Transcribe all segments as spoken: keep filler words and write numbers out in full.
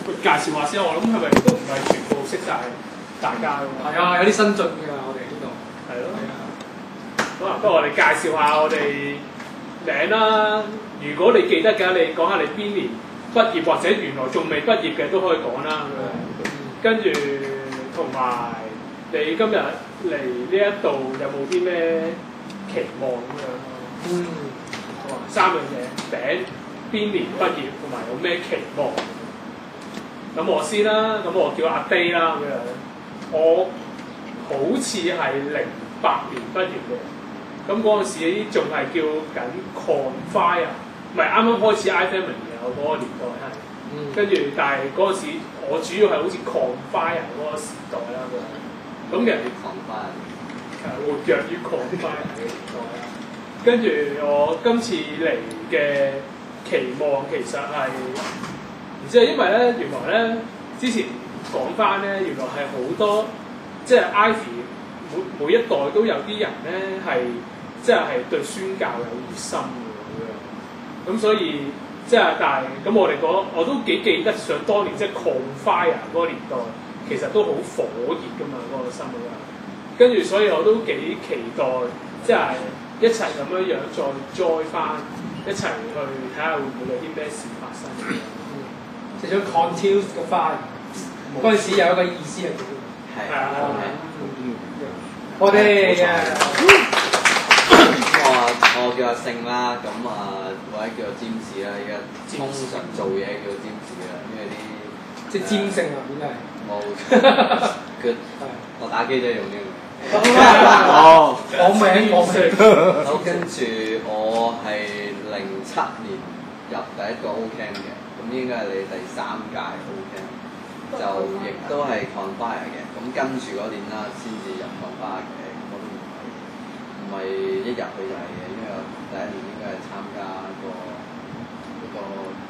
介紹下先，我諗係咪都唔係全部識晒大家㗎嘛？ 係啊，有啲新進㗎，我哋呢度。 係咯。 係啊。 好啊，不如我哋介紹下我哋名啦。如果你記得嘅，你講下你邊年畢業，或者原來仲未畢業嘅都可以講啦。跟住同埋你今日嚟呢一度有冇啲咩期望咁樣？ 嗯。 好啊，三樣嘢，名、邊年畢業同埋有咩期望。咁我先啦，咁我叫阿 Day 啦咁樣。我好似係零八年畢業嘅。咁嗰陣時仲係叫緊 Confire， 唔係啱啱開始 iFamily 嘅，我嗰個年代係。嗯。跟住，但係嗰陣時我主要係好似 Confire 嗰個時代啦咁樣。咁人哋 Confire 誒活躍於 Confire 嘅年代啦。跟住我今次嚟嘅期望其實係唔知啊，因為咧原來咧之前講翻咧，原來係好多即係 Ivy 每每一代都有啲人咧係。即係係對宣教有熱心嘅咁樣，咁所以即係但係咁我哋講我都幾記得想當年即係 Confire 嗰個年代，其實都好火熱㗎嘛嗰、嗰個心嗰個，跟住所以我都幾期待即係一齊咁樣樣再 join 翻，一齊去睇下會唔會有啲咩事發生。 嗯，即係想 continue 個 fire， 嗰陣時有一個意思係點？ 係啊， 我哋嘅。 我我叫阿勝啦，咁啊或者叫做占士啦，而家通常做嘢叫做占士啦，因為啲即係占星啊，點解？ 冇佢我打機都係用呢個。 哦，講名講名。 好，跟住我係零七年入第一個 Ocamp 嘅，咁應該係你第三屆 Ocamp，就亦都係 Confire 嘅，咁跟住嗰年啦先至入 Confire 嘅。唔係一入去就係嘅，因為我第一年應該係參加個嗰個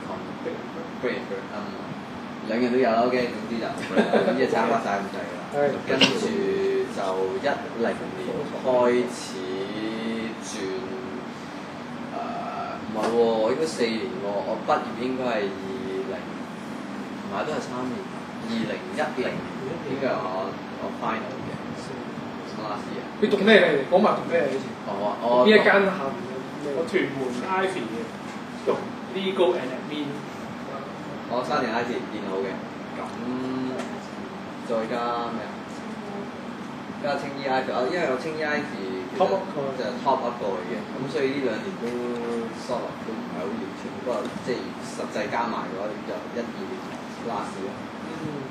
Confire 啊，兩樣都有啦 ，OK， 總之就咁即係參加晒咁滯啦。跟住就一零年開始轉誒，唔係喎，我應該四年喎，我畢業應該係二零，唔係都係三年，二零一零應該係我我 final 嘅。 你讀咩嚟？講埋讀咩嚟以前？ 哦，我邊一間校？ 我屯門 Ivy 嘅，讀 Legal and Admin。 我三年 I T 電腦嘅，咁再加咩啊？加青衣 Ivy，因為我青衣 Ivy 其實就係 top 一個嚟嘅，咁所以呢兩年都 solo 都唔係好完全，不過即係實際加埋嘅話，就一二年 last 咯。嗯。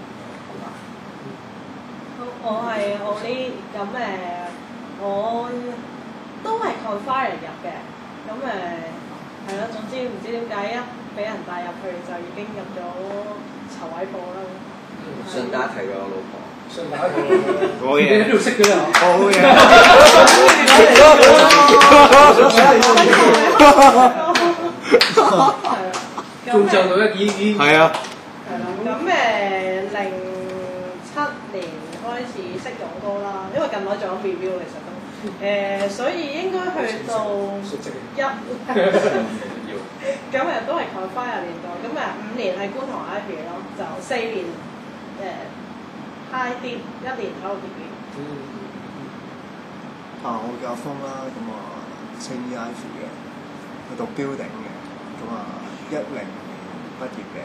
我係我呢咁誒，我都係 Confire 入嘅，咁誒係咯。總之唔知點解一俾人帶入去就已經入咗籌委部啦。 順帶提過我老婆。 順帶提。 好嘢。 你喺度識㗎啦？ 好嘢。 係啊。 仲上到一已經。 係啊。 係啦，咁誒零七年開始識勇哥啦，因為近來做緊 review 其實都誒、呃，所以應該去到一咁誒都係 Confire 年代，咁誒五年係觀塘 Ivy 咯，就四年誒 high 啲，一年喺度 D B。 嗯。啊，我叫阿峰啦，咁啊青衣 Ivy 嘅，去讀 building 嘅，咁啊一零年畢業嘅，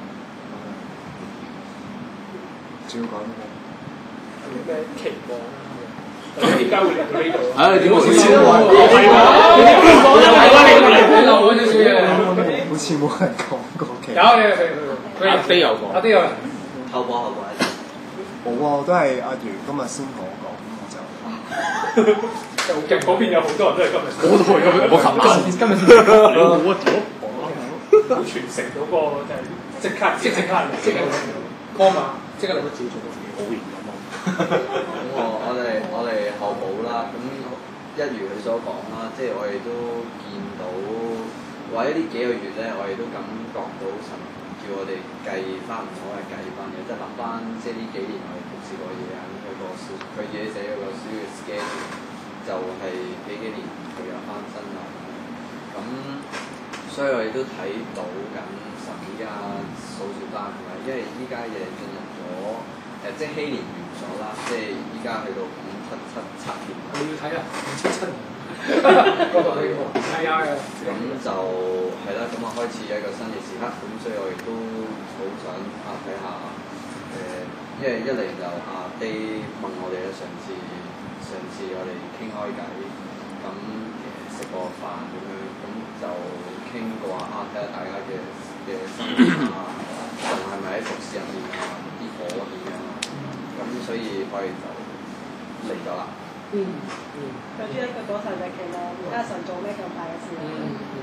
主要講咩？ 有咩期望啊？點解會嚟到呢度啊？ 啊！點會少喎？係喎，你啲官講咗係喎，你嚟嚟嚟揾咗少嘢。 好似冇人講過嘅。 有你佢阿飛有講， 阿飛有人。 後播後播喺度。 冇啊，都係阿如今日先同我講，咁我就。 其實嗰邊有好多人都係今日。 我都係咁樣。我琴晚今日先你冇乜做。 好傳承到個就係即刻即即刻即刻光嘛，即刻嚟個自己做到自己好型咁咯。 咁我我哋我哋後補啦，咁一如佢所講啦，即係我哋都見到，或者呢幾個月咧，我哋都感覺到神叫我哋計翻唔好係計翻嘅，即係諗翻即係呢幾年我哋服侍過嘢啊，佢個書佢自己寫嗰個書嘅 schedule 就係幾幾年佢有翻新啦，咁所以我哋都睇到緊神依家數住翻係咪一因為依家嘢進入咗誒、呃，即係禧年元所啦，即係依家去到五七七七年。 你要睇啊，五七七年。嗰度係係啊， 咁就係啦，咁啊開始有一個新嘅時刻，咁所以我亦都好想啊睇下誒，因為一嚟就阿 Day 問我哋咧，上次上次我哋傾開偈，咁誒食個飯咁樣，咁就傾過話啊，睇下大家嘅嘅生活啊，仲係咪喺服侍入面啊，啲火點樣啊，咁所以我哋就嚟咗啦。 嗯嗯。 佢專一佢嗰陣就期望而家神做咩咁大嘅事啦。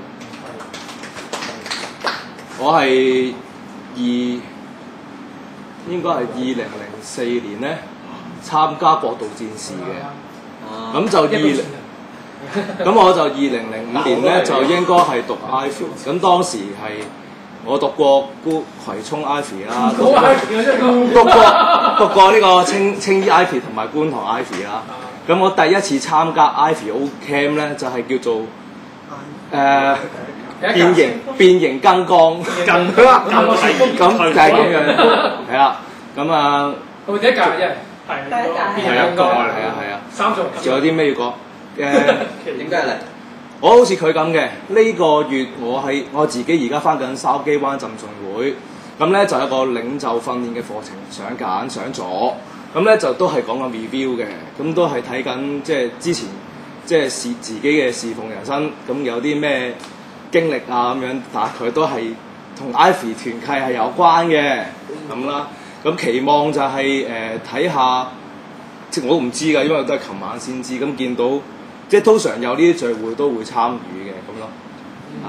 我係二應該係二零零四年咧參加國度戰士嘅，咁就二零，咁我就二零零五年咧就應該係讀 Ivy， 咁當時係我讀過沽葵涌 Ivy 啦，讀過讀過呢個青青衣 Ivy 同埋觀塘 Ivy 啦。咁我第一次參加 Ivy O Camp 咧，就係、是、叫做誒、呃、變形變形金剛，咁就係咁樣，係啦。咁啊， 係咪第一屆啫？ 係第一屆。 係一個係啊係啊。 三種。 仲有啲咩要講？誒點解嚟？ 我好似佢咁嘅，呢、這個月我喺我自己而家翻緊筲箕灣浸信會，咁咧就有一個領袖訓練嘅課程上緊上咗。咁咧就都係講緊 review 嘅，咁都係睇緊即係之前即係侍自己嘅侍奉人生，咁有啲咩經歷啊咁樣，大概都係同 Ivy 團契係有關嘅咁啦。咁期望就係誒睇下，即係我都唔知㗎，因為都係琴晚先知，咁見到即係通常有呢啲聚會都會參與嘅咁咯。 嗯、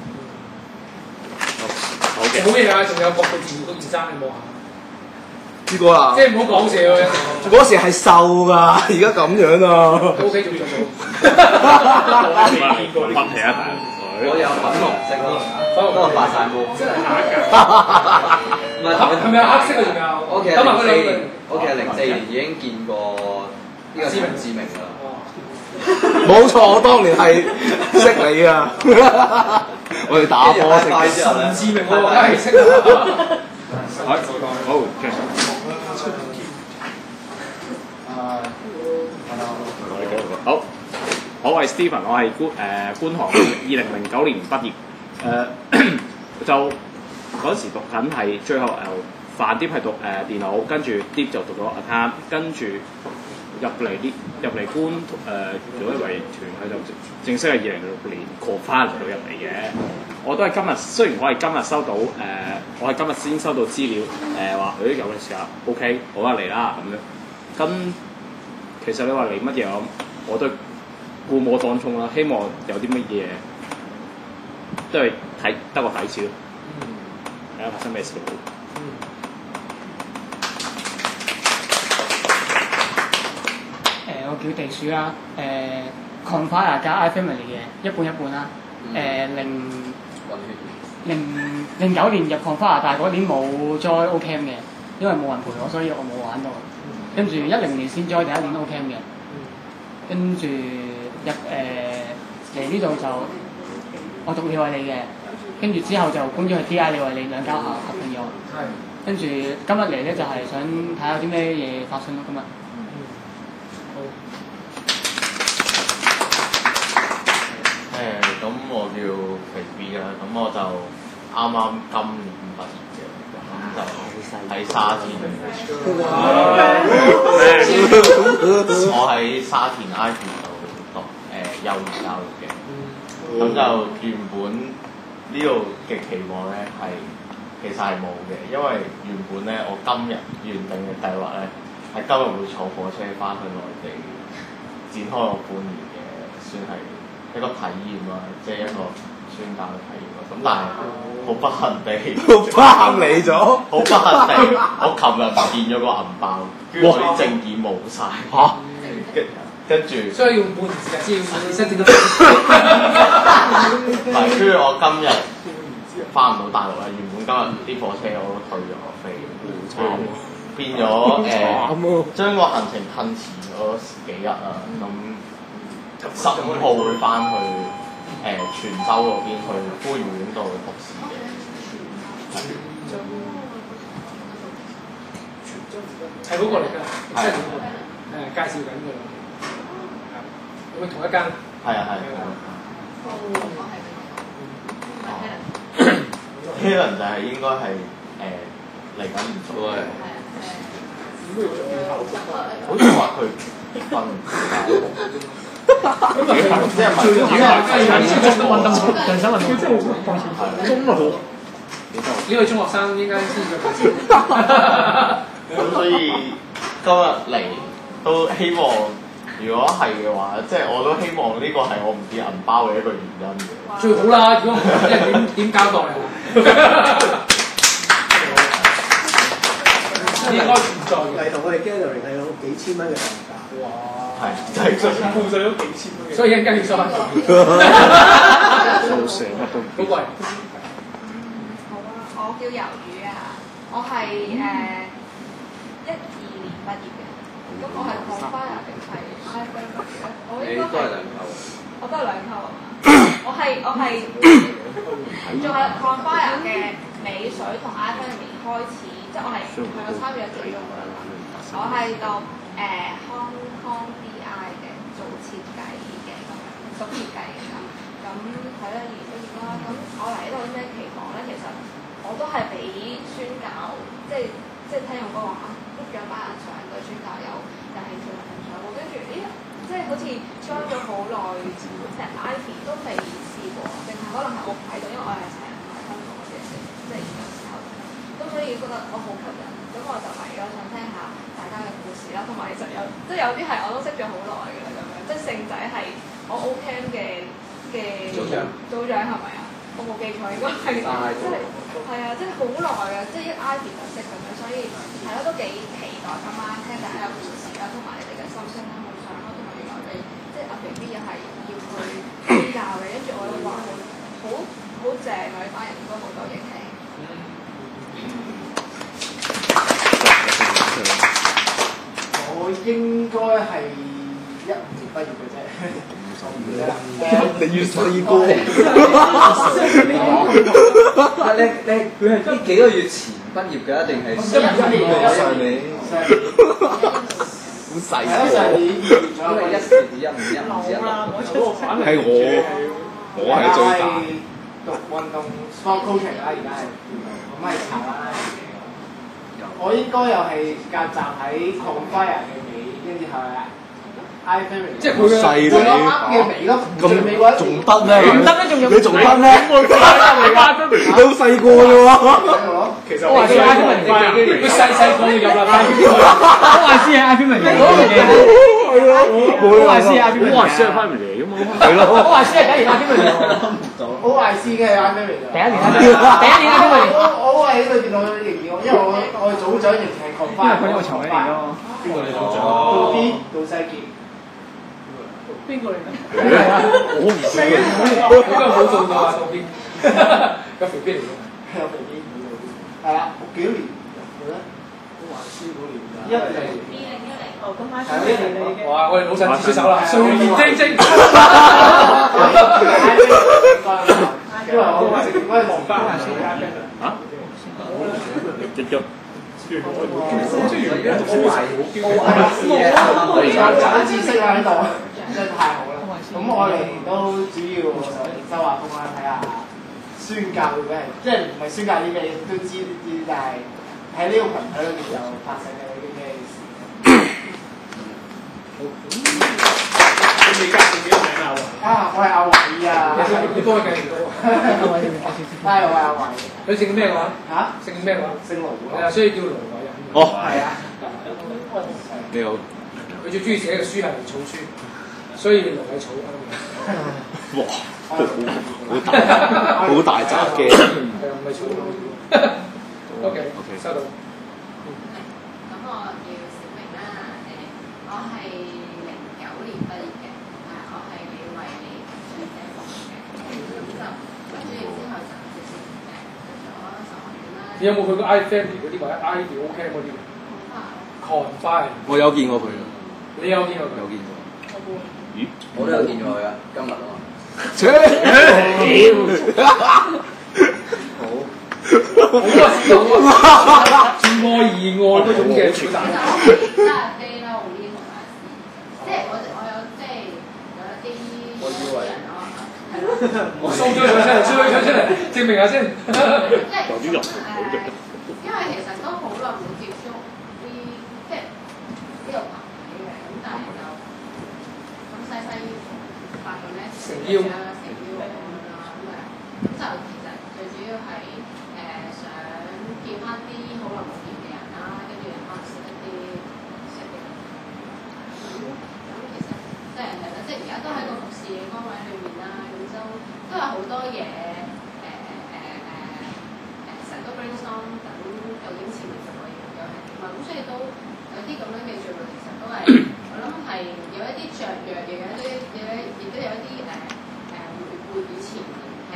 好嘅。 好嘢啊！仲有國度戰嗰件衫你冇行？ 呢個啊， 即係唔好講笑嘅。 嗰時係瘦㗎，而家咁樣啊。 O K 做做做。 問題啊！ 我有粉紅色咯，不過發晒毛。 真係假㗎？唔係係咪有黑色啊？仲有？ 我其實零四年，我其實零四年已經見過呢個陳志明㗎啦。 冇錯，我當年係識你啊！我哋打波識。 陳志明我梗係識啦。 好，好，繼續。 好，我係 Steven，我係觀誒觀塘二零零九年畢業，誒、呃、就嗰時讀緊係最後誒飯碟係讀誒、呃、電腦，跟住碟就讀咗 account，跟住入嚟啲入嚟觀誒做一為團，佢就正式係二零零六年 call 翻嚟到入嚟嘅。我都係今日，雖然我係今日收到誒、呃，我係今日先收到資料誒話，誒、呃、有嘅時候 OK，好啊嚟啦咁樣。咁其實你話嚟乜嘢我我都估摸當中啦，希望有啲乜嘢都係睇得個底子咯。睇下發生咩事好。 誒、我叫地鼠啦，誒 Confire 加 iFamily 嘅一半一半啦。誒零零零九年入 Confire，但係嗰年冇 join O Camp 嘅，因為冇人陪我，所以我冇玩到。跟住一零年先 join 第一年 O Camp 嘅，跟住入誒嚟呢度就我讀李慧利嘅，跟住之後就搬咗去 T I 李慧利兩間學校合併咗。係。跟住今日嚟咧就係想睇下啲咩嘢發生咯，今日。 誒咁、呃、我叫肥 B 啦，咁我就啱啱今年畢業嘅，咁就喺沙田。我喺沙田 Ivy 度讀誒、呃、幼兒教育嘅，咁就原本呢度嘅期望咧係其實係冇嘅，因為原本咧我今日原定嘅計劃咧係今日會坐火車翻去內地展開我半年嘅，算係一個體驗啊，即係一個宣教嘅體驗啊。咁但係好不幸地， 翻嚟咗， 好不幸地，我琴日唔見咗個銀包，跟住我啲證件冇晒。嚇！跟跟住， 所以要半年時間先要申請到。 唔係，跟住我今日翻唔到大陸啦。原本今日啲火車我都退咗飛，跟住變咗誒，將個行程褪遲咗幾日啊。咁十五號會翻去誒、呃、泉州嗰邊去呼園院度讀書嘅。 係嗰個嚟㗎，即係嗰個誒介紹緊㗎。咁咪同一間。 係啊係係。Helen 就係應該係誒嚟緊唔做嘅。好似話佢結婚。咁啊，即係問運動人手運動真係好中學， 呢個中學生應該先至開始。 咁所以今日嚟都希望，如果係嘅話，即係我都希望呢個係我唔見銀包嘅一個原因嘅。 最好啦，如果唔係，即係點點交代啊？應該唔在嘅。 嚟同我哋 gathering 係有幾千蚊嘅代價。哇！ 係，就係所以付上咗幾千蚊。 所以一陣間要收翻。 做成乜都唔好貴。 好啊，我叫魷魚啊，我係誒一二年畢業嘅，咁我係 Confire 定係 iFirm 嘅？我應該係兩扣， 我都係兩扣啊嘛。我係我係仲係 Confire 嘅美水同 iFirm 入面開始，即係我係係有參與咗幾個㗎啦。我係讀誒 Hong Kong D I 嘅，做設計嘅咁樣，讀設計嘅咁。咁係啦，二年畢業啦。咁我嚟呢度有咩期望咧？其實我都係俾宣教，即係即係聽用哥話啊，都咗班人上對宣教有有興趣有興趣喎。跟住咦，即係好似 join 咗好耐，成 Ivy 都未試過，定係可能係我唔喺度，因為我係成日唔喺香港嘅時，即係有時候。咁所以覺得我好吸引，咁我就嚟咗想聽下大家嘅故事啦，同埋其實有即係有啲係我都識咗好耐嘅啦咁樣，即係聖仔係我 Ocamp 嘅嘅組長，組長係咪啊？我冇記錯應該係，即係係啊，即係好耐啊，即係一 Ivy 就識咁樣，所以係咯都幾期待今晚聽大家嘅故事啦，同埋你哋嘅心聲啦、夢想啦，同埋原來你即係阿 B B 又係要去宣教嘅，跟住我又話好好正啊！呢班人應該好多嘢聽。 我應該係一五年畢業嘅啫， 你越細個， 啊你你佢係呢幾個月前畢業嘅，定係上年？上年好細個，因為一四至一五、一五至一六， 係我，我係最大。 讀運動 sport coaching 啦，而家係咁係查啦。我應該又係夾雜喺 Confire 嘅尾，跟住係 iFirm 即係佢嘅細佢啱嘅尾咯，最尾嗰一仲得咩？ 唔得咧，仲有你仲得咩？你好細個啫喎！ 其實我話知 iFirm 嚟嘅， 佢細細個就入啦， 我話知係 iFirm 嚟嘅， 係咯， 我話知係 iFirm 嚟嘅， 我話知係 iFirm 嚟嘅嘛。 係咯， 我話知係第一年 iFirm 嚟嘅。 O I C 嘅 iFirm 嚟㗎。 第一年 iFirm 第一年 iFirm 嚟。 我我喺裏邊我仍然我，因為我我係組長，仍然係 Confire。 因為佢呢個場嚟㗎嘛。 邊個嚟組長？杜 B 杜世傑。 邊個嚟㗎？ 係啊， 我唔識嘅。 佢今日冇做到啊，杜 B。有肥 B 嚟㗎。 有肥 B。係啦，我幾多年入咧？我還師嗰年㗎。一零。 哦，咁 iFirm 係你嘅。 哇！我哋老實接手啦，歲月精精。 因為我係應該係黃班嚇？一一。 我長知識啊喺度，真係太好啦！咁我哋都主要收下風啦，睇下宣教會係，即係唔係宣教啲咩都知啲，但係喺呢個群體裏面就發生嘅啲咩事。 你介紹幾個名啊？ 啊，我係阿偉啊！ 你幫佢計唔到喎。 係我係阿偉。 佢姓咩話？ 嚇？ 姓咩話？ 姓盧係啊，所以叫盧偉啊。 哦， 係啊。 你好。 佢最中意寫嘅書係草書，所以盧偉草啱嘅。 哇！好大，好大扎嘅。 係啊，唔係草。O K，收到。 咁我叫小明啦，誒，我係零九年畢業嘅，誒，我係美衛誒讀嘅，咁就跟住之後就直接誒讀咗神學院啦。 你有冇去過 iFamily 嗰啲或者 Ivy Ocamp 嗰啲 ？Confire。 我有見過佢。 你有見過佢？ 有見過。 咦？我都有見過佢啊，今日啊嘛。 切！好。 我知道啊，住愛而愛嗰種嘅表達。 真係飛啦，好啲同埋，即係我我有即係有一啲我以為人啊，係咯， 我 show 咗佢出嚟 show 咗出嚟，證明下先。 即係誒，因為其實都好耐冇接觸啲即係呢個群體嘅，咁但係就咁西西發個 message 啊，成腰咁樣啦，咁啊，咁就其實最主要係誒想見翻啲好耐冇見嘅人啦，跟住可能識一啲識嘅人。咁咁其實即係係啦，即係而家都喺個服侍嘅崗位裏面啦，咁都都有好多嘢誒誒誒誒，成日都 brainstorm 等究竟前面做嘅嘢又係點啊，咁所以都有啲咁樣嘅聚會，其實都係我諗係有一啲雀躍嘅，有一啲有亦都有一啲誒誒回顧以前喺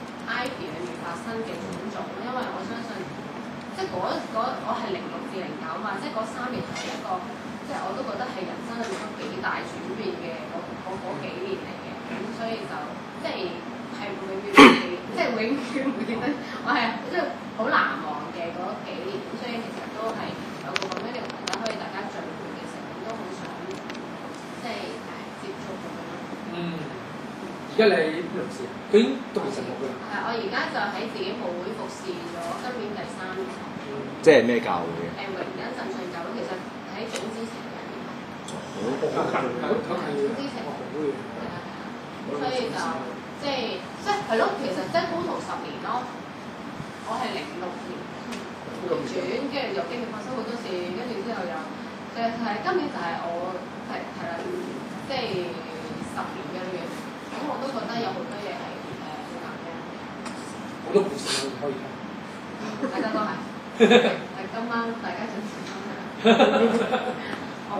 Ivy 裏面發生嘅種種，因為我相信即係嗰嗰我係零六至零九嘛，即係嗰三年係一個即係我都覺得係人生裏面都幾大轉變嘅嗰嗰嗰幾年嚟嘅，咁所以就即係係永遠即係永遠唔會記得，我係即係好難忘嘅嗰幾年，咁所以其實都係有個咁樣嘅群體可以大家聚會嘅時候，都好想即係誒接觸咁樣咯。 嗯，而家你咩事啊？佢已經讀完神學㗎啦。 係，我而家就喺自己母會服侍咗今年第三年。 即係咩教會嘅？ 誒榮恩浸信教會其實喺總之城入面。 好近，好近。 總之城。係啊，所以就即係即係係咯，其實即係 total 十年咯。我係零六年回轉，跟住又經歷發生好多事，跟住之後又就係今年就係我係係啦，即係十年嘅呢樣，咁我都覺得有好多嘢係誒好難嘅。 好多故事可以聽。 大家都係。係今晚大家準時翻嚟。好。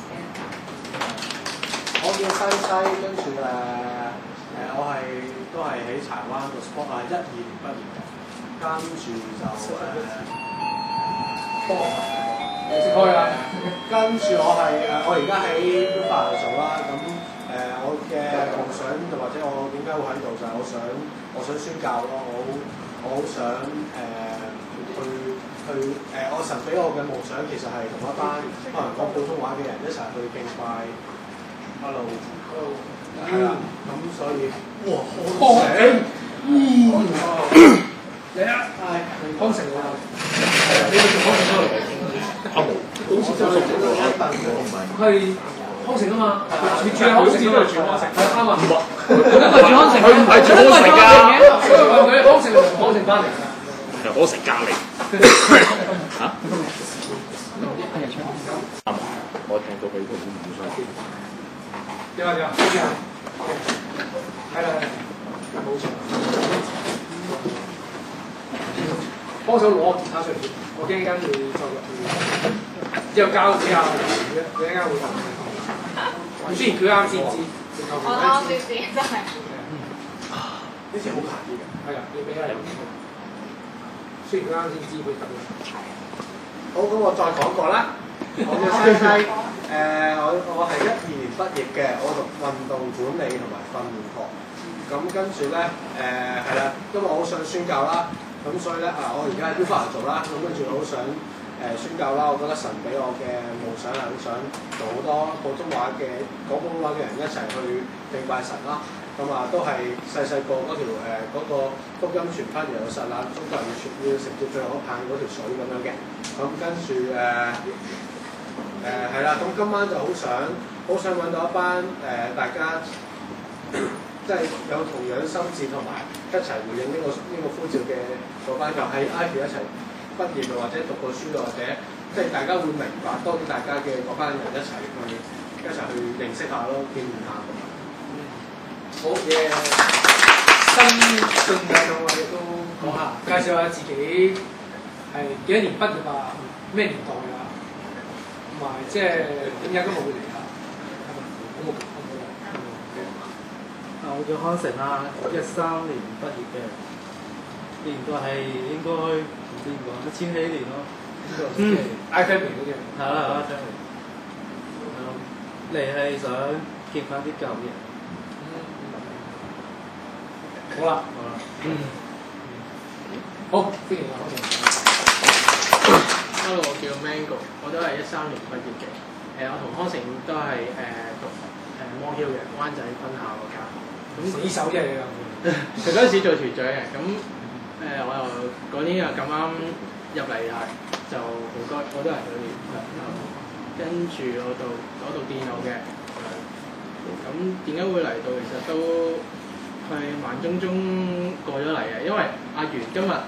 我叫西西，跟住誒誒，我係都係喺柴灣個 sport 啊，一二年畢業嘅，跟住就誒波你識開啦。跟住我係誒，我而家喺 U 法做啦。咁誒，我嘅夢想就或者我點解會喺度，就係我想我想宣教咯。我好我好想誒去去誒，我神俾我嘅夢想其實係同一班可能講普通話嘅人一齊去敬拜。Hello，係啦，咁所以，哇，康城，嗯，嚟啊，係康城喎，係啊，呢個做康城多嚟嘅，好似真係做咗一頓嘅，係康城啊嘛，你住好似都係住康城，係啱啊，唔係，佢住康城，佢唔係住康城㗎，佢康城同康城翻嚟㗎， 係康城隔離，嚇？啱啊，我聽到佢都唔想。 點啊點啊，係啦係啦，冇錯。幫手攞吉他出嚟，我驚間會就入去，之後交俾阿佢，佢一間會同。雖然佢啱先知， 我啱先知真係。 呢次好難啲嘅。 係啊，你俾阿人。雖然佢啱先知佢咁樣。 好，咁我再講過啦。我叫西西，誒、呃、我我係一二年畢業嘅，我讀運動管理同埋訓練學。咁跟住咧，誒係啦，因為我好想宣教啦，咁所以咧啊，我而家喺 U 法做啦，咁跟住我好想誒、呃、宣教啦。我覺得神俾我嘅夢想係好想同好多普通話嘅講普通話嘅人一齊去敬拜神啦。咁啊，都係細細個嗰條誒嗰個福音傳翻耶路撒冷，中國人要傳要承接最後一棒嗰條水咁樣嘅。咁跟住誒。呃誒係啦，咁、呃、今晚就好想好想揾到一班誒、呃、大家，即係有同樣心志同埋一齊回應呢、這個呢、這個呼召嘅嗰班，就喺 Ivy 一齊畢業或者讀過書或者即係大家會明白多啲大家嘅嗰班人一齊去一齊去認識下咯，見面下咁樣。 好嘅，新進嘅兩位都講下，介紹下自己係幾多年畢業啊？咩年代啊？同埋即係點解今日會嚟啊？好冇好冇啊，我叫康城啦，一三年畢業嘅，年代係應該唔知點講，一千幾年咯。 嗯 ，I family 嗰啲。 係啦係啦 family。嚟係想見翻啲舊人。 好啦， 好啦。 嗯。 好，歡迎我。 Hello， 我叫 Mango， 我都係一三年畢業嘅。誒、我同康成都係誒、讀誒 Mon Hill 嘅灣仔分校嗰間。咁死手啫你咁。 佢嗰陣時做團長嘅，咁誒、我又嗰年又咁啱入嚟係就好多好多人嗰邊，跟住我讀我讀電腦嘅。咁點解會嚟到？其實都係慢中中過咗嚟嘅，因為阿源今日誒。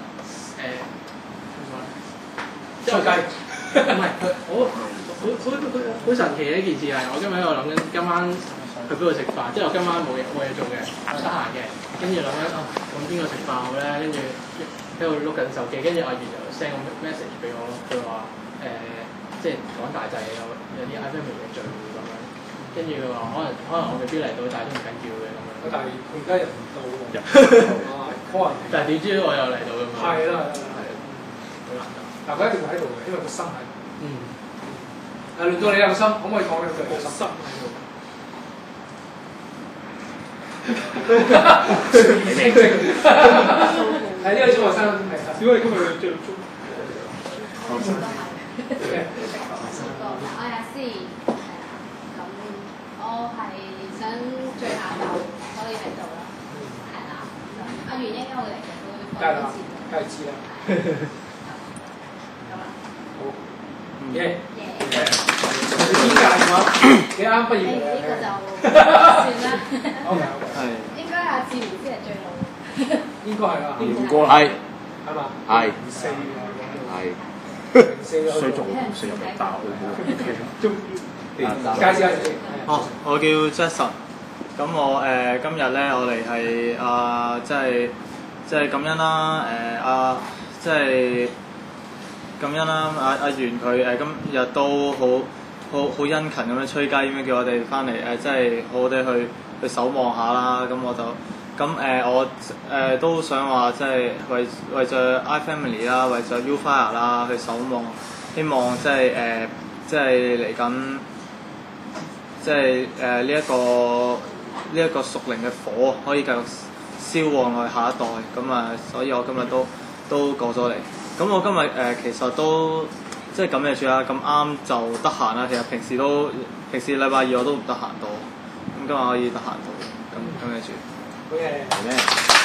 即係計，唔係佢好好好好好神奇嘅一件事係，我今日喺度諗緊今晚去邊度食飯，即係我今晚冇嘢冇嘢做嘅，得閒嘅，跟住諗緊啊，揾邊個食飯好咧？跟住喺度碌緊手機，跟住阿源就 send 個 message 俾我，佢話誒，即係講大仔有有啲 I F M 嘅聚會咁樣，跟住佢話可能可能我未必嚟到，但係都唔緊要嘅咁樣。 但係佢而家入唔到喎。 但係點知我又嚟到咁樣。 係啦係啦。好難得。嗱，佢一定會喺度嘅，因為個心喺度。嗯。誒，輪到你有心，可唔可以講兩句有心喺度？係呢位中學生，係啊。點解你今日着中？ 我係阿思，咁我係想聚下就可以喺度啦，係啦。阿源應該會嚟嘅，會梗係啦，梗係知啦。耶！你邊屆嘅？幾啱畢業嘅？ 呢個就算啦。 好嘅， 係。 應該阿志源先係最老。 應該係啦。 唔該。係。 係嘛？ 係。 四嘅。 係。 四衰咗四入嚟打好介紹下自己。 哦，我叫 Jason。咁我誒、呃、今日咧，我哋係啊，即係即係感恩啦，誒啊，即係。感恩啦，阿阿源佢誒今日都好好好殷勤咁樣吹雞咁樣叫我哋翻嚟誒，即係好好地去去守望下啦。咁我就咁誒、呃、我誒、呃、都想話即係為為咗 iFamily 啦，為咗 UFire 啦去守望，希望即係誒即係嚟緊即係誒呢一個呢一、這個屬靈嘅火可以繼續燒旺我哋下一代。咁啊，所以我今日都都過咗嚟。咁我今日誒、呃、其實都即係感謝主啦，咁啱就得閒啦。其實平時都平時禮拜二我都唔得閒到，咁今日可以得閒到，咁感謝主。 好嘅。 係咩？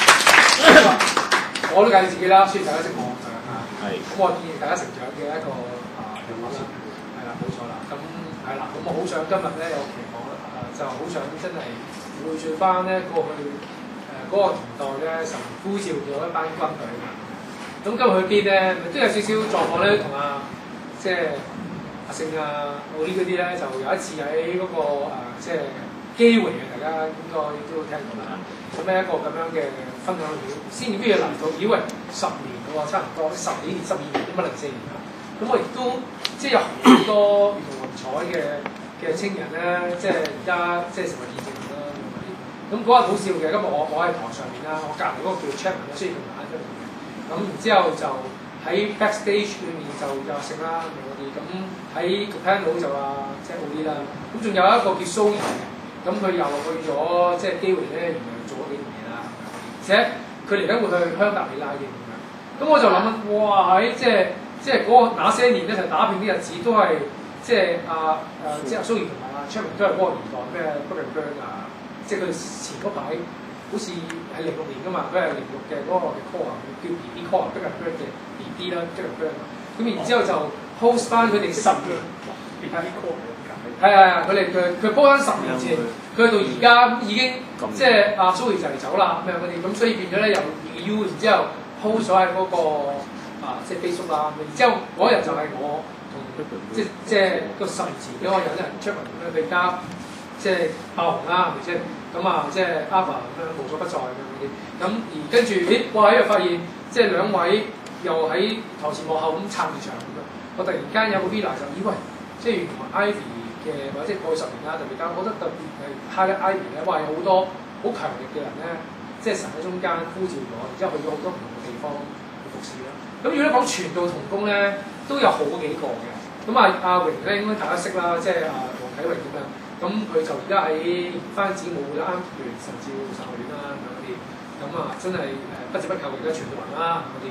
我都介紹自己啦，雖然大家識我嚇。 係。 咁我建議大家成長嘅一個啊人物啦，係啦，冇錯啦。咁係啦，咁我好想今日咧有期望啦，就好想真係匯聚翻咧過去誒嗰、呃那個年代咧，神呼召咗一班軍隊。咁今日去邊咧？都有少少狀況咧，同阿即係阿勝啊、奧呢嗰啲咧，就有一次喺嗰、那個、呃、即係機會嘅，大家應該都聽過啦。咁咧一個咁樣嘅分享會，先至邊嘢嚟到？以為十年嘅喎，差唔多十幾年、十二年點解零四年啊？咁我亦都即係有好多唔同雲彩嘅嘅青人咧，即係而家即係成為見證人啦。咁嗰日好笑嘅，今日我我喺台上面啦，我隔離嗰個叫 Chairman 雖然佢唔喺出面嘅。咁然之後就喺 backstage 裏面就有成啦，我哋咁喺個 panel 就話即係好啲啦。咁仲有一個叫 Zoe 嘅，咁佢又去咗即係機會咧，原來做咗幾年嘢啦。而且佢嚟緊會去香格里拉嘅咁樣。咁我就諗哇喺即係即係嗰個那些年咧，就打拼啲日子都係即係阿誒即係 Zoe 同埋阿 Chairman 都係嗰個年代咩 Burger Burn 啊，即係佢哋前嗰排。好似係零六年噶嘛，佢係零六嘅嗰個嘅 call 啊，叫 B B call 啊，即係 burn 嘅 B B 啦，即係 burn。咁然之後就 host 翻佢哋十年 B B call 係啊，佢哋佢佢 post 翻十年前，佢到而家已經即係阿 Zoe 就嚟走啦咁樣嗰啲，咁所以變咗咧由 U 然之後 host 咗喺嗰個啊即係 Facebook 啦，然之後嗰日就係我同即即係個十年前嗰個人咧出嚟咁樣佢加。即係爆紅啦，係咪先？咁啊，即係 Alpha 咁樣無所不在咁樣嗰啲。咁而跟住，咦？哇！喺度發現，即係兩位又喺台前幕後咁撐住場咁樣。我突然間有個 villa 就以為，即係原來 Ivy 嘅或者過去十年啦，特別間，我覺得特別係 Highlight Ivy 咧，哇！有好多好強力嘅人咧，即係神喺中間呼召咗，然之後去咗好多唔同嘅地方去服侍啦。咁如果講傳道同工咧，都有好幾個嘅。咁啊，阿榮咧應該大家識啦，即係阿黃啟榮咁樣。咁佢就而家喺翻子母會啦，譬如神召神學院啦咁嗰啲，咁啊真係誒不折不扣而家傳道人啦嗰啲。咁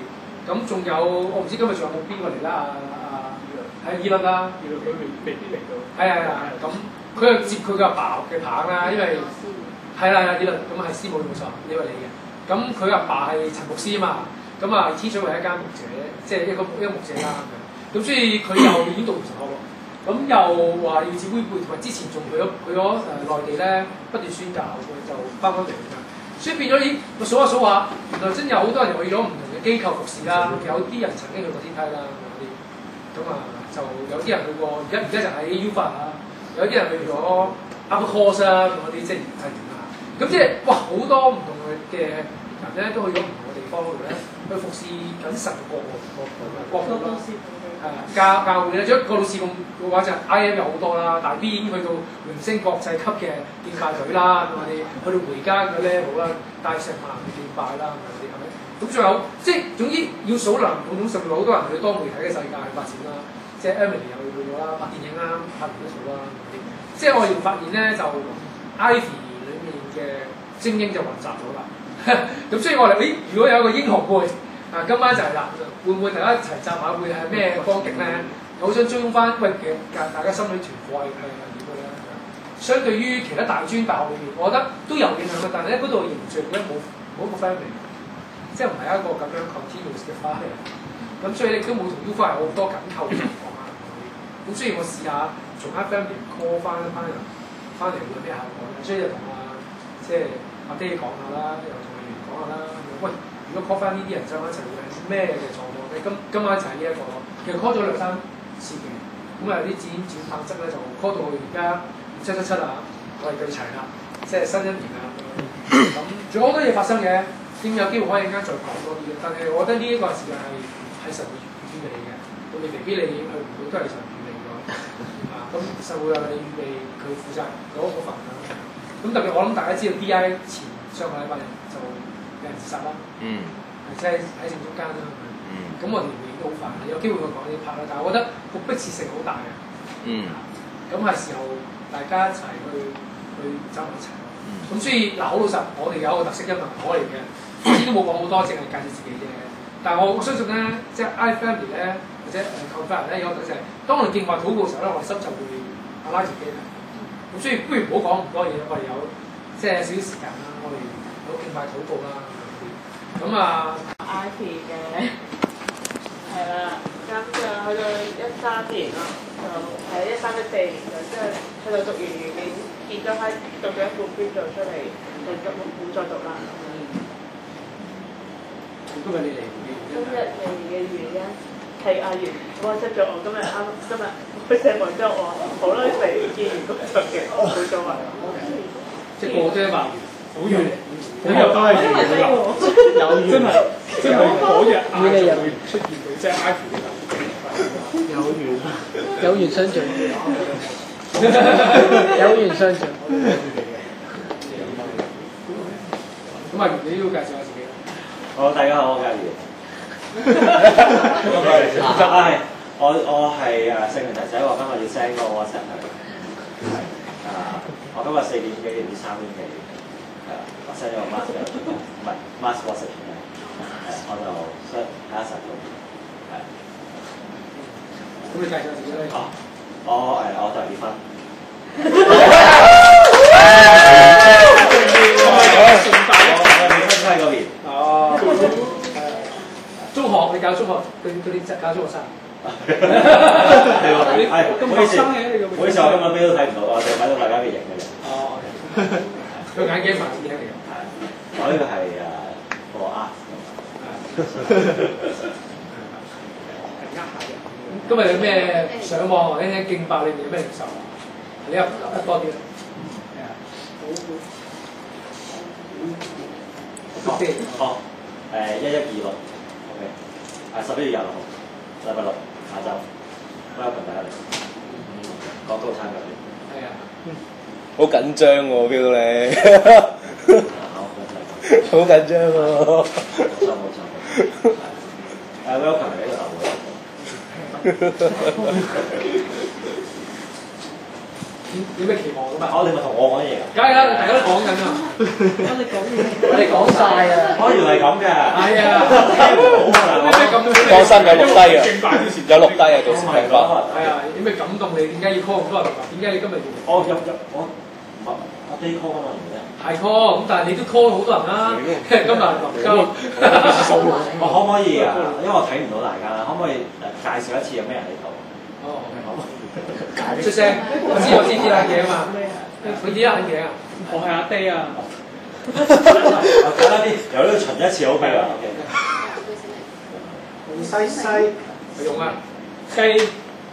咁仲有我唔知今日仲有冇邊個嚟啦？啊啊係伊倫啦， 原來佢未未必嚟到。 係係係，咁佢又接佢嘅阿爸嘅棒啦，因為係啦係啦伊倫，咁係師母冇錯，呢位你嘅。咁佢阿爸係陳牧師啊嘛，咁啊 T 咗為一間牧者，即係一個一個牧者啦咁樣。咁所以佢又已經讀完神學喎。咁又話要指揮輩，同埋之前仲去咗去咗誒內地咧不斷宣教，佢就翻返嚟㗎。所以變咗咦，我數下數下，原來真有好多人去咗唔同嘅機構服侍啦，有啲人曾經去過天梯啦嗰啲，咁啊就有啲人去過，而家而家就喺 U 法啊，有啲人去咗 Upper Course 啊嗰啲職業體驗啊，咁即係哇好多唔同嘅人咧都去咗唔同嘅地方度咧去服侍緊神國喎，國國度啦。誒教教會咧，除咗個老師咁嘅話就 I M 有好多啦，大 B 已經去到榮升國際級嘅敬拜隊啦，咁我哋去到回家嘅 level 啦，帶成萬人去敬拜啦，咁嗰啲係咪？咁仲有即係總之要數能共總十好多人去多媒體嘅世界去發展啦，即係 Emily 又去咗啦，拍電影啦，拍完都數啦嗰啲。即係我哋發現咧，就 Ivy 裡面嘅精英就雲集咗啦。咁所以我哋誒，如果有一個英雄輩。啊，今晚就係啦，會唔會大家一齊集下會係咩光景咧？好想追蹤翻，喂，其實大家心裏團火係係點嘅咧？相對於其他大專大學裏面，我覺得都有影響嘅，但係咧嗰度形象咧冇冇一個 family，即係唔係一個咁樣 continuous 嘅 family。咁所以亦都冇同 U 法有好多緊扣嘅情況啊。咁所以我試下從一 family call 翻一班人翻嚟會有咩效果咧？所以就同阿即係阿爹講下啦，又同阿源講下啦。喂！如果 call 翻呢啲人走翻一齊會係咩嘅狀況咧？今今晚就係呢一個咯。其實 call 咗兩三次嘅，咁啊有啲剪剪拍質咧就 call 到而家七七七啊，我哋對齊啦，即係新一年啊咁。仲有好多嘢發生嘅，點有機會可以陣間再講多啲嘅。但係我覺得呢一個時間係係神會預備你嘅，咁你未必你去唔到都係神預備咗啊。咁神會有你預備佢負責嗰嗰份啦。咁特別我諗大家知道 D I 前上個禮拜就有人自殺啦。嗯，即係喺正中間啦。嗯，咁我哋年紀都好快，有機會去講呢 part 啦。但係我覺得個迫切性好大嘅。嗯，咁係時候大家一齊去去走埋一齊。嗯，咁所以嗱，好老實，我哋有一個特色音樂我嚟嘅，頭先都冇講好多，淨係介紹自己啫。但係我相信咧，即係 I Family 咧，或者誒 Confire 咧，有個特色係，當我哋敬拜禱告嘅時候咧，我哋心就會拉自己嘅。咁所以不如唔好講咁多嘢，我哋有即係少少時間啦，我哋有敬拜禱告啦。咁啊 I P 嘅係啦，咁就去到一三年咯，就係一三一四年就即係去到讀完語言結咗批，讀咗一半編做出嚟，就咁冇再讀啦。 今日你嚟今日嚟嘅原因係阿源 WhatsApp 咗我，今日啱今日佢寫完之後，我話好啦，嚟見完工作嘅，冇所謂。 即係過咗一百年，好遠。 嗰日都係緣啦，有緣真係真係嗰日晏就會出現到即係 Ivy 嘅頭， 有緣，有緣相聚，有緣相聚。 咁啊，你都要介紹下自己啦。 好，大家好，我係源。就係我我係誒聖靈提仔，我今日要 send 個 WhatsApp 嚟，係啊，我今日四點幾定三點幾？係啦，我 send 咗個 mask 嘅，唔係 mask WhatsApp 嘅，係我就 send 睇下實到，係。 咁你介紹自己咧？ 哦，我誒我就結婚。我哋分開嗰邊。 哦。中學你教中學，對對啲教中學生。 係喎，係。 咁學生嘅你咁。 唔好意思，我今日咩都睇唔到，我淨係睇到大家嘅型嘅啫。 哦。佢眼鏡埋啲嚟嘅。 係。我呢個係誒個 art。 呃下嘅。今日有咩上網或者聽敬拜裏面有咩領受？你入入多啲啦。係啊。好。 好。誒一一二六 ，OK。係十一月廿六號，禮拜六下晝 ，welcome 大家嚟。講早餐嗰啲。 係啊。 好緊張喎，feel 到你。好緊張喎。 冇錯冇錯。誒 welcome 嚟呢個頭會。 有咩期望㗎嘛？ 哦，你咪同我講嘢㗎。 梗係啦，大家都講緊啊。 我哋講嘢， 我哋講晒啊！ 哦，原來係咁嘅。 係啊， 聽唔到啊！ 有咩感動？ 放心有錄低啊，有錄低啊，到時聽翻。 係啊，有咩感動你？點解要 call 咁多人嚟？點解你今日要？ 我入入我唔係我 day call 㗎嘛，而家。 係 call，咁但係你都 call 好多人啦。今日臨交， 我可唔可以啊？因為我睇唔到大家，可唔可以誒介紹一次有咩人喺度？ 哦，出聲，我知我知啲眼鏡啊嘛。佢啲眼鏡啊，我係阿爹啊。 簡單啲，由呢度巡一次 O K 啦。 用西西， 用啊，雞。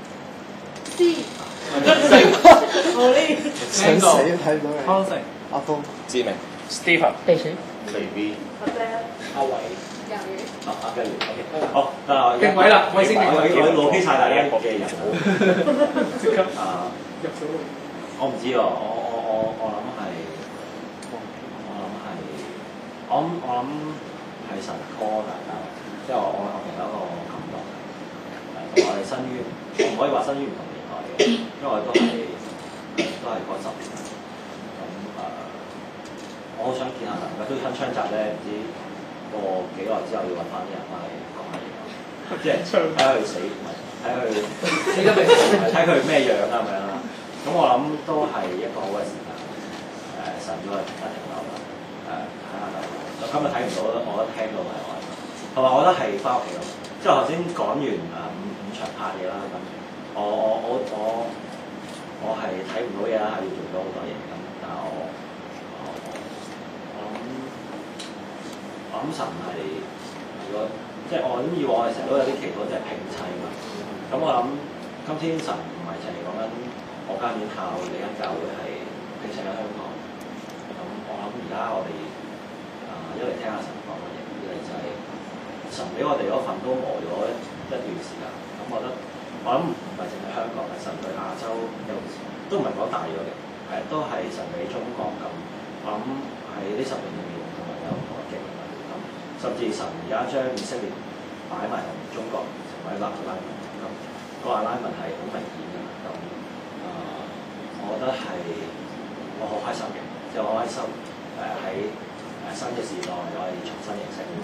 我呢？ 想死睇唔到你。 康城、 阿峰、 志明、 Stephen、 地水、 微 B、 阿爹、 阿偉、 魷魚。 阿阿吉廉 OK， 好，得啦，我定位啦，我先定位。 我我老飛晒大家嘅人物。 即刻啊！ 入咗去。 我唔知喎，我我我我諗係，我諗係，我諗我諗係神 call 大家，即係我我我有一個感覺，誒同我哋生於，我唔可以話生於唔同年代嘅，因為我都係都係嗰十年，咁誒，我好想見下神，都吞槍集咧，唔知過幾耐之後要揾翻啲人翻嚟講下嘢，即係睇佢死，唔係睇佢死得未，睇佢咩樣啊咁樣啦。咁我諗都係一個好嘅時間，誒、神都係停一停留啦，誒睇下啦。我今日睇唔到，我覺得聽到係我，同埋我覺得係翻屋企咯。即係頭先講完誒五五場拍嘢啦，咁我我我我我係睇唔到嘢啦，係要做咗好多嘢咁，但係我我我諗我諗神係如果即係我諗以往我哋成日都有啲祈禱就係平砌嘛，咁我諗今天神唔係淨係講緊。我間院校你間教會係平成喺香港，咁我諗而家我哋啊、呃、一嚟聽下神講嘅嘢，二嚟就係神俾我哋嗰份都磨咗一一段時間，咁我覺得我諗唔係淨係香港嘅，神對亞洲有都唔係講大咗嘅，誒都係神俾中國咁，我諗喺呢十年裏面同埋有唔同嘅經歷，咁甚至神而家將以色列擺埋同中國成為一個 alignment，咁個 alignment係好明顯嘅咁。我覺得係我好開心嘅，即係我開心誒喺誒新嘅時代，我哋重新認識。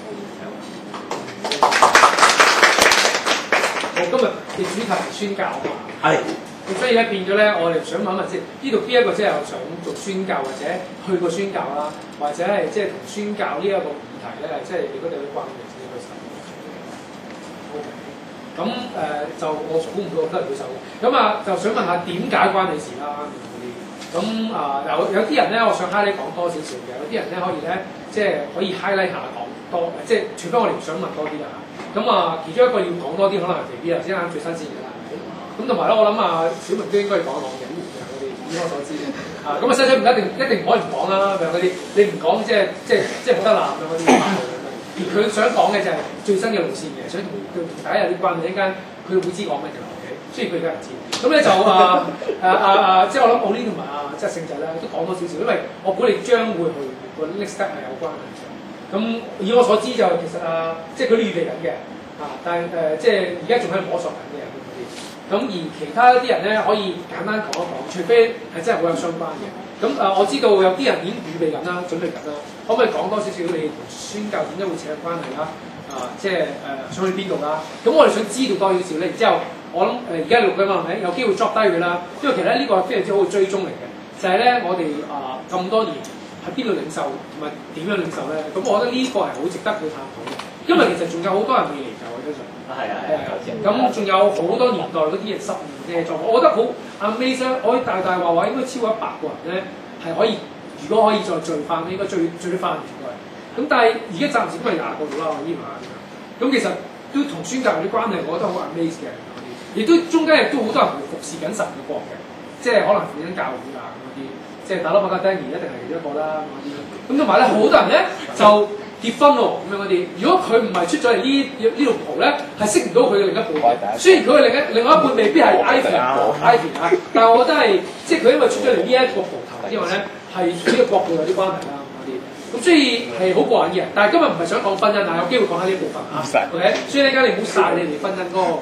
我今日嘅主題係宣教啊嘛。係。咁所以咧變咗咧，我哋想問一問先，呢度邊一個即係有想做宣教或者去過宣教啦，或者係即係同宣教呢一個議題咧，即係你覺得有啲關係先開始。OK。咁誒、呃、就我估唔到好多人會手嘅，咁啊就想問下點解關你事啦嗰啲，咁啊有有啲人咧，我想 highlight 講多少少嘅，有啲人咧可以咧即係可以 highlight 下講多，即係除非我哋唔想問多啲啦嚇，咁啊其中一個要講多啲可能係肥 B 啦，先啱最新鮮嘅啦，咁同埋咧我諗啊小明都應該要講一講嘅，嗰啲以我所知啊，咁啊西西唔一定一定唔可以唔講啦，咁樣嗰啲你唔講即係即係即係冇得鬧咁嗰啲。佢想講嘅就係最新嘅路線嘅，想同佢同大家有啲關係，一陣間佢會知講咩嘅 OK，雖然佢而家唔知。咁咧就啊啊啊啊，即係我諗奧呢同埋啊即係聖仔咧都講多少少，因為我估你將會去個 next step 係有關係嘅。咁以我所知就其實啊，即係佢都預備緊嘅啊，但係誒、呃、即係而家仲喺度摸索緊嘅嗰啲。咁而其他啲人咧可以簡單講一講，除非係真係好有相關嘅。咁啊、呃，我知道有啲人已經預備緊啦，準備緊啦。可唔可以講多少少你同宣教點解會扯上關係啦？啊、呃，即係誒、呃、想去邊度啦？咁我哋想知道多少少咧。然之後我諗誒而家錄緊嘛，係咪有機會 drop 低佢啦？因為其實呢個係非常之好嘅追蹤嚟嘅，就係、是、咧我哋啊咁多年喺邊度領受同埋點樣領受咧？咁我覺得呢個係好值得去探討嘅，因為其實仲有好多人未嚟就我相信。係啊係啊，咁仲有好多年代嗰啲人十年嘅狀況，我覺得好 amazing，我可以大大話話應該超過一百個人咧係可以。如果可以再聚翻，應該聚聚得翻應該。咁但係而家暫時都係廿個度啦，我依晚。咁其實都同宣教有啲關係，我覺得好 amaze 嘅。亦都中間亦都好多人會服侍緊神嘅國嘅，即係可能服緊教會啊嗰啲，即係大佬伯格丹尼一定係其中一個啦嗰啲。咁同埋咧，好多人咧就結婚喎咁樣嗰啲。如果佢唔係出咗嚟呢呢條蒲咧，係識唔到佢嘅另一半。雖然佢嘅另一另外一半未必係 Ivy Ivy 啊，但係我覺得係即係佢因為出咗嚟呢一個蒲頭之外咧。係呢個國度有啲關係啦嗰啲，咁所以係好過癮嘅。但係今日唔係想講婚姻，但係有機會講下呢部分啊。OK，所以呢家你唔好曬你哋婚姻嗰個嘅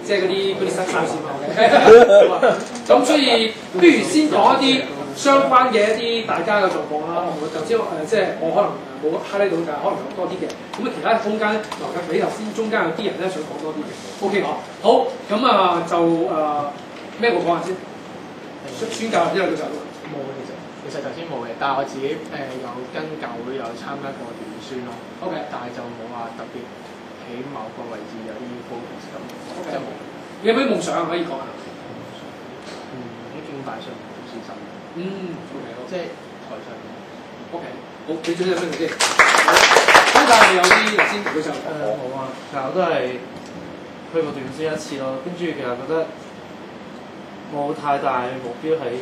即係嗰啲嗰啲新衫先嘛。咁所以不如先講一啲相關嘅一啲大家嘅狀況啦。我就知誒，即係我可能冇 highlight 到㗎，可能有多啲嘅。咁啊，其他空間留緊俾頭先，中間有啲人咧想講多啲嘅。OK， 好，咁啊就誒咩我講下先。宣教之後佢就冇嘅，其實其實頭先冇嘅，但係我自己誒、呃、有跟教會有參加過短宣咯。 OK， 但係就冇話特別喺某個位置有啲 focus 咁。 OK， 即係冇。 你有咩夢想可以講下？ 嗯，喺敬拜上好小心。 嗯 ，OK， 好， 即係台上。 OK，好，你最想咩先？咁但係有啲頭先佢就誒冇啊，其實我都係去過短宣一次咯，跟住其實覺得冇太大目標喺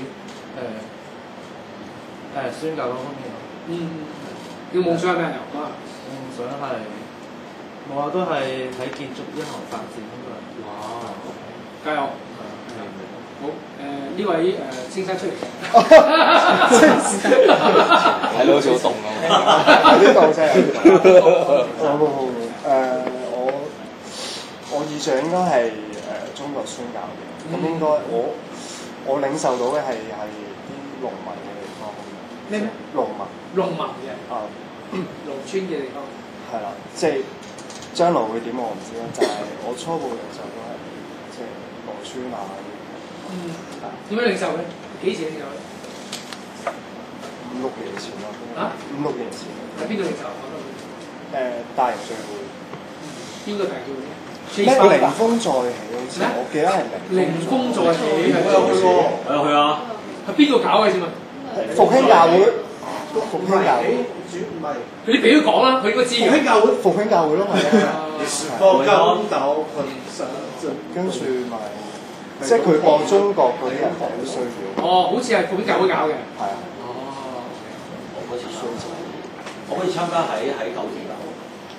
誒誒宣教嗰方面咯。 嗯，要夢想係咩啊？講下。 夢想係冇啊，都係喺建築一行發展應該。 哇！加油！好誒，呢位誒先生出嚟嘅， 睇到好似好凍啊！呢度真係冇冇冇誒，我我意象應該係誒中國宣教嘅，咁應該我我領受到嘅係係啲農民嘅地方。 咩咩？ 農民。 農民嘅。 啊。 農村嘅地方。 係啦，即係將來會點我唔知啦，就係我初步領受都係即係農村啊。 嗯，點樣領受嘅？幾時領受嘅？ 五六年前咯。 啊？ 五六年前。 喺邊度領受？ 誒、呃，大型聚會。 邊個大聚會？ 咩？凌風再起好似，我記得係凌凌風再起。 我有去過，我有去啊。 係邊度搞嘅先啊？ 復興教會。復興教會。 唔係。 佢啲俾佢講啦，佢應該知嘅。 復興教會，復興教會咯，係啊。 放金豆噴上進。 跟住咪。即係佢幫中國嗰啲人係好需要。 哦，好似係本教會搞嘅。 係啊。 哦。 我嗰次需要，我可以參加喺喺九田搞，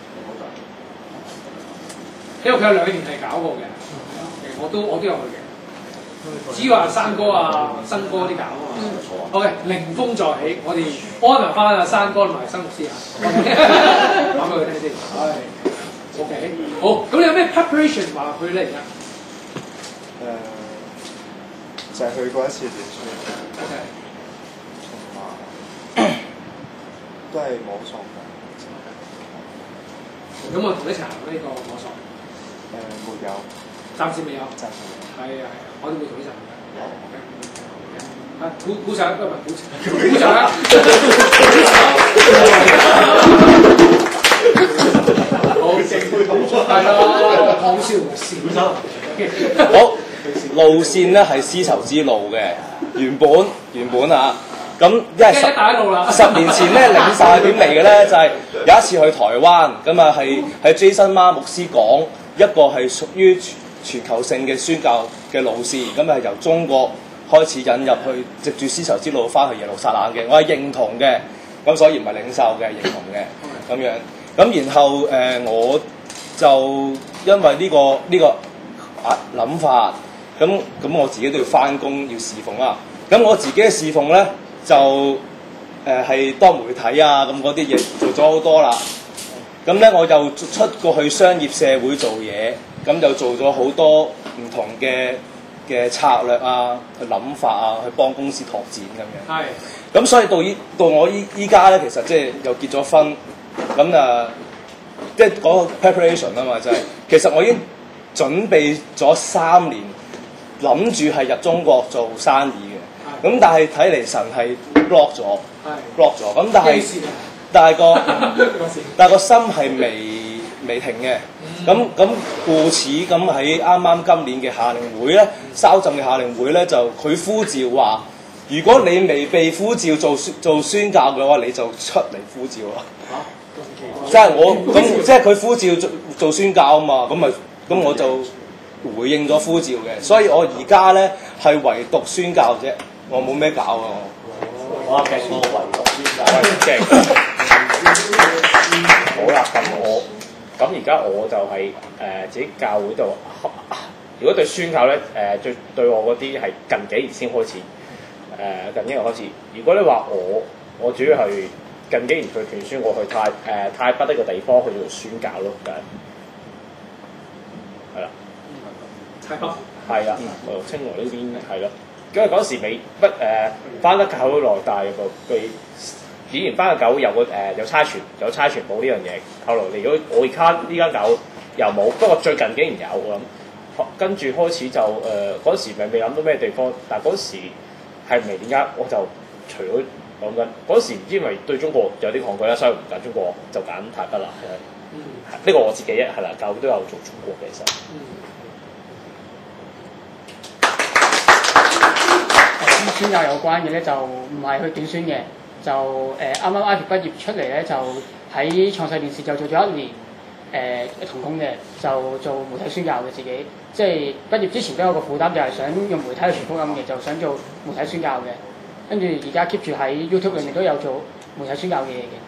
因為佢有兩年係搞過嘅，我都我都有去嘅。只要話山哥啊、新哥啲搞啊嘛。OK，凌風再起，我哋安排翻阿山哥同埋新牧師啊。講俾佢聽先。係。OK， 好，咁你有咩 preparation 話佢咧而家？ 誒、呃，就係、是、去過一次短宣， OK， 同埋都係摸索嘅。 咁我同你一齊行呢個摸索。 誒、呃，沒有， 暫時未有。 暫時未有。 係啊係啊，我都會同你一齊行嘅。 有。 啊，鼓鼓掌，唔係鼓鼓掌啊！好，係咯，好笑笑。 好，路線咧係絲綢之路嘅，原本原本啊，咁因為十十年前咧領受係點嚟嘅咧，就係、是、有一次去台灣，咁啊係係 Jason Ma 牧師講一個係屬於全球性嘅宣教嘅路線，咁啊係由中國開始引入去，藉住絲綢之路翻去耶路撒冷嘅，我係認同嘅，咁所以唔係領受嘅，認同嘅咁樣，咁然後誒、呃、我就因為呢、這個呢、這個啊諗法，咁咁我自己都要翻工要侍奉啦，咁我自己嘅侍奉咧就誒係、呃、多媒體啊咁嗰啲嘢做咗好多啦，咁咧我又出過去商業社會做嘢，咁就做咗好多唔同嘅嘅策略啊，去諗法啊，去幫公司拓展咁樣。 係。 咁所以到依到我依依家咧，其實即係又結咗婚，咁啊，即係嗰個 preparation 啊嘛，就係、是、其實我已經準備咗三年，諗住係入中國做生意嘅。咁但係睇嚟神係 block 咗 ，block 咗。咁但係但係個但係個心係未未停嘅。咁咁故此咁喺啱啱今年嘅夏令會咧，稍浸嘅夏令會咧就佢呼召話，如果你未被呼召做做宣教嘅話，你就出嚟呼召啦。即係我咁，即係佢呼召做做宣教啊嘛，咁咪咁我就回應咗呼召嘅，所以我而家咧係唯獨宣教啫，我冇咩搞啊我。 哇！勁喎，唯獨宣教。 好啦，咁我咁而家我就係、是、誒、呃、自己教會度，如果對宣教咧誒最對我嗰啲係近幾年先開始，誒、呃、近幾年開始。如果你話我，我主要係近幾年去團宣，我去泰誒、呃、泰北呢個地方去做宣教咯，就係係啦。 係北係啦，我由青來呢邊係咯。因為嗰時未不誒翻得好耐，但係個佢以前翻嘅狗有個誒、呃、有差傳有差傳冇呢樣嘢。後來嚟咗我而家呢間狗又冇，不過最近竟然有我諗。跟住開始就誒嗰、呃、時咪未諗到咩地方，但係嗰時係唔係點解我就除咗講緊嗰時唔知咪對中國有啲抗拒啦，所以唔揀中國就揀泰北啦。呢、嗯、個我自己係啦，狗都有做中國嘅其實。 同宣教有關嘅咧，就唔係去短宣嘅，就誒啱啱 Ivy 畢業出嚟咧，就喺創世電視就做咗一年誒、呃、同工嘅，就做媒體宣教嘅自己，即係畢業之前都有個負擔，就係想用媒體去傳福音嘅，就想做媒體宣教嘅，跟住而家 keep 住喺 YouTube 裏面都有做媒體宣教嘅嘢嘅。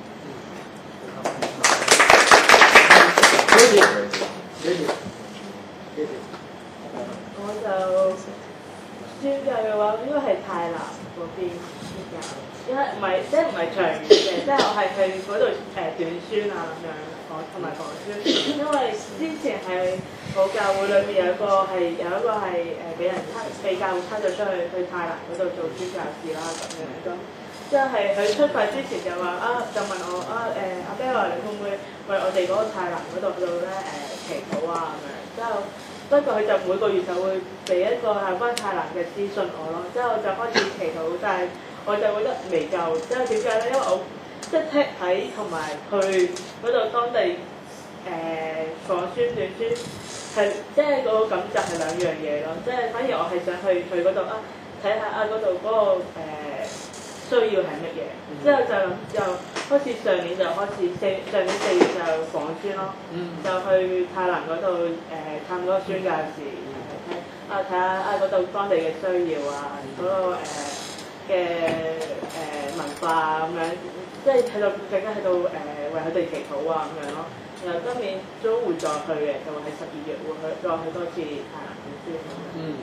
我就宣教嘅話，應該係泰南嗰邊宣教，因為唔係即係唔係長遠嘅，即係我係去嗰度誒短宣啊咁樣，我同埋講宣，因為之前係我教會裏面有一個係有一個係誒俾人差被教會差咗出去去泰南嗰度做宣教士啦咁樣咁，即係佢出發之前就話啊，就問我啊誒阿 Bella 你會唔會為我哋嗰個泰南嗰度度咧誒祈禱啊咁樣，之後。不過佢就每個月就會俾一個係關泰南嘅資訊我咯，之後我就開始祈禱，但係我就覺得未夠，即係點解咧？因為我即係聽睇同埋去嗰度當地誒講宣短宣係即係嗰個感覺係兩樣嘢咯，即係反而我係想去去嗰度啊睇下啊嗰度嗰個誒、呃、需要係乜嘢，之後就諗就開始上年就開始四上年四月就講宣咯，嗯、就去泰南嗰度誒。探嗰個宣教士，睇啊睇下啊嗰度當地嘅需要啊，嗰、那個嘅誒、呃呃、文化啊咁樣，即係喺度更加喺度誒為佢哋祈禱啊咁樣咯。然後今年都會再去嘅，就喺十二月會去再去多次泰南短宣。嗯。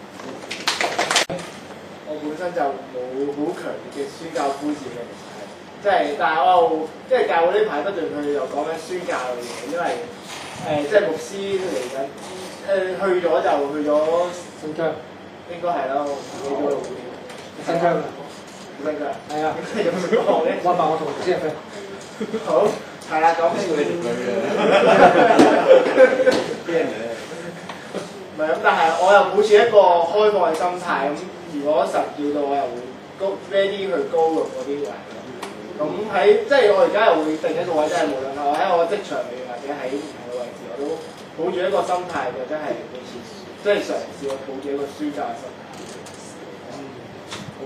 我本身就冇好強烈嘅宣教呼召嘅，即係但係我又即係教會呢排不斷佢又講緊宣教嘅嘢，因為。誒、呃，即係牧師嚟緊，誒、呃、去咗就去咗新疆，應該係啦，我唔記得咗新疆啊，新疆，係啊，有冇講咧？我話我同牧師係 friend。好，係啦，講咩嘅？唔係咁，但係我又保持一個開放嘅心態，咁如果實叫到我又會高 ready 去高嗰啲位。咁喺即係我而家又會定一個位，即係無論我喺我職場裏面或者喺唔同嘅位置，我都抱住一個心態，就真係好似即係嘗試我抱住一個宣教嘅心態。嗯，好。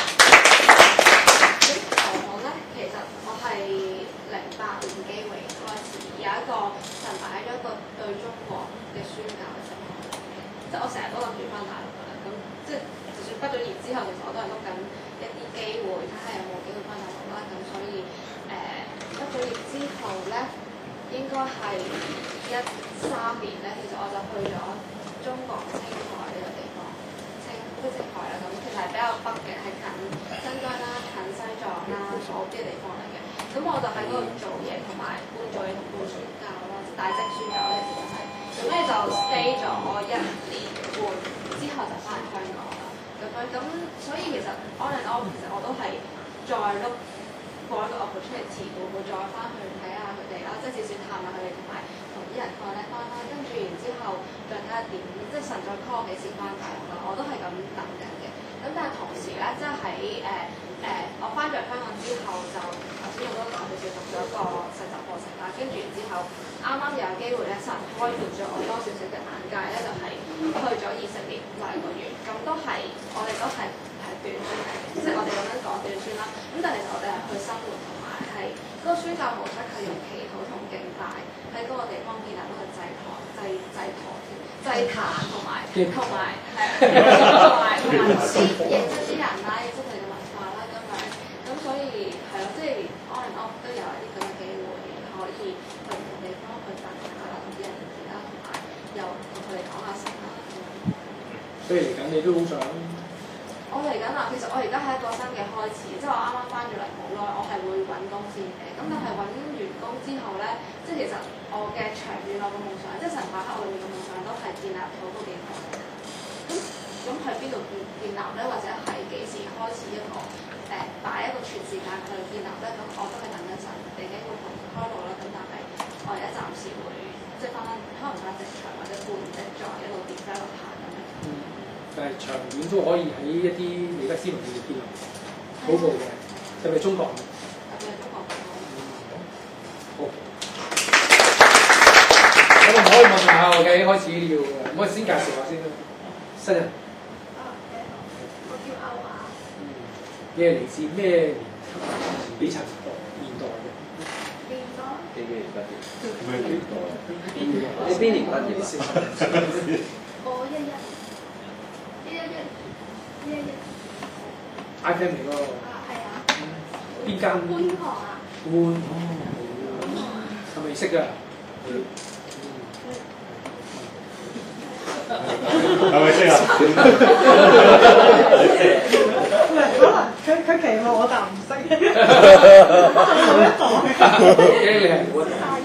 我咧，其實我係零八年機會開始有一個神擺咗一個對中國嘅宣教嘅情況，即係我成日都諗住翻大陸㗎啦。咁即係就算畢咗業之後，其實我都係碌緊一啲機會，睇下有冇機會翻大陸啦。咁所以誒畢咗業之後咧，應該係一三年咧，其實我就去咗中國青海呢個地方，青即係青海啦。咁其實係比較北嘅，係近新疆啦、近西藏啦嗰啲地方嚟嘅。咁我就喺嗰度做嘢，同埋搬做嘢同搬宣教啦，大職宣教咧其實係。咁咧就 stay 咗一年半，之後就翻嚟香港啦。咁樣咁，所以其實 on and off 其實我都係再 look for 一個 opportunity， 會唔會再翻去睇下佢哋啦，即係至少探下佢哋，同埋同啲人 connect 翻啦。跟住然之後再睇下點，即係神再 call 幾時翻大陸啦。我都係咁等緊嘅。咁但係同時咧，即係喺誒誒我翻咗香港之後，就頭先我都講少少讀咗一個實習課程啦。跟住然之後，啱啱又有機會咧，神開闊咗我多少少嘅眼界咧，就係、是、去咗以色列兩個月。咁都係我哋都係係短宣嚟嘅，即係我哋咁樣講短宣啦。咁但係其實我哋係去生活同埋係嗰個宣教模式係用祈禱同敬拜喺嗰個地方建立嗰個祭堂、祭祭堂、祭壇同埋同埋係同埋同埋啲認識啲人啦，認識佢哋嘅文化啦咁樣。咁所以係咯，即係 on and off 都有一啲咁嘅機會可以去唔同地方去發展下同啲人認識啦，同埋又同佢哋講下神啊咁樣。 所以嚟緊你都好想？ 我嚟緊啊！其實我而家係一個新嘅開始，即係我啱啱翻咗嚟冇耐，我係會揾工先嘅。咁但係揾完工工之後咧，即係其實我嘅長遠我嘅夢想，即係神派克我裏面嘅夢想都係建立到嗰幾個。咁咁喺邊度建建立咧？或者係幾時開始一個誒擺、呃、一個全時間去建立咧？咁我都係等一陣，地基會同開路啦。咁但係我而家暫時會即係翻可能翻職場或者半職再一路 develop 下咁樣。 嗯，但係長遠都可以喺一啲李德斯文裏面建立好步嘅，係咪中國？ 係咪中國？ 好。我哋唔可以問下我嘅，開始要，我哋先介紹下先啦。新人。 啊誒，我叫歐亞。 嗯。你係嚟自咩幾層年代嘅？ 年代。 幾幾年畢業？ 咩年代？ 你邊年畢業啊？ 我一一一一一一一。 I P M 嚟咯。 啊，係啊。 邊間？ 觀塘啊。 觀塘。係咪識㗎？ 係咪識啊？ 可能佢佢期望我答唔識。 驚你係我。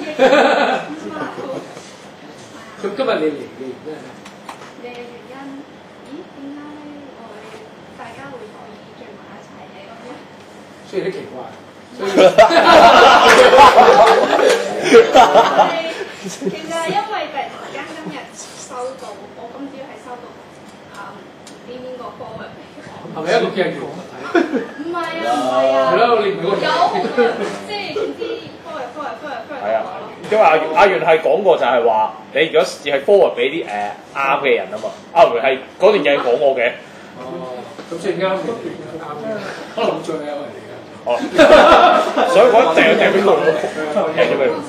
咁今日你嚟嘅原因係咩？ 你嘅原因，咦？點解會大家會可以聚埋一齊嘅咁樣？ 雖然啲奇怪，所以其實係因為突然間今日收到，我今朝係收到啊邊邊個科嘅俾我。 係咪一個鏡頭？ 唔係啊，唔係啊。 係咯，你唔係嗰個。 有好多，即係總之科嚟科嚟科嚟科嚟。 係啊，因為阿阿源係講過就係話，你如果只係 forward 俾啲誒啱嘅人啊嘛，阿源係嗰段嘢講我嘅。 哦，咁所以啱嘅，啱嘅，可能最啱嘅嚟㗎。 哦，所以我一定要掟俾佢，掟咗俾佢。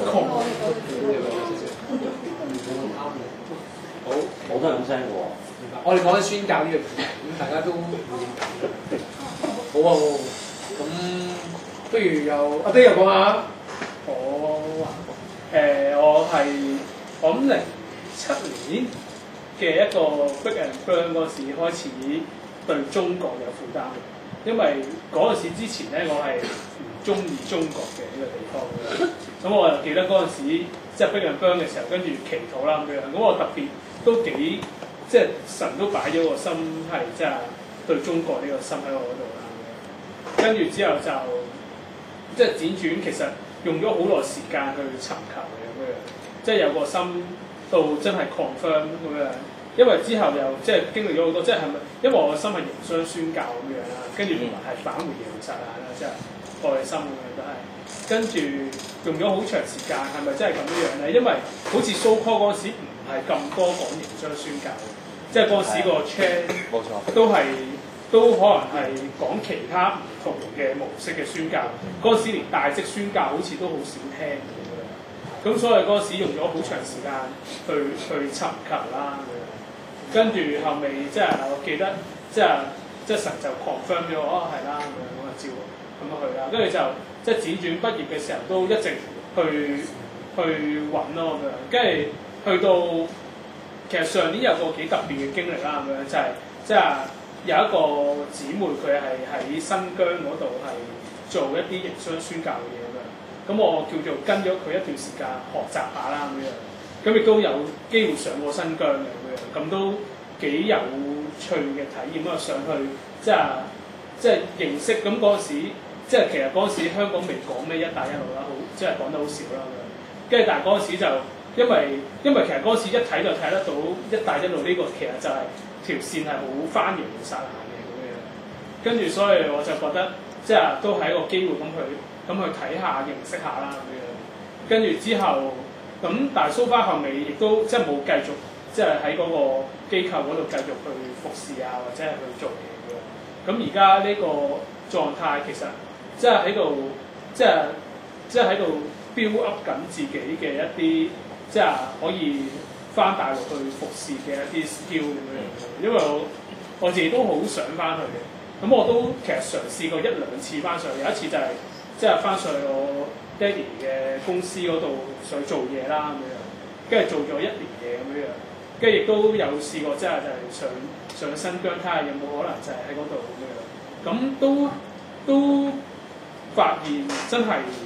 好，我都係咁聲嘅喎。 我哋講緊宣教呢樣嘢，咁大家都會認同。好啊，好啊，咁不如又阿 B 又講下。 我誒、呃，我係我諗零七年嘅一個 Big and Burn 嗰時開始對中國有負擔嘅，因為嗰陣時之前咧，我係唔中意中國嘅呢個地方嘅。咁我又記得嗰陣時即係 Big and Burn 嘅時候，跟住祈禱啦咁樣。咁我特別都幾即係神都擺咗個心係即係對中國呢個心喺我嗰度啦。跟住之後就即係輾轉，其實用咗好耐時間去尋求嘅咁樣，即係有個心到真係 confirm 咁樣。因為之後又即係經歷咗好多，即係係咪？因為我個心係營商宣教咁樣啦，跟住同埋係返回耶路撒冷啦，即係愛心咁樣都係。跟住用咗好長時間，係咪真係咁樣咧？因為好似 so call 嗰陣時唔係咁多講營商宣教嘅，即係嗰陣時個 channel 冇錯， 都係都可能係講其他唔同嘅模式嘅宣教。嗰陣時連大職宣教好似都好少聽嘅咁樣，咁所以嗰陣時用咗好長時間去去尋求啦咁樣。跟住後尾即係我記得，即係即係神就 confirm 咗，哦係啦咁樣，咁就照咁樣去啦。跟住就即係輾轉畢業嘅時候都一直去去揾咯咁樣。跟住去到其實上年有個幾特別嘅經歷啦咁樣，就係即係有一個姊妹佢係喺新疆嗰度係做一啲營商宣教嘅嘢咁樣。咁我叫做跟咗佢一段時間學習下啦咁樣。咁亦都有機會上過新疆嘅咁樣，咁都幾有趣嘅體驗啊！上去即係即係認識，咁嗰陣時即係其實嗰陣時香港未講咩一帶一路啦，好即係講得好少啦咁樣。跟住但係嗰陣時就因為因為其實嗰陣時一睇就睇得到一帶一路呢個其實就係條線係好翻耶路撒冷嘅咁樣。跟住所以我就覺得即係都係一個機會咁去咁去睇下認識下啦咁樣。跟住之後。咁但係 so far 後尾亦都即係冇繼續，即係喺嗰個機構嗰度繼續去服侍啊，或者係去做嘢嘅。咁而家呢個狀態其實即係喺度，即係即係喺度 build up 緊自己嘅一啲，即係可以翻大陸去服侍嘅一啲 skill 咁樣。因為我我自己都好想翻去嘅，咁我都其實嘗試過一兩次翻上去，有一次就係、是、即係翻上去我爹哋嘅公司嗰度想做嘢啦咁樣，跟住做咗一年嘢咁樣，跟住亦都有試過即係就係上上新疆睇下有冇可能就係喺嗰度咁樣，咁都都發現真係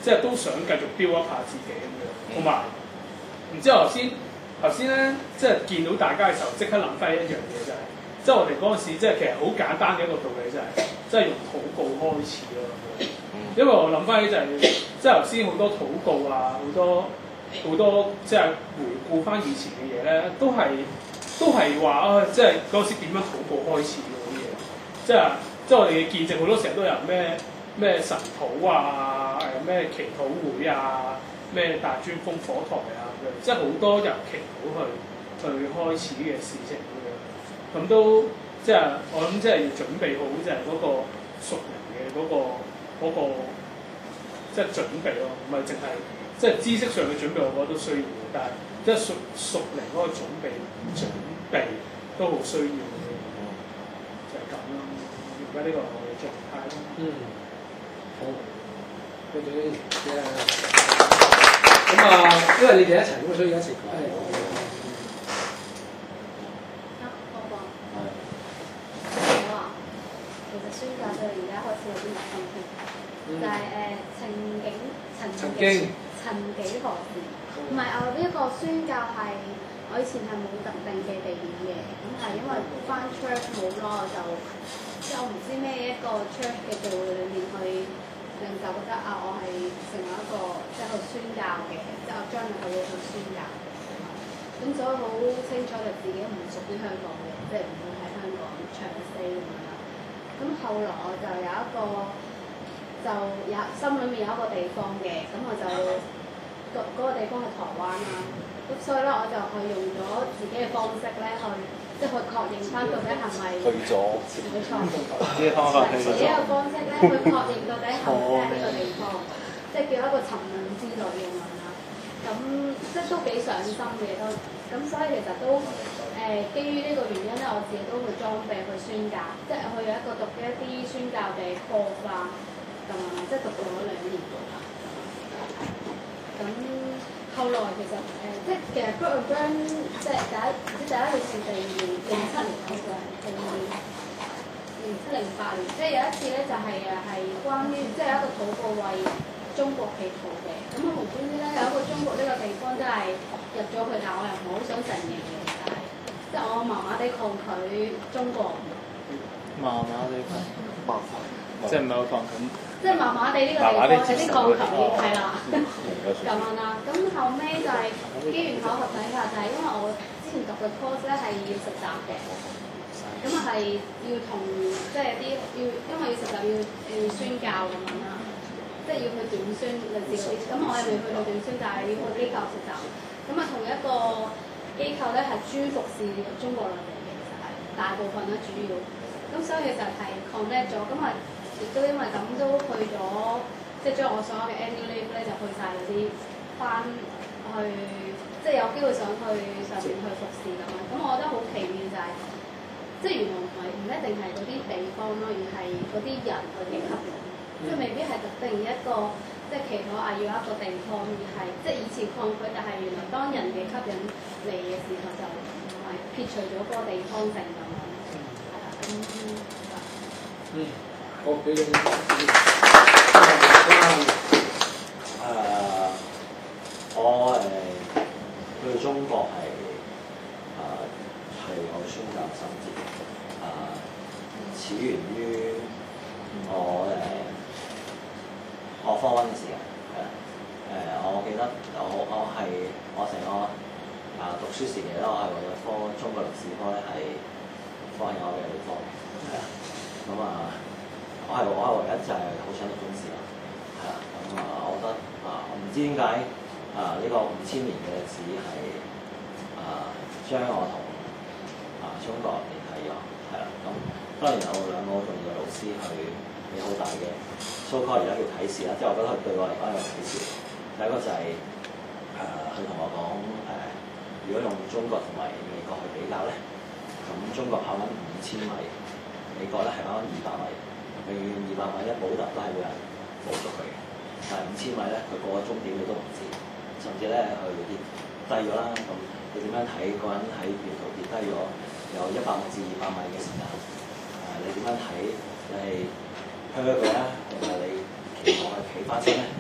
即係都想繼續 build up 下自己咁樣，同埋唔知頭先頭先咧，即係見到大家嘅時候，即刻諗翻一樣嘢就係、是，即係我哋嗰陣時即係其實好簡單嘅一個道理就係、是，即係用禱告開始咯。因為我諗翻起就係、是，即係頭先好多禱告啊，好多好多即係回顧翻以前嘅嘢咧，都係都係話啊，即係嗰陣時點樣禱告開始嗰啲嘢，即係即係我哋嘅見證好多時候都有咩咩神禱啊，誒咩祈禱會啊，咩大專風火台啊，即係好多由祈禱去去開始嘅事情咁樣，咁都即係我諗即係要準備好就係嗰個屬靈嘅嗰個嗰、那個即係準備咯，唔係淨係即係知識上嘅準備，我覺得都需要嘅，但係即係屬屬靈嗰個準備準備都好需要嘅，就係咁咯。而家呢個係我嘅狀態咯。 嗯，好，跟住誒，咁啊，因為你哋一齊咁，所以一齊講。 我啊，其實宣教到而家開始有啲唔同添，就係誒曾經曾經曾幾何時，唔係我呢一個宣教係我以前係冇特定嘅地點嘅，咁係因為翻 church 冇咯，就即係我唔知咩一個 church 嘅聚會裏面去令就覺得啊，我係成為一個即係去宣教嘅，即係我將來係會去宣教，咁所以好清楚就自己唔屬於香港嘅，即係唔會喺香港長 stay 咁樣啦。咁後來我就有一個就有心裏面有一個地方嘅，咁我就個嗰個地方係台灣啦。咁所以咧，我就去用咗自己嘅方式咧，去即係去確認翻到底係咪去咗， 冇錯， 自己方法去咗。 自己嘅方式咧，去確認到底係咪真係呢個地方，即係叫一個尋問之旅咁樣啦。咁即係都幾上心嘅都，咁所以其實都。誒、呃，基於呢個原因咧，我自己都會裝備去宣教，即係去有一個讀一啲宣教嘅課啦，咁樣即係讀咗兩年嘅啦。咁後來其實誒、呃，即係其實 Good and Grand 即係第一，唔知第一次係零零七年好似係零零七零八年，即係有一次咧就係誒係關於即係有一個禱告為中國祈禱嘅，咁我無端端咧有一個中國呢個地方真係入咗去，但我又唔係好想承認嘅，但係。即係我麻麻地抗拒中國， 麻麻地抗拒，即係唔係好抗拒？ 即係麻麻地呢個地方有啲抗拒，係啦，咁樣啦。咁後尾就係機緣巧合底下，就係因為我之前讀嘅 course 咧係要實習嘅，咁啊係要同即係啲要，因為要實習要要宣教咁樣啦，即係要去短宣類似嗰啲。咁我係未去到短宣，但係要去機構實習。咁啊同一個機構咧係專服侍中國內地嘅，其實係大部分啦主要，咁所以其實係 connect 咗，咁啊亦都因為咁都去咗，即係將我所有嘅 annual leave 咧就去晒嗰啲翻去，即係有機會上去上面去服侍咁樣，咁我覺得好奇妙就係、是，即係原來唔係唔一定係嗰啲地方咯，而係嗰啲人去嘅吸引，即係未必係特定一個。即係祈禱啊，要一個地方，而係即係以前抗拒，但係原來當人嘅吸引嚟嘅時候，就唔係撇除咗嗰個地方性咁樣，係啦，咁嗯，好，俾你。 誒，我誒去中國係誒係我宣教心志誒，始源於我誒。學科温嘅時間，係啦，誒、呃，我記得我我係我成個啊讀書時期咧，我係為咗科中國歷史科咧係放棄我嘅理科，係啦，咁啊，我係我係唯一就係好想讀中史啦，係啦，咁啊，我覺得啊，我唔知點解啊呢個五千年嘅歷史係啊將我同啊中國聯繫咗，係啦，咁當然有兩個好重要嘅老師去俾好大嘅。so call 而家叫啟示啦，即係我覺得佢對我嚟講有啟示。第一個就係誒，佢同我講誒，如果用中國同埋美國去比較咧，咁中國跑緊五千米，美國咧係跑緊二百米，永遠二百米一保特都係會有人保咗佢嘅。但係五千米咧，佢過個終點你都唔知，甚至咧佢跌低咗啦。咁你點樣睇個人喺沿途跌低咗有一百至二百米嘅時間？誒、呃，你點樣睇？你係？佢佢咧，定係你期望佢企翻身咧？咁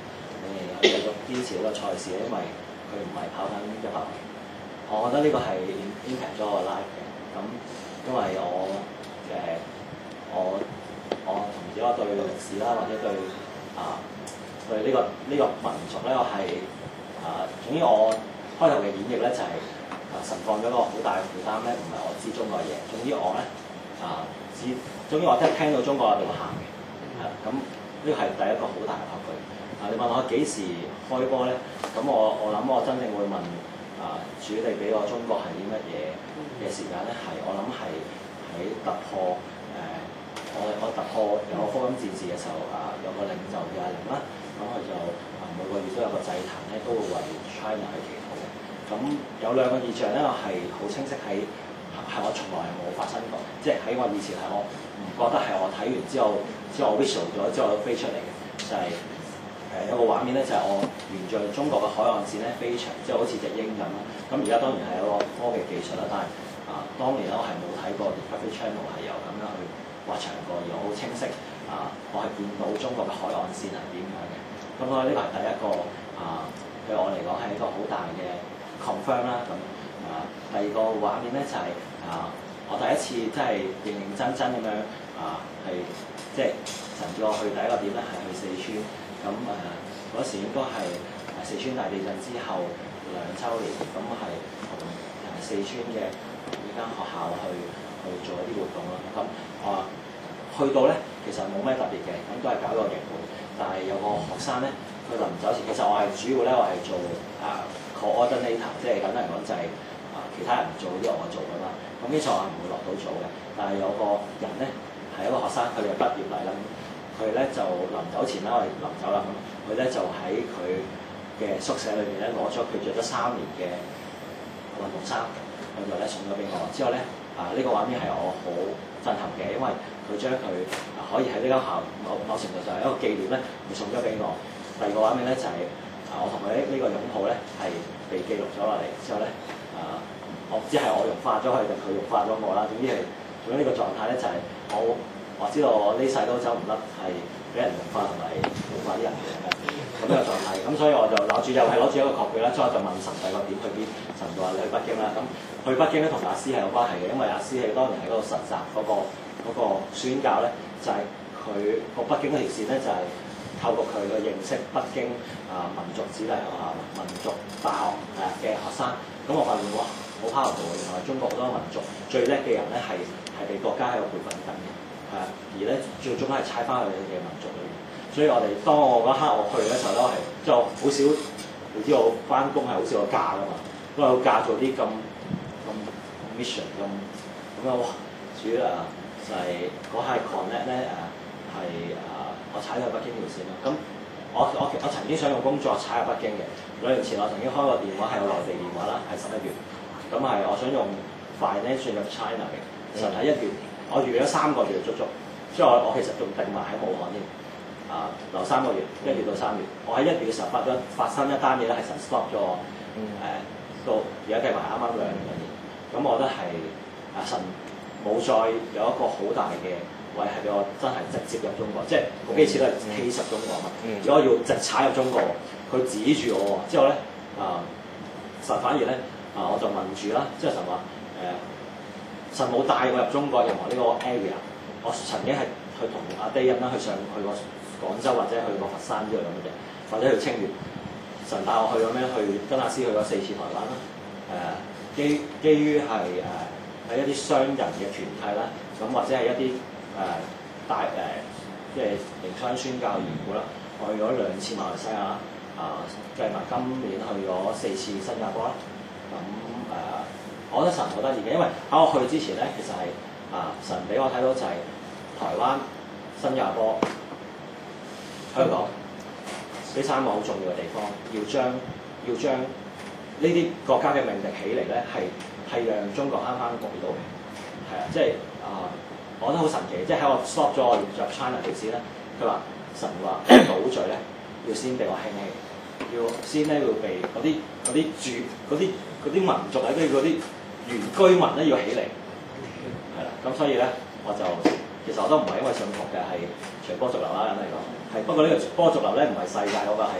你繼續堅持呢個賽事，因為佢唔係跑緊一百米。我覺得呢個係 impact 咗我 life 嘅。咁因為我誒、呃、我我同自己對歷史啦，或者對啊對呢、這個呢、這個民族咧，我係啊總之我開頭嘅演繹咧就係、是、啊神放咗個好大嘅負擔咧，唔係我知中國嘢。總之我咧啊知，總之我真係聽到中國有度喊嘅，係啦。咁呢個係第一個好大嘅學據。啊，你問我幾時開波咧？咁我我諗我真正會問。啊！主你俾我中國係啲乜嘢嘅時間咧？係我諗係喺突破誒、呃，我我突破有個福音戰士嘅時候啊，有個領袖嘅阿玲啦，咁佢就啊每個月都有個祭壇咧，都會為 China 去祈禱嘅。咁有兩個異象咧，我係好清晰喺係我從來係冇發生過，即係喺我以前係我唔覺得係我睇完之後之後我 visual 咗之後飛出嚟嘅，就係、是。誒有個畫面咧，就係、是、我沿著中國嘅海岸線咧飛翔，即係好似隻鷹咁啦。咁而家當然係一個科技技術啦，但係啊，當年咧我係冇睇過 Discovery Channel 係有咁樣去畫長過，而我好清晰啊，我係見到中國嘅海岸線係點樣嘅。咁所以呢個係第一個啊，對我嚟講係一個好大嘅 confirm 啦。咁啊，第二個畫面咧就係、是、啊，我第一次即係認認真真咁樣啊，係即係神叫我去第一個點咧係去四川。咁誒嗰時應該係四川大地震之後兩週年，咁係同誒四川嘅呢間學校去去做一啲活動啦。咁我話去到咧，其實冇咩特別嘅，咁都係搞個營會。但係有個學生咧，佢臨走前，其實我係主要咧，我係做誒 coordinator，即係簡單嚟講就係啊其他人做啲我做㗎嘛。咁呢次我係唔會落到組嘅，但係有個人咧係一個學生，佢哋畢業禮啦。佢咧就臨走前啦，我哋臨走啦，咁佢咧就喺佢嘅宿舍裏邊咧攞咗佢着咗三年嘅運動衫，咁就咧送咗俾我。之後咧啊呢、這個畫面係我好震撼嘅，因為佢將佢可以喺呢間校某某程度上係一個紀念咧，而送咗俾我。第二個畫面咧就係、是、啊我同佢呢個擁抱咧係被記錄咗落嚟。之後咧啊我唔知係我融化咗佢定佢融化咗我啦。總之係總之呢個狀態咧就係、是、我。我知道我呢世都走唔甩，係俾人融化同埋融化啲人嘅咁樣嘅狀態。咁所以我就攞住又係攞住一個確據啦。之後我就問神第個點去邊？神就話你去北京啦。咁去北京咧同阿師係有關係嘅，因為阿師係當年喺嗰度實習嗰、那個嗰、那個宣教咧，就係佢個北京嗰條線咧，就係、是、透過佢嘅認識北京啊、呃、民族子弟學校、民族大學誒嘅學生。咁我發現哇，好 powerful！原來中國好多民族最叻嘅人咧，係係被國家喺度培訓緊嘅。而咧最終係踩翻佢哋嘅民族裏面，所以我哋當我嗰刻我去嘅時候咧，我係即係好少，你知我翻工係好少有假噶嘛，都有假做啲咁咁 mission 咁咁啊！哇，主啊就係嗰刻 connect 咧誒係誒我踩到北京條線啦。咁我我我曾經想用工作踩入北京嘅，兩年前我曾經開個電話係有內地電話啦，係十一月，咁係我想用 Financial of China 嘅，其實喺一月。我預咗三個月足足，所以我我其實仲定埋喺武漢添，啊留三個月，一月到三月。我喺一月嘅時候發咗發生一單嘢咧，係神 stop 咗我，誒、呃、到而家計埋啱啱兩年。咁我覺得係啊神冇再有一個好大嘅位係俾我真係直接入中國，即係好幾次都係 case 中國嘛。如果我要直踩入中國，佢指住我之後咧啊神反而咧啊我就問住啦，即係神話誒。呃神冇帶我入中國任何呢個 area，我曾經係去同阿 Day 啦，去上去過廣州或者去過佛山之類咁嘅嘢，或者去清遠。神帶我去咗咩？去跟阿師去咗四次台灣啦。誒、呃，基基於係誒喺一啲商人嘅團體啦，咁或者係一啲誒、呃、大誒即係營商宣教緣故啦，我去咗兩次馬來西亞，啊、呃、計埋今年去咗四次新加坡啦。咁、呃、誒。呃我覺得神好得意嘅，因為喺我去之前咧，其實係啊神俾我睇到就係台灣、新加坡、香港呢三個好重要嘅地方，要將要將呢啲國家嘅命力起嚟咧，係係讓中國啱啱改到嘅，係啊，即係啊，我覺得好神奇，即係喺我 stop 咗我入 China 條線咧，佢話神話島嶼咧要先俾我興起，要先咧要被嗰啲嗰啲住嗰啲嗰啲民族喺啲嗰啲。原居民咧要起嚟，係啦，咁所以咧我就其實我都唔係因為信服嘅，係隨波逐流啦，咁嚟講係。不過呢個波逐流咧唔係世界嗰個，係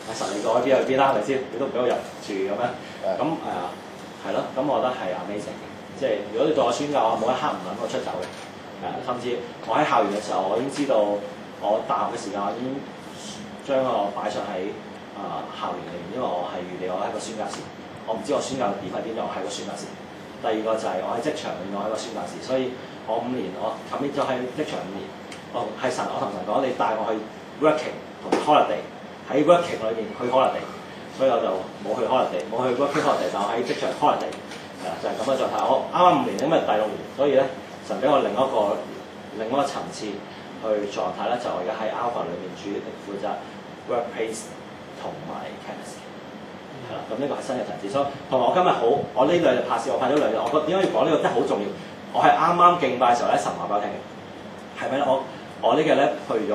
神你講去邊去邊啦，係咪先？你都唔俾我入住咁樣，咁誒係咯，咁、呃、我覺得係 amazing 嘅。即係如果你對我宣教，我冇一刻唔諗我出走嘅。誒、呃，甚至我喺校園嘅時候，我已經知道我大學嘅時間，我已經將我擺上喺啊、呃、校園裏面，因為我係預備我係一個宣教士。我唔知我宣教點係點樣，我係個宣教士。第二個就係我喺職場裏面，我係一個宣教士，所以我五年我 commit 咗喺職場五年。我係神，我同神講，你帶我去 working 同 holiday， 喺 working 裏面去 holiday， 所以我就冇去 holiday， 冇去 working holiday， 就喺職場 holiday， 係啦，就係咁嘅狀態。我啱啱五年，咁啊第六年，所以咧神俾我另一個另一個層次去狀態咧，就我而家喺 Alpha 裏面主力負責 workplace 同埋 campus。係啦，咁呢個係新嘅層次，所以同埋我今日好，我呢兩日拍攝，我拍咗兩日，我覺得點解要講呢個真係好重要。我係啱啱敬拜嘅時候咧，神話俾我聽嘅，係咪咧？我我呢日咧去咗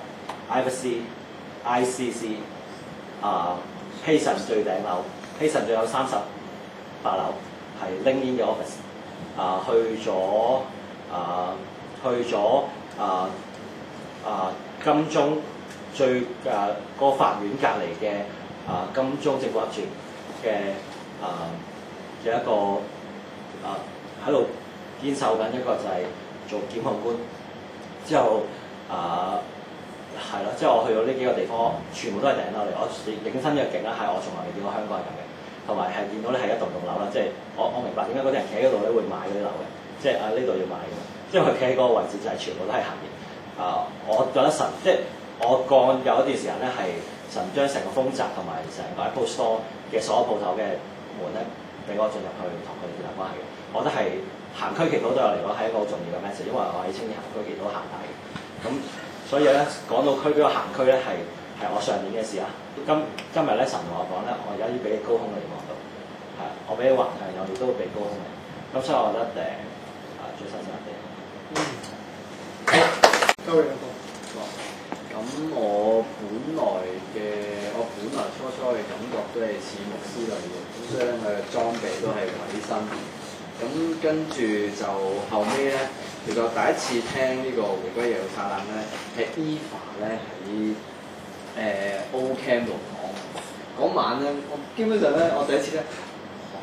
I C I C C 啊，希慎最頂樓，希慎最有三十八樓，係 LinkedIn 嘅 office 啊，去咗啊，去咗啊啊金鐘最誒個法院隔離嘅。啊，金鐘政府合署嘅啊嘅一個啊喺度堅守緊一個就係做檢控官，之後啊係咯，之後我去到呢幾個地方，全部都係頂樓嚟。我影親嘅景咧係我從來未見過香港係咁嘅，同埋係見到咧係一棟棟樓啦，即係我我明白點解嗰啲人企喺嗰度咧會買嗰啲樓嘅，即係啊呢度要買嘅，即係佢企喺嗰個位置就係全部都係行業啊！我覺得神即係我個有一段時間咧係。神將成個豐澤同埋成個 Apple Store 嘅所有鋪頭嘅門咧，俾我進入去同佢哋建立關係嘅。我覺得係行區祈禱對我嚟講係一個好重要嘅 message，因為我喺青年行區祈禱行大嘅。咁所以咧講到區嗰個行區咧係係我上年嘅事啊。今今日咧神同我講咧，我而家要俾你高空你望到，係我俾你橫向，我亦都俾高空你。咁所以我覺得誒啊最新鮮啲。嗯。 交嘢講。 咁我本來嘅我本來初初嘅感覺都係似牧師類嘅，咁所以咧佢嘅裝備都係委身。咁跟住就後尾咧，其實我第一次聽呢個回歸耶路撒冷咧，係 Eva 咧喺誒 O Camp 度講。嗰晚咧，我基本上咧，我第一次咧，哦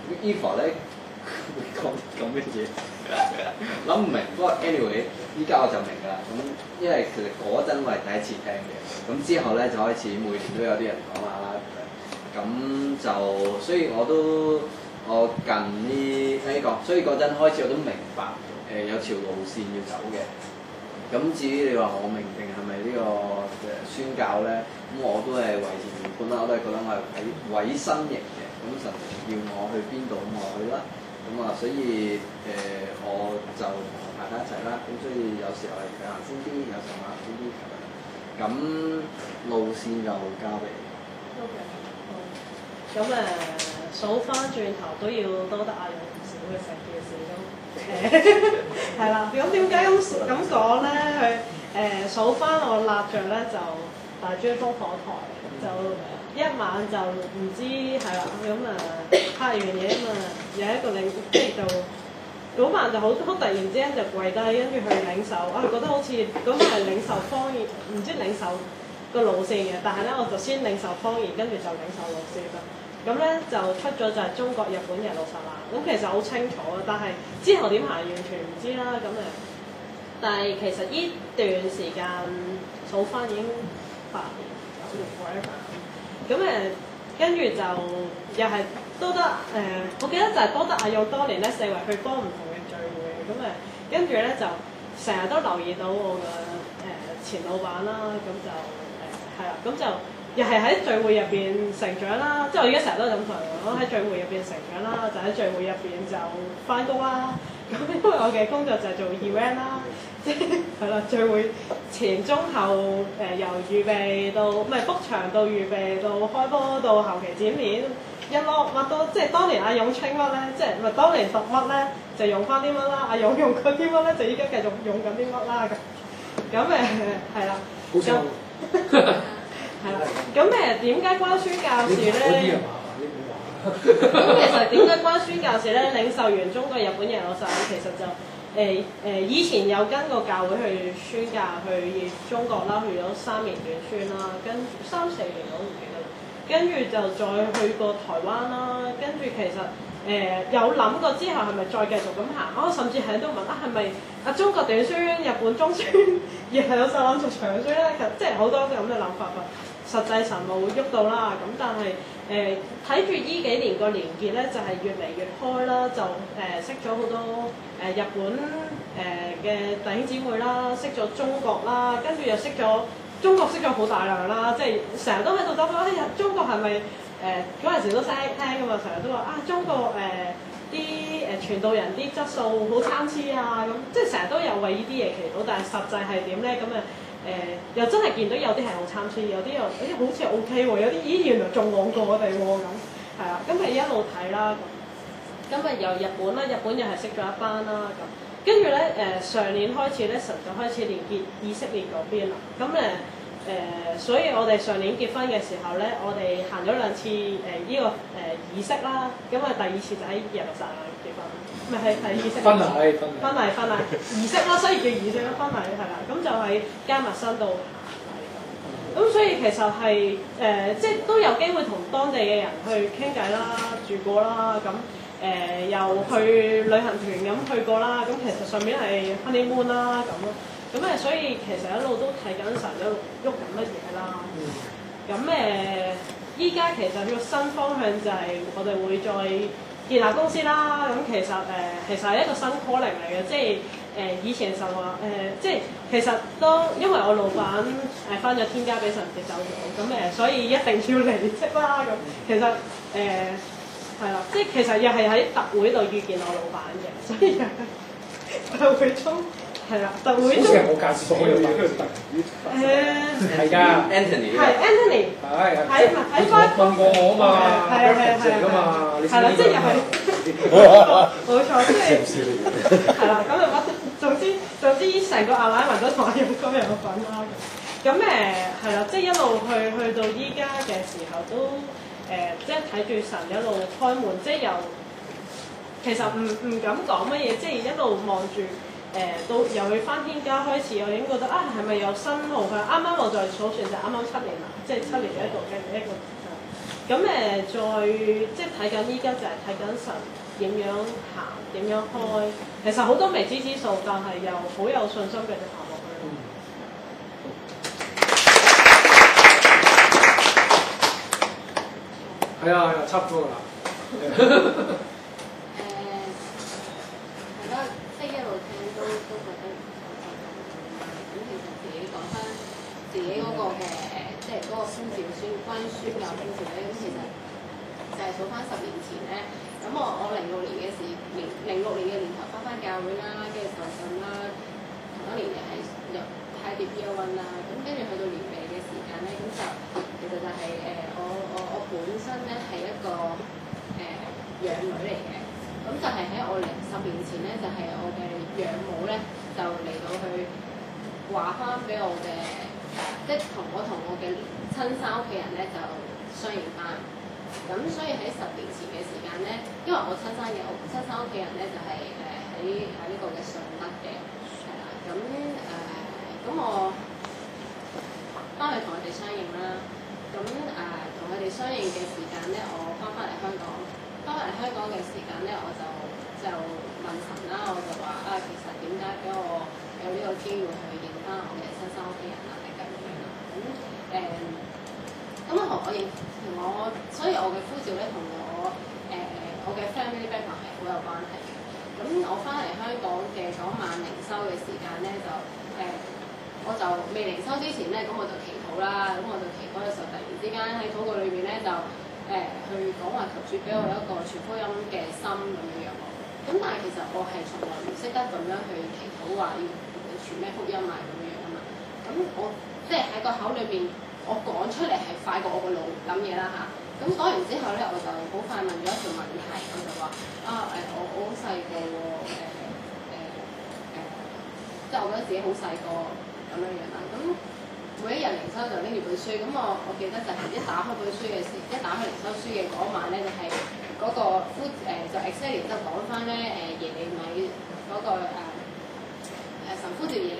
Eva 咧會講講乜嘢？諗唔明，不過 anyway，依家我就明㗎啦。咁因為其實嗰陣我係第一次聽嘅，咁之後咧就開始每年都有啲人講下啦。咁就所以我都我近呢呢個，所以嗰陣開始我都明白誒、呃、有條路線要走嘅。咁至於你話我命定係咪呢個誒宣教咧？咁我都係維持原判啦，我都係覺得我係喺委身型嘅。咁神要我去邊度咁我去啦。咁啊，所以誒、呃、我就同我太太一齊啦。咁所以有時候係佢行先啲，有時候我行先啲咁樣。咁路線就交俾你。 O K，好。咁誒數翻轉頭都要多得阿勇唔少嘅成件事都誒係啦。咁點解咁咁講咧？佢誒數翻我立着咧就大專烽火台就。一晚就唔知係啦，咁啊拍完嘢啊嘛，有一個領即係就嗰晚就好好突然之間就跪低，跟住去領受啊，覺得好似嗰晚係領受方言，唔知領受個路線嘅，但係咧我就先領受方言，跟住就領受路線啦。咁咧就出咗就係中國、日本、耶路撒冷，咁其實好清楚啊，但係之後點行完全唔知啦。咁誒，但係其實呢段時間數翻已經八年九年 whatever。咁誒，跟住就又係多得誒、呃，我記得就係多得阿勇多年咧，四圍去幫唔同嘅聚會，咁誒，跟住咧就成日都留意到我嘅誒、呃、前老闆啦，咁就誒係啦，咁、呃、就又係喺聚會入邊成長啦，即係我而家成日都係咁同佢講，我喺聚會入邊成長啦，就喺聚會入邊就翻工啦，咁因為我嘅工作就係做 event 啦。係啦，聚會前中後誒、呃、由預備到唔係 book 場到預備到開波到後期剪片一粒乜都即係當年阿勇 train 乜咧，即係唔係當年讀乜咧就用翻啲乜啦，阿勇用嗰啲乜咧就依家繼續用緊啲乜啦咁，咁誒係啦，咁係啦，咁誒點解關宣教事咧？咁其實點解關宣教事咧？領受完中國、日本、耶路撒冷，其實就〜誒誒、呃，以前有跟個教會去宣教去中國啦，去咗三年短宣啦，跟三四年我唔記得啦。 跟住就再去過台灣啦，跟住其實誒、呃、有諗過之後係咪再繼續咁行？我甚至喺度問啊，係咪啊中國短宣、日本中宣，亦係有細諗做長宣咧？其實即係好多咁嘅諗法㗎。實際上冇喐到啦，咁但係誒睇住依幾年個連結咧，就係、是、越嚟越開啦，就誒、呃、識咗好多誒、呃、日本誒嘅、呃、弟兄姊妹啦，識咗中國啦，跟住又識咗中國識咗好大量啦，即係成日都喺度講哎呀中國係咪誒嗰陣時都聽聽㗎嘛，成日都話啊中國誒啲誒傳道人啲質素好參差啊咁，即係成日都有為呢啲嘢祈禱，但係實際係點咧咁誒？誒、呃、又真係見到有啲係好參差，有啲又誒、哎、好似 O K 喎，有啲咦原來仲旺過我哋喎咁，係啊，咁係一路睇啦咁，咁咪由日本啦，日本又係識咗一班啦咁，跟住咧誒上年開始咧神就開始連結以色列嗰邊啦，咁誒誒，所以我哋上年結婚嘅時候咧，我哋行咗兩次誒呢、呃這個誒、呃、儀式啦，咁啊第二次就喺耶路撒冷結婚。咪係係儀式， 婚禮婚禮婚禮儀式啦，所以叫儀式啦，婚禮係啦，咁就喺加密新道咁，所以其實係誒、呃，即係都有機會同當地嘅人去傾偈啦，住過啦，咁誒、呃、又去旅行團咁去過啦，咁其實上面係 honeymoon 啦咁咯，咁誒所以其實一路都睇緊神一路喐緊乜嘢啦，咁誒依家其實個新方向就係我哋會再建立公司啦，咁其實誒、呃、其實係一個新 calling 嚟嘅，即係誒、呃、以前神話誒、呃，即係其實都因為我老闆誒返咗天家俾神接走咗，咁誒、呃、所以一定要離職啦。咁其實誒係啦，即係其實又係喺特會度遇見我老闆嘅，所以特會中係啦，特會中好似冇介紹過老闆誒係㗎 ，Anthony 係 Anthony 係喺喺翻問過我啊嘛， 係啊係啊係啊嘛， 係啦，即係又係。冇錯，即係係啦，咁就乜總之總之成個阿拉文都同我有今日有份啦。咁誒係啦，即係一路去去到依家嘅時候都誒、呃，即係睇住神一路開門，即係由其實唔唔敢講乜嘢，即係一路望住誒到由佢返天家開始，我已經覺得啊係咪有新號？佢啱啱我再數算就啱啱七年啦，即係七年嘅一個嘅一個。咁誒、呃、再即係睇緊依家就係睇緊神點樣行，點樣開。其實好多未知之數，但係又好有信心繼續行落去。 係啊係啊，差唔多啦。 誒係咯，即係一路聽都都覺得咁其實自己講翻自己嗰個嘅即係嗰個宣召宣關於宣教宣召咧，咁其實就係數翻十年前咧。咁我我零六年嘅時，零零六年嘅年頭翻翻教會啦，跟住受訓啦，同一年又係入派碟 Year One 啦，咁跟住去到年尾嘅時間咧，咁就其實就係、是、誒、呃、我我我本身咧係一個誒、呃、養女嚟嘅，咁就係喺我零十年前咧，就係、是、我嘅養母咧就嚟到去話翻俾我嘅，即係同我同我嘅親生屋企人咧就相認翻。咁所以喺十年前嘅時間咧，因為我親生嘅我親生屋企人咧就係誒喺喺呢個嘅順德嘅，係啦，咁誒咁我翻去同佢哋相認啦，咁誒同佢哋相認嘅時間咧，我翻返嚟香港，翻返嚟香港嘅時間咧，我就就問神啦，我就話啊，其實點解俾我有呢個機會去認翻我嘅親生屋企人啊，定係點樣啊？咁誒。咁我同我認同我，所以我嘅呼召咧同我誒、呃、我嘅 family background 係好有關係嘅。咁我翻嚟香港嘅嗰晚靈修嘅時間咧，就誒、呃、我就未靈修之前咧，咁我就祈禱啦。咁我就祈禱嘅時候，突然之間喺禱告裏邊咧就誒、呃、去講話求主俾我一個傳福音嘅心咁樣樣。咁但係其實我係從來唔識得咁樣去祈禱話要傳咩福音啊咁樣樣啊嘛。咁我即係喺個口裏邊。我講出嚟係快過我個腦諗嘢啦嚇，咁講完之後咧，我就好快問咗一條問題，我就話啊誒、呃，我我好細個喎，誒誒誒，即係我覺得自己好細個咁樣樣啦。咁每一日靈修就拎住本書，咁我我記得就係一打開本書嘅時，一打開靈修書嘅嗰晚咧，就係、是、嗰個呼誒就 exactly 就講翻咧誒耶利米嗰個誒誒神呼召耶利米嘅時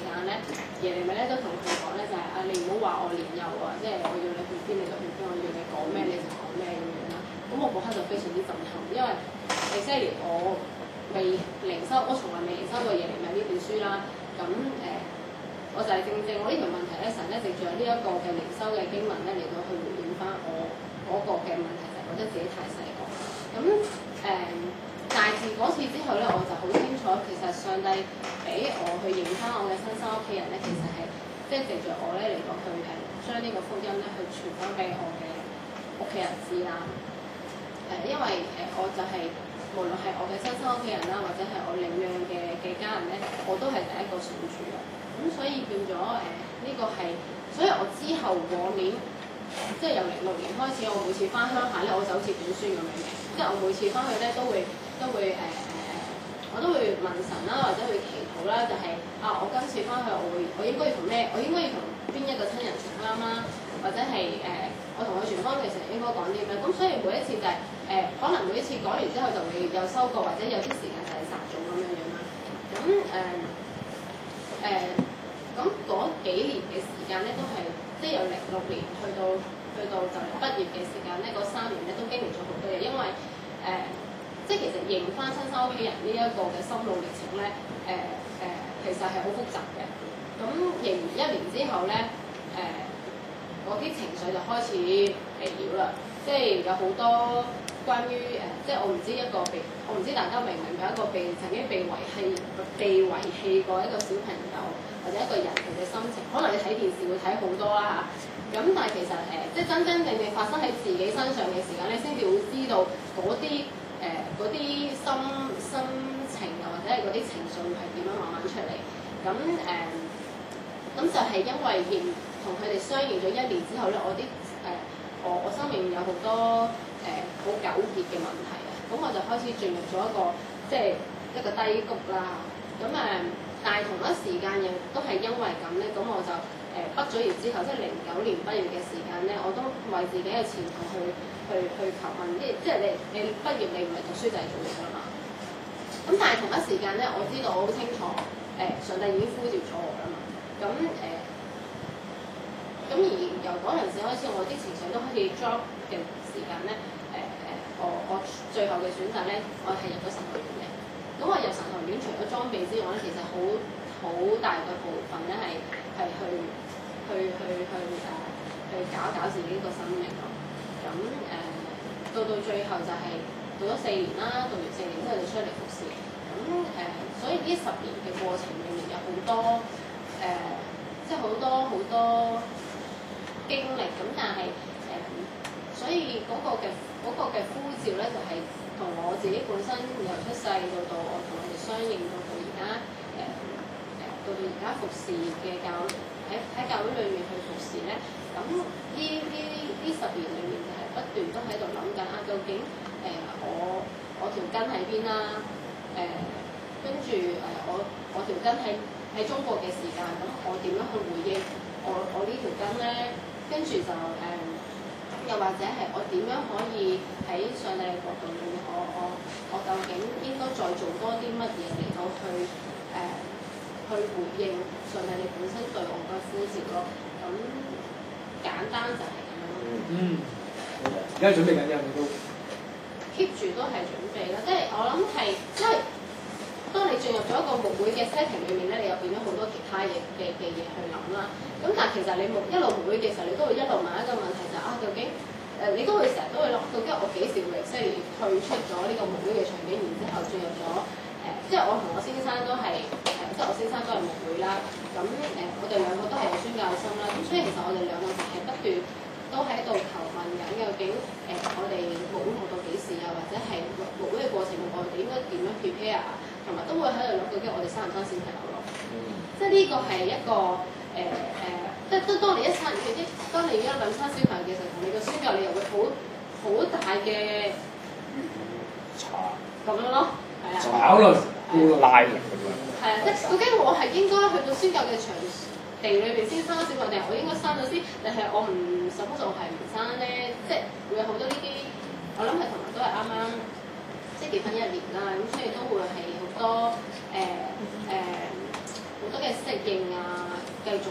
間咧，耶利米咧都同佢講咧，就係、是、啊，你唔好話我年幼啊，即係我要你去邊你就去邊，我要你講咩你就講咩咁樣啦。咁我嗰刻就非常之震撼，因為以色列我未靈修，我從來未靈修過耶利米呢本書啦。咁誒、呃，我就係正正我呢條問題咧，神咧藉住呢一個嘅靈修嘅經文咧嚟到去回應翻我嗰個嘅問題，就係覺得自己太細個。咁誒。呃大自嗰次之後咧，我就好清楚，其實上帝俾我去認翻我嘅親生屋企人咧，其實係即係藉住我咧嚟到去誒將呢個福音咧去傳翻俾我嘅屋企人知啦。誒、呃，因為誒、呃、我就係、是、無論係我嘅親生屋企人啦，或者係我領養嘅嘅家人咧，我都係第一個信主嘅。咁所以變咗誒呢個係，所以我之後往年即係由零六年開始，我每次翻鄉下咧，我就好似本書咁樣嘅，即係我每次翻去咧都會。都會誒誒誒，我都會問神啦，或者會祈禱啦，就係、是、啊，我今次翻去，我會我應該要同咩？我應該要同邊一個親人傳福音啦，或者係誒、呃，我同佢傳福音，其實應該講啲咩？咁所以每一次就係、是、誒、呃，可能每一次講完之後就會有收穫，或者有啲時間就係撒種咁樣樣啦。咁誒誒，咁嗰幾年嘅時間咧，都係即係由零六年去到去到就嚟畢業嘅時間咧，嗰三年咧都經歷咗好多嘢，因為誒。呃即係其實認翻親生屋企人呢一個嘅心路歷程咧，誒、呃、誒、呃、其實係好複雜嘅。咁認完一年之後咧，誒嗰啲情緒就開始嚟擾啦。即係有好多關於誒、呃，即係我唔知一個被，我唔知大家明唔明白一個被曾經被遺棄、被遺棄過一個小朋友或者一個人佢嘅心情。可能你睇電視會睇好多啦嚇。咁但係其實誒、呃，即係真真正正發生喺自己身上嘅時間咧，先至會知道嗰啲。誒嗰啲心心情啊，或者係嗰啲情緒係點樣慢慢出嚟？咁誒，咁、呃、就係因為認同佢哋相認咗一年之後咧，我啲誒、呃、我我生命有好多誒好、呃、糾結嘅問題啊，咁我就開始進入咗一個即係一個低谷啦。咁誒、呃，但係同一時間又都係因為咁咧，咁我就誒、呃、畢咗業之後，即係零九年畢業嘅時間咧，我都為自己嘅前途去。去去求問，即即係你你畢業你唔係讀書就係做嘢㗎嘛。咁但係同一時間咧，我知道我好清楚，誒、呃、上帝已經呼召咗我啦嘛。咁誒，咁、呃、而由嗰陣時開始，我啲情緒都開始 drop 嘅時間咧，誒、呃、誒，我我最後嘅選擇咧，我係入咗神學院嘅。咁我入神學院除咗裝備之外咧，其實好好大嘅部分咧係係去去去去誒去搞搞自己個生命咯。咁誒、呃、到到最後就係讀咗四年啦，讀完四年之後就出嚟服侍。咁誒、呃，所以呢十年嘅過程裡面有好多誒、呃，即係好多好多經歷。咁但係誒、呃，所以嗰個嘅嗰個嘅呼召咧，就係、是、同我自己本身由出世到到我同佢哋相應到到而家誒誒到到而家服侍嘅教喺喺教會裡面去服侍咧。咁呢呢呢十年裡面就係不斷都喺度諗緊啊，究竟誒、呃、我我條根喺邊啦？誒跟住誒我我條根喺喺中國嘅時間，咁我點樣去回應我我呢條根咧？跟住就誒、呃，又或者係我點樣可以喺上帝嘅角度裡面，我我我究竟應該再做多啲乜嘢嚟到去誒、呃、去回應上帝你本身對我嘅呼召咯？咁簡單就係咁樣咯。 嗯，而家準備緊嘅你都 keep 住都係準備啦，即係我諗係，因為當你進入咗一個牧會嘅 setting 裏面咧，你又變咗好多其他嘢嘅嘅嘢去諗啦。咁但係其實你牧一路牧會嘅時候，你都會一路問一個問題就係、是、啊，究竟誒、呃、你都會成日都會諗，究竟我幾時會即係退出咗呢個牧會嘅場景，然之後進入咗誒、呃，即係我同我先生都係誒、呃，即係我先生都係牧會啦。咁誒、呃，我哋兩個都係有宣教心啦。咁所以其實我哋兩個就係不斷都喺度求問緊，究竟誒、呃、我哋牧會牧到幾時啊？或者係牧牧會嘅過程，我哋應該點樣 prepare 啊？同埋都會喺度諗究竟我哋生唔生小朋友咯。嗯、即係呢個係一個誒誒、呃呃，即係都當你一生嘅一，當你一兩生小朋友嘅時候，同你個宣教你又會好好大嘅查咁樣咯，係啊。 考慮拉力咁樣。 係啊，即係究竟我係應該去到宣教嘅場地裏邊先生小朋友，定係我應該生咗先？定係我唔 suppose 我係唔生咧？即係會有好多呢啲，我諗係同埋都係啱啱即係結婚一年啦，咁所以都會係好多誒誒好多嘅適應啊，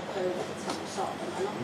去尋索咁樣咯。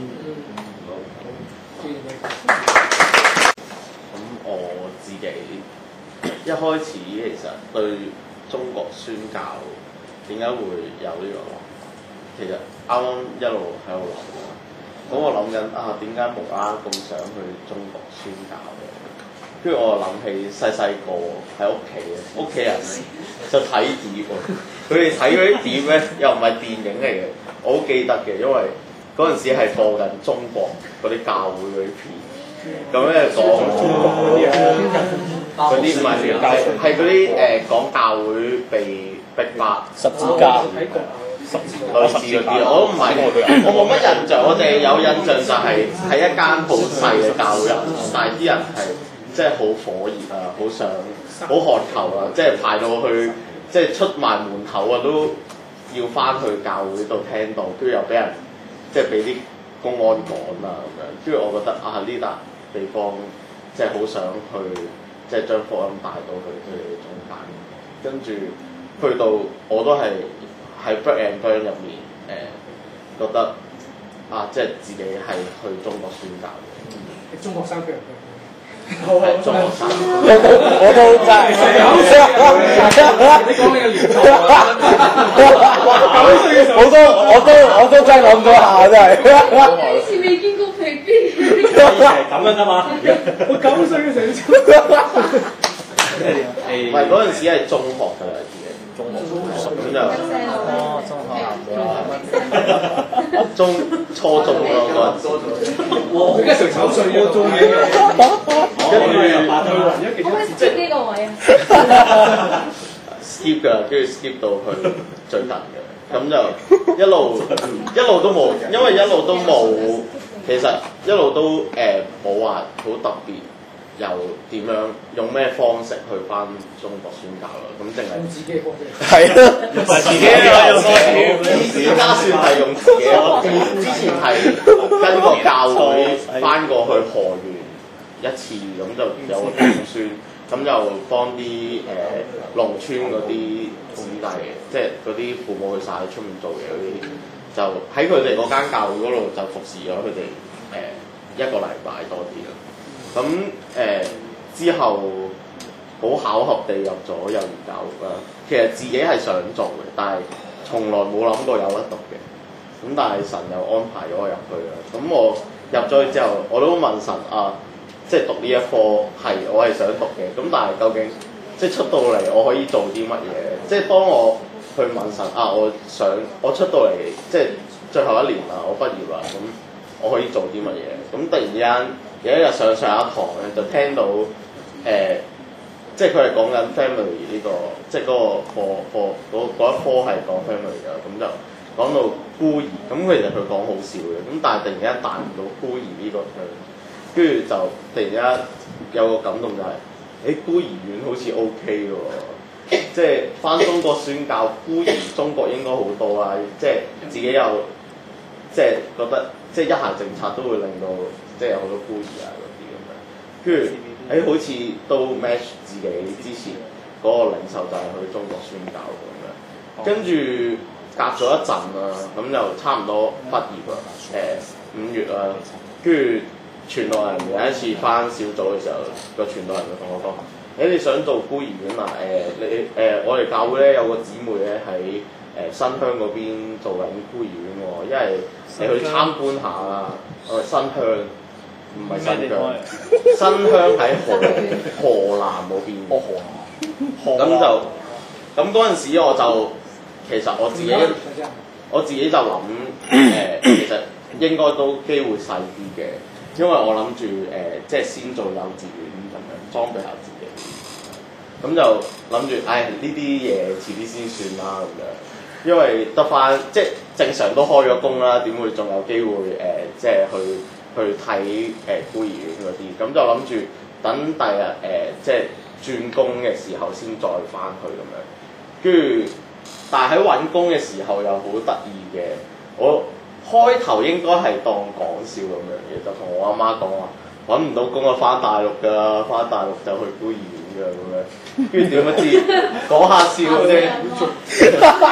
咁我自己一開始其實對中國宣教點解會有呢個諗？其實啱啱一路喺度諗啦，咁我諗緊啊點解無啦啦咁想去中國宣教嘅？跟住我諗起細細個喺屋企嘅，屋企人就睇碟喎，佢哋睇嗰啲碟咧又唔係電影嚟嘅，我好記得嘅，因為嗰陣時係播緊中國嗰啲教會嗰啲片，咁咧講嗰啲唔係係嗰啲誒講教會被逼迫十字架。 類似嗰啲，我都唔係，我冇乜印象。我哋有印象就係喺一間好細嘅教會入面，但係啲人係即係好火熱啊，好想好渴求啊，即係排到去即係出埋門口啊，都要翻去教會度聽到，跟住又俾人即係俾啲公安趕啊咁樣。跟住我覺得啊，呢笪地方即係好想去，即係將福音帶到去佢哋嘅中間。跟住去到我都係。喺 Break and Burn 入面，誒、呃、覺得啊，即係自己係去中國宣教嘅。 中國生佢人係中國生。 我都我都真係。 你講你嘅年代。 我都我都我都真係諗咗下，真係。 好似未見過皮邊。 咁樣㗎嘛？ 我九歲嘅時候。 唔係嗰陣時係中學㗎啦。中學咁就哦，中學中初中咯嗰陣時， 佢而家成九歲咯，中嘅。 跟住我係 skip 呢個位啊 skip 㗎，跟住 skip 到去最近嘅，咁就一路一路都冇，因為一路都冇，其實一路都誒冇話好特別。又點樣用咩方式去翻中國宣教啦？咁淨係自己嘅方式。 係啊， 唔係自己嘅用方式，而家算係用自己。我之前係跟個教會翻過去河源一次，咁就有個短宣，咁就幫啲誒農村嗰啲子弟，即係嗰啲父母去晒出面做嘢嗰啲，就喺佢哋嗰間教會嗰度就服侍咗佢哋誒一個禮拜多啲啦。咁誒、呃、之後好巧合地入咗幼兒教育啦。其實自己係想做嘅，但係從來冇諗過有得讀嘅。咁但係神又安排咗我入去啦。咁我入咗去之後，我都問神啊，即係讀呢一科係我係想讀嘅。咁但係究竟即係出到嚟我可以做啲乜嘢？即係當我去問神啊，我想我出到嚟即係最後一年啦，我畢業啦，咁我可以做啲乜嘢？咁突然之間。有一日上上一堂咧，就聽到誒、呃，即係佢係講緊 family 呢、這個，即係嗰個課課嗰嗰一科係講 family 㗎，咁就講到孤兒，咁其實佢講好笑嘅，咁但係突然間彈唔到孤兒呢個 term，跟住就突然間有個感動就係、是，誒、欸、孤兒院好似 OK 嘅喎，即係返中國宣教孤兒，中國應該好多啦，即係自己又即係覺得即係一孩政策都會令到。即係有好多孤兒啊嗰啲咁樣，跟住誒好似都 match 自己之前嗰個領袖就係去中國宣教咁樣，跟住隔咗一陣啦，咁就差唔多畢業啦，誒、呃、五月啦，跟住傳道人有一次返小組嘅時候，個傳道人就同我講：誒、欸、你想做孤兒院啊？誒、呃、你誒、呃、我哋教會咧有個姊妹咧喺誒新鄉嗰邊做緊孤兒院喎，因為你去參觀下啦，我哋新鄉。唔係新疆，新鄉喺河河南嗰邊。哦，河南。咁就咁嗰陣時，我就其實我自己我自己就諗誒、呃，其實應該都機會細啲嘅，因為我諗住誒，即係先做幼稚園咁樣裝備下自己。咁就諗住，唉呢啲嘢遲啲先算啦咁樣，因為得翻即係正常都開咗工啦，點會仲有機會誒、呃，即係去。去睇誒、呃、孤兒院嗰啲，咁就諗住等第日誒、呃、即係轉工嘅時候先再翻去咁樣。跟住，但係喺揾工嘅時候又好得意嘅。我開頭應該係當講笑咁樣嘅，就同我阿媽講話揾唔到工啊，翻大陸㗎，翻大陸就去孤兒院㗎咁樣。跟住點不知講下笑啫，點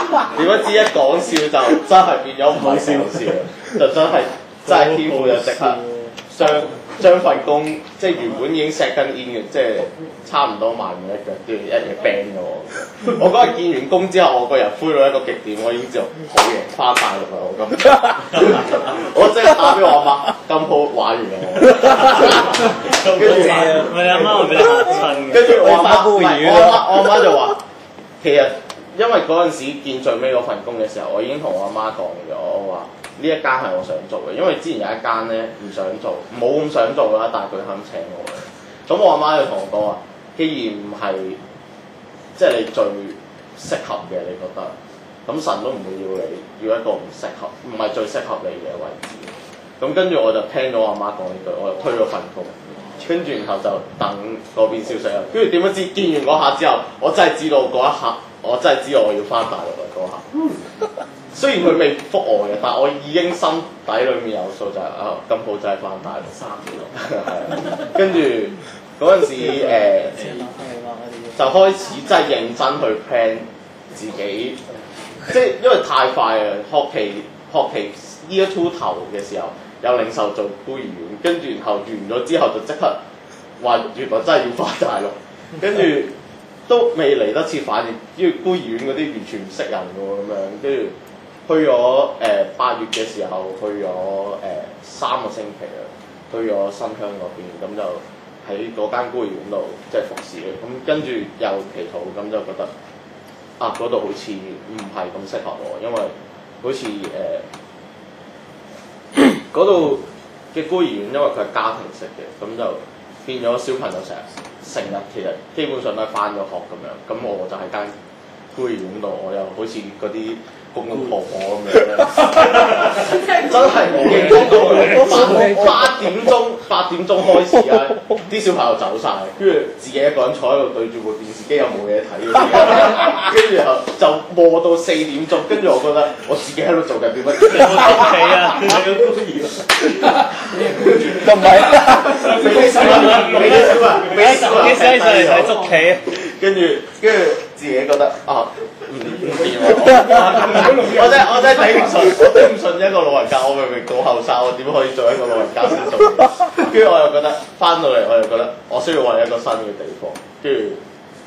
點不知一講笑就真係變咗唔係笑笑，就真係真係天父就即刻將將份工即係原本已經 second in 嘅，即係差唔多慢咗一腳，跟住一嘢 ban 咗我。我嗰日見完工之後，我個人灰到一個極點，我已經知道好嘢，翻大陸啦我今，我即刻打俾我阿媽，今鋪玩完啦我。跟住我哋阿媽會俾你嚇親嘅。 跟住我阿媽，我阿媽我阿媽就話，其實因為嗰陣時見最尾嗰份工嘅時候，我已經同我阿媽講咗，我話。呢一間係我想做嘅，因為之前有一間咧唔想做，冇咁想做啦，但係佢肯請我嘅。咁我阿媽就同我講話，既然唔係即係你最適合嘅，你覺得，咁神都唔會要你要一個唔適合，唔係最適合你嘅位置。咁跟住我就聽咗我阿媽講呢句，我就推咗份工，跟住然後就等嗰邊消息啦。跟住點不知見完嗰下之後，我真係知道嗰一刻，我真係知道我要翻大陸啦嗰下。雖然佢未覆我嘅，但係我已經心底裏面有數就係、是、啊，今鋪真係翻大陸三年咯，係跟住嗰陣時、呃、就開始真係認真去 plan 自己，即係因為太快啊！學期學期 year two 頭嘅時候有領袖做孤兒院，跟住然後完咗之後就即刻話原來真係要翻大陸，跟住都未嚟得切反應，因為孤兒院嗰啲完全唔識人嘅喎咁樣，跟住。去咗誒八月嘅時候，去咗誒、呃、三個星期啦，去咗新鄉嗰邊，咁就喺嗰間孤兒院度即係服侍嘅。咁跟住又祈禱，咁就覺得啊嗰度好似唔係咁適合我，因為好似誒嗰度嘅孤兒院，因為佢係家庭式嘅，咁就變咗小朋友成日成日其實基本上都係返咗學咁樣。咁我就喺間孤兒院度，我又好似嗰啲。公公婆婆咁樣咧，真係冇認真到八點鐘八點鐘開始啊！啲小朋友走晒，跟住自己一個人坐喺度對住部電視機又冇嘢睇，跟住後就磨到四點鐘，跟住我覺得我自己喺度做緊啲乜嘢？捉棋啊！你係個孤兒啊！就唔係俾小朋友，俾小朋友，俾小朋友上嚟睇捉棋，跟住跟住自己覺得啊〜唔唔掂喎！我真係我真係頂唔順，我頂唔順一個老人家。我明明夠後生，我點可以做一個老人家先做？跟住我又覺得翻到嚟，我又覺得我需要揾一個新嘅地方。跟住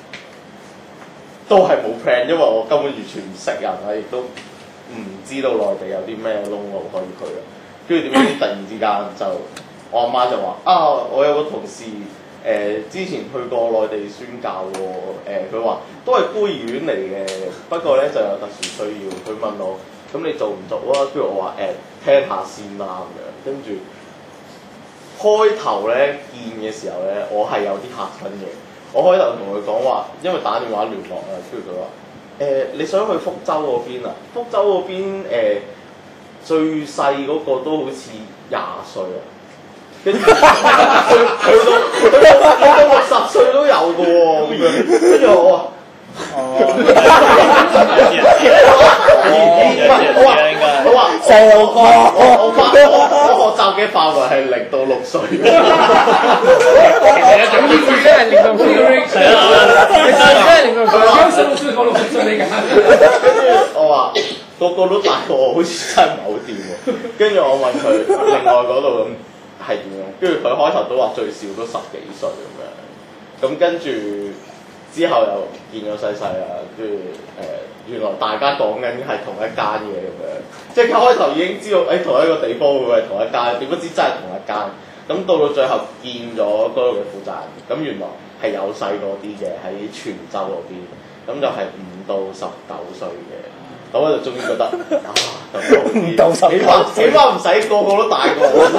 都係冇 plan，因為我根本完全唔識人啦，亦都唔知道內地有啲咩窿路可以去啦。跟住點知突然之間就我阿媽就話啊，我有個同事。誒、呃、之前去過內地宣教喎，誒佢話都係孤兒院嚟嘅，不過咧就有特殊需要。佢問我，咁你做唔做啊？跟住我話誒、呃、聽下先啦咁樣。跟住開頭咧見嘅時候咧，我係有啲嚇親嘅。我開頭同佢講話，因為打電話聯絡啊，跟住佢話誒你想去福州嗰邊啊？福州嗰邊、呃、最細嗰個都好似廿歲啊！跟住去到去到去到六十歲都有嘅喎，咁樣跟住我話，哦，我話我話細路哥，我我翻我我學習嘅範圍係零到六歲，其實有種意思咧係零到 theory， 係啊，其實真係零到 theory，十六歲講六十歲你㗎，跟住我話個個都大過我，好似真係唔係好掂喎，跟住我問佢另外嗰度咁。係點樣？跟住佢開頭都話最少都十幾歲咁樣，咁跟住之後又見咗細細啊，跟住誒原來大家講緊係同一間嘢咁樣，即係開頭已經知道誒、哎、同一個地方會唔會係同一間，點不知真係同一間。咁到到最後見咗嗰度嘅負責人，咁原來係有細個啲嘅喺泉州嗰邊，咁就係五到十九歲嘅。咁我就終於覺得啊，咁好啲，起碼起碼唔使個個都大過我，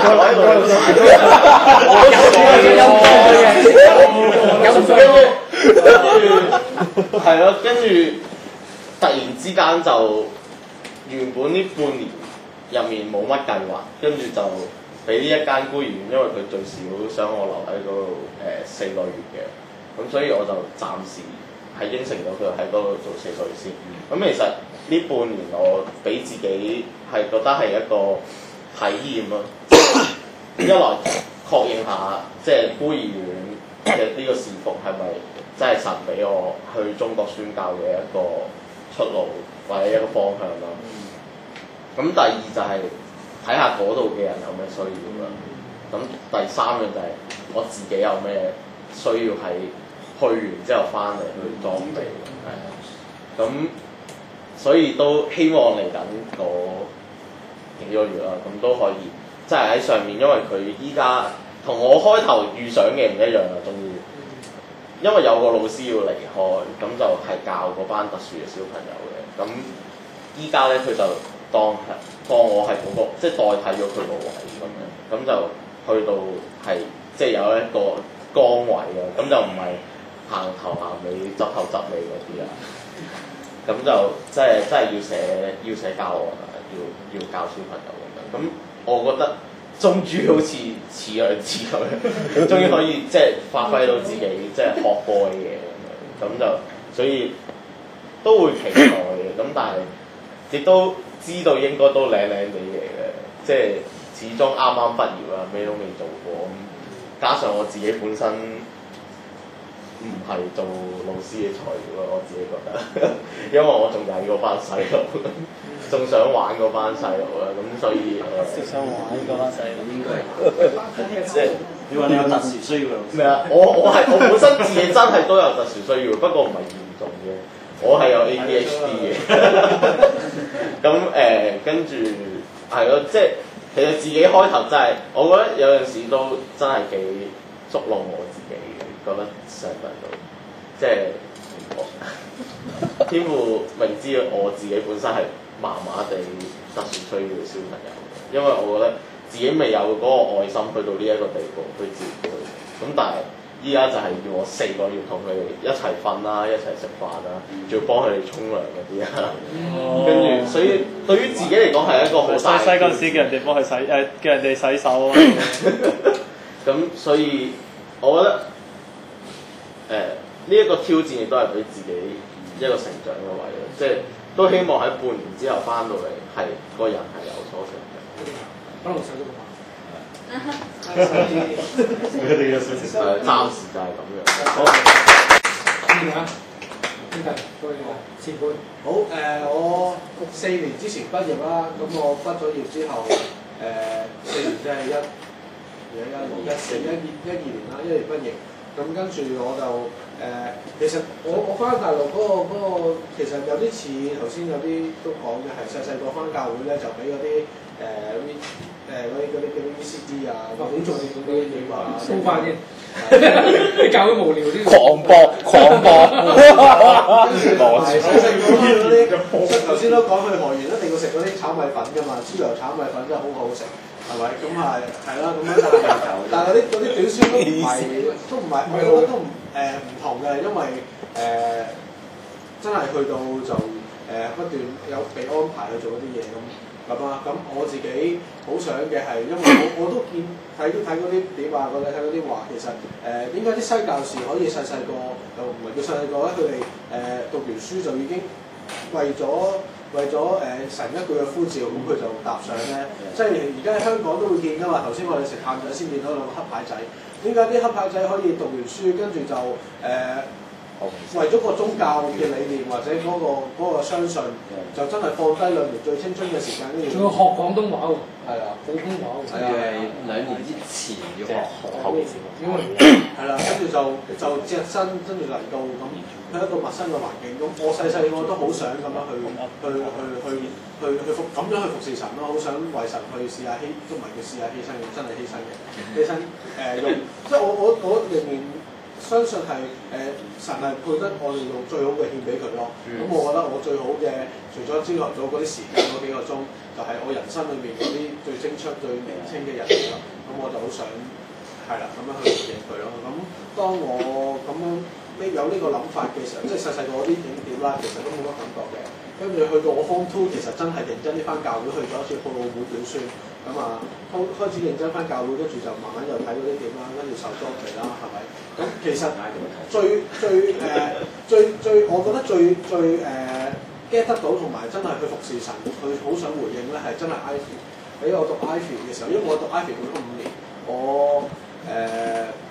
跟住係咯，跟住突然之間就原本呢半年入面冇乜計劃，跟住就俾呢一間孤兒院，因為佢最少想我留喺嗰度誒四個月嘅，咁所以我就暫時。係應承到佢喺嗰度做四個月先。咁、嗯、其實呢半年我俾自己係覺得係一個體驗咯，一來確認下即係孤兒院嘅呢個侍奉係咪真係神俾我去中國宣教嘅一個出路或者一個方向咯。咁第二就係睇下嗰度嘅人有咩需要啦。咁第三樣就係我自己有咩需要喺去完之後翻嚟去裝備，係咁所以都希望嚟緊嗰幾個月啦，咁都可以即係喺上面，因為佢依家同我開頭預想嘅唔一樣啦，終於，因為有個老師要離開，咁就係教嗰班特殊嘅小朋友嘅，咁依家咧佢就當係當我係嗰、那個，即係代替咗佢個位咁樣，咁就去到係即係有一個崗位啊，咁就唔係行頭行尾、執頭執尾嗰啲啊，咁就即係即係要寫要寫教案啊，要要教小朋友咁樣，咁我覺得終於好似似兩次咁樣，終於可以即係發揮到自己即係學過嘅嘢咁樣，咁就所以都會期待嘅，咁但係亦都知道應該都靚靚地嘢嘅，即係始終啱啱畢業啦，咩都未做過，咁加上我自己本身唔係做老師嘅材料咯，我自己覺得，因為我仲曳嗰班細路，仲想玩嗰班細路啦，咁所以誒， 想玩嗰班細路應該即係你話你有特殊需要嘅咩啊？我我係我本身自己真係都有特殊需要，不過唔係嚴重嘅，我係有 A D H D 嘅。咁誒、呃，跟住係咯，即係其實自己開頭真係，我覺得有陣時都真係幾捉弄我自己嘅，覺得成份都即係天父明知我自己本身係麻麻地特殊需要嘅小朋友，因為我覺得自己未有嗰個愛心去到呢一個地步去照顧佢，咁但係依家就係要我四個月同佢哋一齊瞓啦，一齊食飯啦，仲要幫佢哋沖涼嗰啲啊，跟住所以對於自己嚟講係一個好大嘅。 細嗰陣時叫人哋幫佢洗誒、呃，叫人哋洗手啊。 咁所以我覺得誒呢一個挑戰亦都係俾自己一個成長嘅位咯，即係都希望喺半年之後翻到嚟係個人係有所成長。 可能上咗個誒，暫時就係咁樣。好， 邊個啊？邊個？嗰個前輩。好誒、呃，我四年之前畢業啦，咁我畢咗業之後，誒、呃、四年即係一而家一一四一二一二年啦，一年畢業。咁跟住我就誒、呃，其實我我翻大陸嗰、那個嗰、那個其實有啲似頭先有啲都講嘅係細細個翻教會咧，就俾嗰啲誒啲誒嗰啲嗰啲嗰啲 V C D 啊，好重要嗰啲嘢話收翻先。你教會無聊啲。 狂播狂播。 係細細個嗰啲，頭先都講去河源一定要食嗰啲炒米粉㗎嘛，豬油炒米粉真係好好食。係咪？咁係係啦，咁樣但係但係嗰啲嗰啲短書都唔係都唔係，我覺得都唔誒唔同嘅，因為誒、呃、真係去到就誒、呃、不斷有被安排去做一啲嘢咁咁啊，咁我自己好想嘅係，因為我我都見睇睇嗰啲碟啊，嗰啲睇嗰啲話，其實誒點解啲西教士可以細細個又唔係叫細細個咧？佢哋誒讀完書就已經為咗為咗誒、呃、神一句嘅呼召，咁佢就踏上咧。即係而家喺香港都會見㗎嘛。頭先我哋食晏仔先見到兩個黑牌仔。點解啲黑牌仔可以讀完書，跟住就誒、呃、為咗個宗教嘅理念或者嗰、那個嗰、那個相信，就真係放低兩年最青春嘅時間，跟住仲要學廣東話喎。係啊，普通話喎。係啊， 兩年之前要學學嘅時候。 因為係啦，跟住就就隻身跟住嚟到咁。喺一個陌生嘅環境，咁我細細個都好想咁樣去去去去去去服咁樣去服侍神咯，好想為神去試下犧，都唔係叫試下犧牲嘅，真係犧牲嘅犧牲誒、呃、用，即係我我我仍然相信係誒、呃、神係配得我哋用最好嘅獻俾佢咯。咁、嗯、我覺得我最好嘅，除咗朝頭早嗰啲時間嗰幾個鐘，就係、是、我人生裏面嗰啲最青春、最年輕嘅人啦。咁我就好想係啦，咁樣去回應佢咯。咁當我咁樣。有呢個諗法嘅時候，即係細細個啲影碟啦，其實都冇乜感覺嘅。跟住去到我 Form Two，其實真係認真啲翻教會，去咗一次佈道會短宣，咁啊開開始認真翻教會，跟住就慢慢又睇嗰啲碟啦，跟住受裝備啦，係咪？咁其實最最誒、呃、最最，我覺得最最誒 get 得到同埋真係去服侍神，佢好想回應咧，係真係 Ivy 俾我讀 Ivy 嘅時候，因為我讀 Ivy 讀咗五年，我誒。呃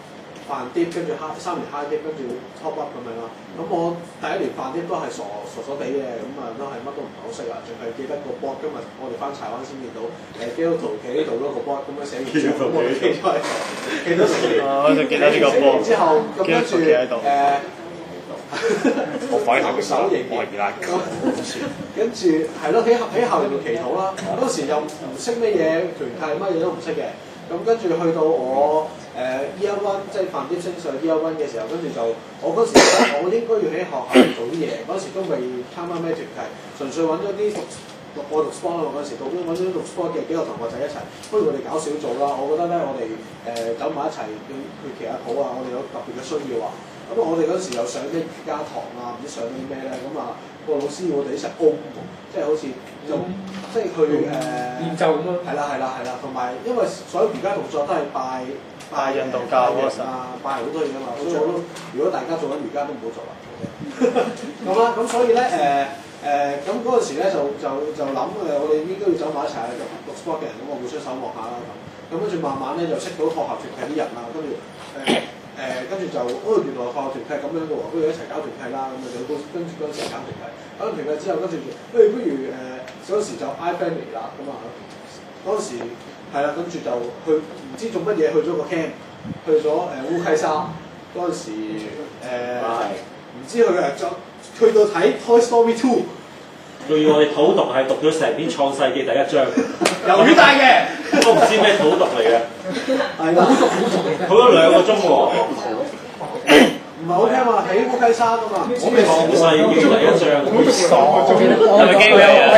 飯碟，跟住 high 三年 high 碟，跟住 top up 咁樣啦。咁我第一年飯碟都係傻傻傻地嘅，咁啊都係乜都唔係好識啊，淨係記得個 board。今日我哋翻柴灣先見到誒基督徒企喺度嗰個 board 咁樣寫完之後，咁我哋企咗喺度，企咗成年。 我就記得呢個 board。 之後咁跟住誒。 我擺頭手型嘅，跟住係咯，喺喺校園度祈禱啦。嗰時又唔識咩嘢團契，乜嘢都唔識嘅。咁跟住去到我誒 year one，即係飯碟升上 year one 嘅時候，跟住就我嗰時我應該要喺學校做啲嘢。嗰時都未參加咩團契，純粹揾咗啲讀讀我讀 sport 啊嘛。嗰時讀揾咗啲讀 sport 嘅幾個同學仔一齊，不如我哋搞小組啦。我覺得咧，我哋誒走埋一齊去去祈下禱啊，我哋有特別嘅需要啊。咁我哋嗰時又上啲瑜伽堂啊，唔知上啲咩咧，咁啊個老師要我哋一齊 O， 即係好似就即係佢誒練就咁咯。係啦係啦係啦，同埋因為所有瑜伽動作都係拜拜印度教嗰神啊，拜好多嘢㗎嘛，所以我都如果大家做緊瑜伽都唔好做啦。咁啦，咁所以咧誒誒，咁嗰陣時咧就就就諗誒，我哋應該要走埋一齊去讀 sport 嘅人，咁我互相守望下啦咁。咁跟住慢慢咧就識到學校團契啲人啦，跟住誒。誒跟住就，哦原來學校團契咁樣嘅喎，不如一齊搞團契啦，咁啊就跟住嗰陣時搞團契，搞完團契之後，跟住誒不如誒嗰陣時就 iFamily 啦，咁啊嗰陣時係啦，跟住就去唔知做乜嘢去咗個 camp，去咗誒烏溪沙嗰陣時誒，唔知佢誒就去到睇 Toy Story Two。 仲要我哋土讀係讀咗成篇創世記第一章， 由語大嘅， 都唔知咩土讀嚟嘅， 係啦，好讀好讀嚟嘅， 好咗兩個鐘喎， 唔係好聽話，喺烏溪沙㗎嘛， 我未創世記第一章，好爽， 係咪機會啊？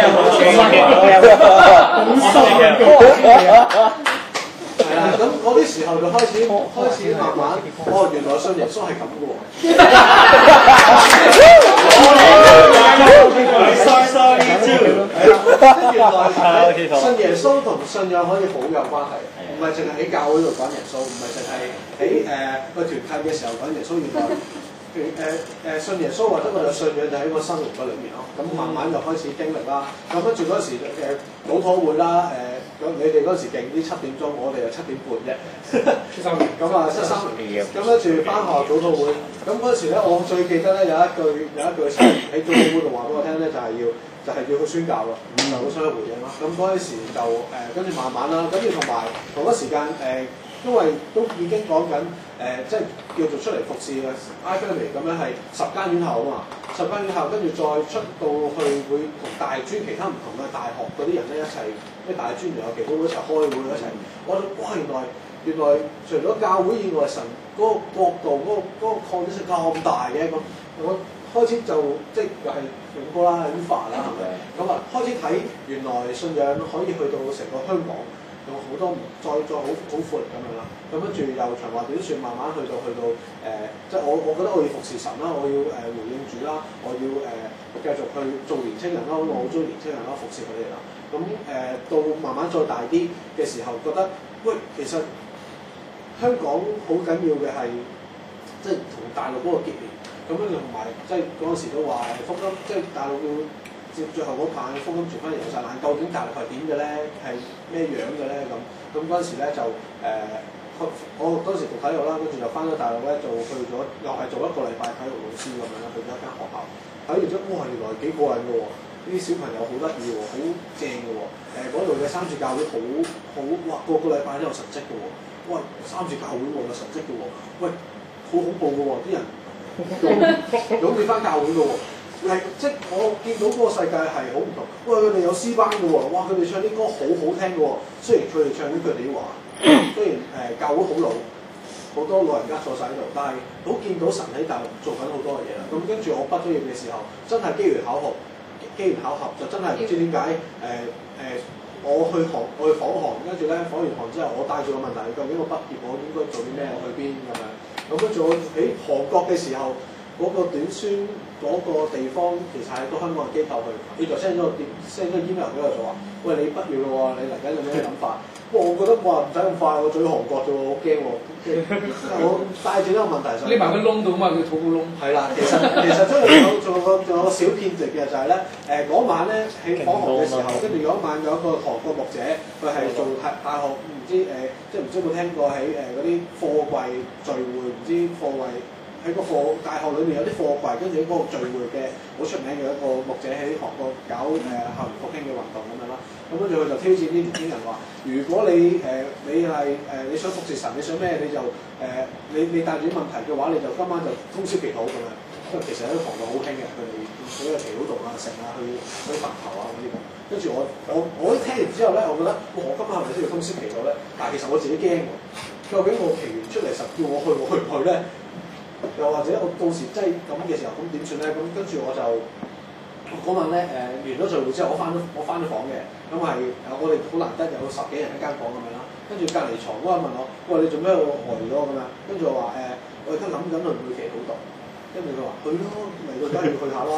係啦，咁嗰啲時候就開始開始慢慢，哦原來信耶穌係咁嘅喎。原來信耶穌同信仰可以好有關係，唔係淨係喺教會度講耶穌，唔係淨係喺誒個團契嘅時候講耶穌。原來誒誒信耶穌或者我哋信仰就喺個生活嗰裏面咯。咁慢慢就開始經歷啦。咁跟住嗰時誒禱禱會啦，誒。咁你哋嗰時勁啲七點鐘，我哋就七點半啫。七三零。咁啊，七三零。咁跟住翻學早禱會，咁嗰時咧，我最記得咧有一句有一句喺早禱會度話俾我聽咧，就係要就係要去宣教咯，就好想去回應啦。咁嗰陣時就誒跟住慢慢啦，跟住同埋同一時間誒，因為都已經講緊誒，即係叫做出嚟服侍嘅 iFamily 咁樣係十間院校啊嘛，十間院校跟住再出到去會同大專其他唔同嘅大學嗰啲人咧一齊。啲大專又有祈禱會一齊開會一齊，我覺得哇原來原來除咗教會以外，神嗰個角度嗰、嗰個嗰、嗰個擴展性咁大嘅咁，我開始就即係又係永哥啦、Ufa 啦，係咪？咁啊開始睇原來信仰可以去到成個香港，有好多唔再再好好闊咁樣啦。咁跟住又長話短説，慢慢去到去到誒、呃，即係我我覺得我要服侍神啦，我要誒、呃、回應主啦，我要誒、呃、繼續去做年青人啦，因為我好中意年青人啦，服侍佢哋啦。咁誒、呃、到慢慢再大啲嘅時候，覺得喂其實香港好緊要嘅係即係同大陸嗰個結連，咁樣同埋即係嗰陣時都話福音，即係大陸要接最後嗰棒福音傳翻耶路撒冷，究竟大陸係點嘅咧？係咩樣嘅咧？咁咁嗰陣時咧就誒、呃，我嗰陣時讀體育啦，跟住就翻咗大陸咧，就去咗又係做一個禮拜體育老師咁樣啦，去咗一間學校，睇完之後哇原來幾過癮嘅喎！啲小朋友好得意喎，好正嘅喎，誒嗰度嘅三字教會好好哇，個個禮拜都有神蹟嘅喎，喂三字教會喎有神蹟嘅喎，喂好恐怖嘅喎，啲人湧湧住翻教會嘅喎，係即係我見到嗰個世界係好唔同，喂佢哋有詩班嘅喎，哇佢哋唱啲歌好好聽嘅喎，雖然佢哋唱啲佢哋啲話，雖然誒、呃、教會好老，好多老人家坐晒喺度，但係都見到神喺大陸做緊好多嘅嘢啦。咁跟住我畢咗業嘅時候，真係機緣巧合。機緣巧合就真係唔知點解誒誒，我去韓我去訪韓，跟住咧訪完韓之後，我帶住個問題，究竟我畢業我應該做啲咩？我去邊咁樣？咁跟住我喺韓國嘅時候， 嗰個短宣嗰個地方其實係個香港嘅機構去，佢就 send 咗個 send 咗個 email 俾我就話：喂，你不要咯喎，你嚟緊有咩諗法？不過我覺得哇唔使咁快，我做咗韓國啫喎，好驚喎！我帶住呢個問題上， 匿埋個窿度嘛，叫土咕窿。係啦，其實其實真係有仲有個仲有個小騙局嘅就係咧，誒嗰晚咧喺放學嘅時候，跟住有一晚有一個韓國牧者，佢係做大大學唔知誒、呃，即係唔知有冇聽過喺誒嗰啲貨櫃聚會，唔知貨櫃。喺個課大學裏面有啲貨櫃，跟住喺嗰個聚會嘅好出名嘅一個牧者喺韓國搞誒、呃、校園復興嘅運動咁樣啦。咁跟住佢就挑戰啲年輕人話：如果你誒、呃、你係誒、呃、你想服侍神，你想咩你就誒、呃、你你帶住啲問題嘅話，你就今晚就通宵祈禱咁樣。因為其實喺韓國好興嘅，佢哋嗰個祈禱道啊、城啊、去嗰啲墳頭啊嗰啲咁。跟住我我我一聽完之後咧，我覺得我今晚係咪需要通宵祈禱咧？但係其實我自己驚喎，究竟我祈完出嚟神叫我去，我去唔去咧？又或者我到時真係咁嘅時候，咁點算咧？咁跟住我就嗰晚咧誒、呃、完咗聚會之後，我翻咗我翻咗房嘅，咁係我哋好難得有十幾人一間房咁樣啦。跟住隔離床嗰個問我：喂，你做咩我呆咗咁樣？跟住我話誒、呃，我而家諗緊去唔去祈禱度。跟住佢話去咯，嚟到梗係要去下啦。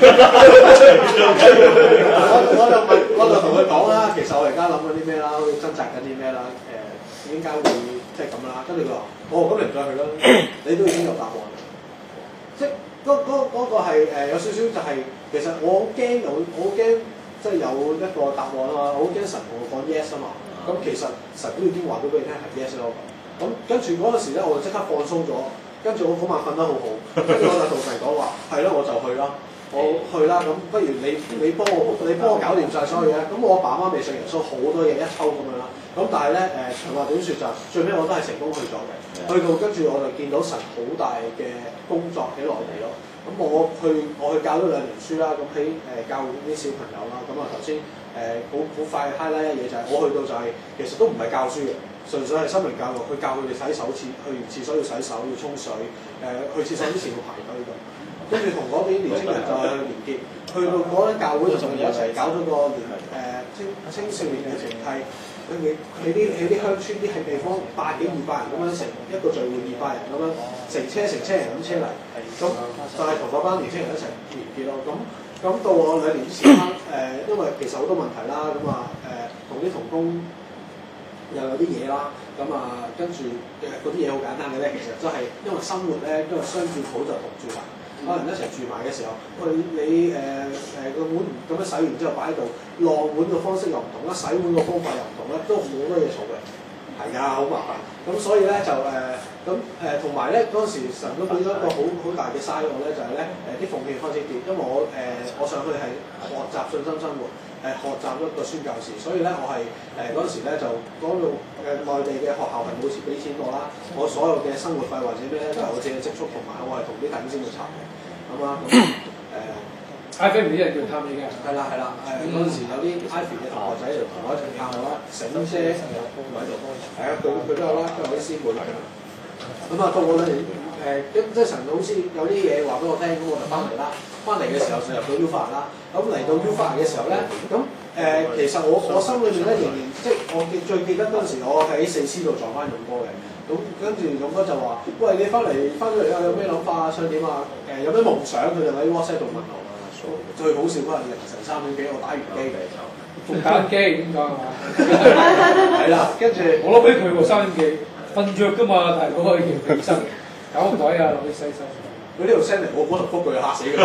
我我就問，我就同佢講啦，其實我而家諗緊啲咩啦，掙扎緊啲咩啦，誒點解會即係咁啦？跟住佢話：哦，咁你唔再去啦，你都已經有答案。即係嗰嗰嗰個係誒有少少就係、是，其實我好驚有，我好驚即係有一個答案啊嘛，我好驚神同我講 yes 啊嘛。咁其實神都已經話咗俾你聽係 yes 咯。咁跟住嗰陣時咧，我就即刻放鬆咗。跟住我嗰晚瞓得好好，跟住我就同神講話：係咯，我就去啦，我去啦。咁不如你你幫我，你幫我搞掂晒所有嘢。咁我阿爸媽未信耶穌，好多嘢一抽咁樣啦。咁但係咧誒，長話短説就最尾我都係成功去咗嘅。去到跟住我就見到神好大嘅工作喺內地咯。咁我去我去教咗兩年書啦。咁喺誒教啲小朋友啦。咁啊頭先誒好好快 highlight 一嘢就係、是、我去到就係、是、其實都唔係教書嘅。純粹係心靈教育，去教佢哋洗手，廁去完廁所要洗手，要沖水。誒、呃，去廁所之前要排隊㗎。跟住同嗰邊年青人就係去連結，去到嗰間教會同佢哋一齊搞咗個年誒青青少年嘅團契。佢哋喺啲喺啲鄉村啲係地方百幾二百人咁樣成一個聚會二百人咁樣成車成車人咁車嚟，咁就係同嗰班年青人一齊連結咯。咁咁到我兩年之前啦，誒、呃，因為其實好多問題啦，咁啊誒同啲同工。又有啲嘢啦，咁啊跟住誒嗰啲嘢好簡單嘅咧，其實都係因為生活咧，因為相處好就同住埋，可能一齊住埋嘅時候，喂你誒誒個碗咁樣洗完之後擺喺度，晾碗嘅方式又唔同啦，洗碗嘅方法又唔同啦，都好多嘢嘈嘅，係㗎，好麻煩。咁所以咧就誒咁誒同埋咧嗰陣時神都俾咗一個好好大嘅嘥我咧，就係咧誒啲奉獻開始跌，因為我誒、呃、我上去係學習信心生活。誒學習一個宣教士，所以咧我係誒嗰陣時咧就嗰度誒內地嘅學校係冇錢俾錢我啦，我所有嘅生活費或者咩咧都係我自己積蓄，同埋我係同啲弟兄先去籌嘅，咁啊咁誒。I F 唔知係叫探你嘅。係啦係啦，誒嗰陣時有啲 I F 嘅同學仔嚟同我一齊探我啦，醒車喺度，係啊佢佢都有啦，都有啲師妹嚟㗎。咁啊到我兩年誒，即係神好似有啲嘢話俾我聽，咁我就翻嚟啦。翻嚟嘅時候就入到 U 法啦，咁嚟到 U 法嘅時候咧，咁誒、呃、其實我我心裏面咧仍然即係我記最記得嗰陣時，我喺四 C 度撞翻勇哥嘅，咁跟住勇哥就話：喂，你翻嚟翻咗嚟啊，有咩諗法啊？想點啊？誒、呃、有咩夢想？佢就喺 WhatsApp 度問我。最好笑嗰日凌晨三點幾，我打完機， 仲打緊機點講係嘛？ 係啦，跟住我攞俾佢喎，三點幾瞓着㗎嘛，大佬可以叫起身，搞個袋啊，攞啲西西。 佢呢條聲嚟，我嗰頭福佢嚇死佢。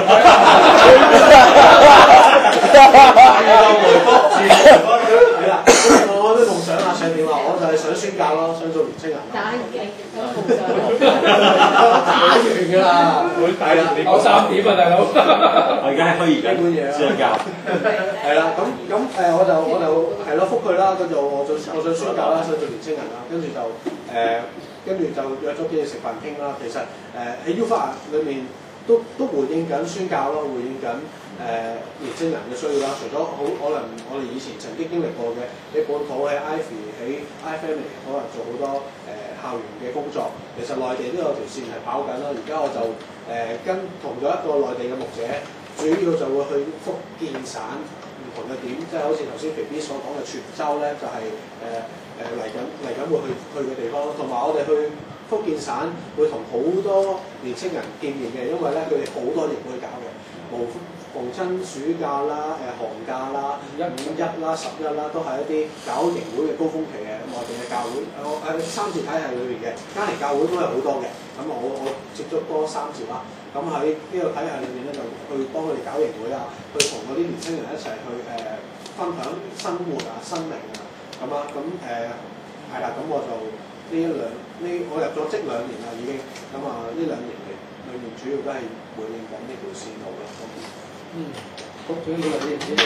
係啦，我啲夢想啊，想點啊？我就係想宣教咯，想做年青人。 打完機有夢想。 打完㗎啦，會係啦， 我三點啊，大佬。 我而家係虛擬緊宣教。 係啦，咁咁誒，我就我就係咯，福佢啦，跟住我做我想宣教啦，想做年青人啦，跟住就誒。跟住就約咗幾日食飯傾啦。其實誒喺 U 法裏面都都回應緊宣教咯，回應緊誒、呃、年青人嘅需要啦。除咗好可能我哋以前曾經經歷過嘅喺本土喺 Ivy 喺 I F M 可能做好多誒、呃、校園嘅工作，其實內地都有條線係跑緊啦。而家我就誒、呃、跟同咗一個內地嘅牧者，主要就會去福建省唔同嘅點，即係好似頭先 B B 所講嘅泉州咧，就係、是、誒。呃誒嚟緊嚟緊會去去嘅地方咯，同埋我哋去福建省會同好多年青人見面嘅，因為咧佢哋好多營會搞嘅，無逢親暑假啦、誒、寒假啦、五一啦、十一啦，都係一啲搞營會嘅高峰期嘅內地嘅教會。我誒三自體系裏面嘅家庭教會都係好多嘅，咁我我接觸多三自啦。咁喺呢個體系裏面咧，就去幫佢哋搞營會啊，去同嗰啲年青人一齊去誒、呃、分享生活啊、生命啊，咁啊，咁誒係啦，咁、呃、我就呢兩呢我入咗職兩年啦已經，咁啊呢兩年嚟裏面主要都係回應緊呢條線路咯。 嗯，好，主要呢啲先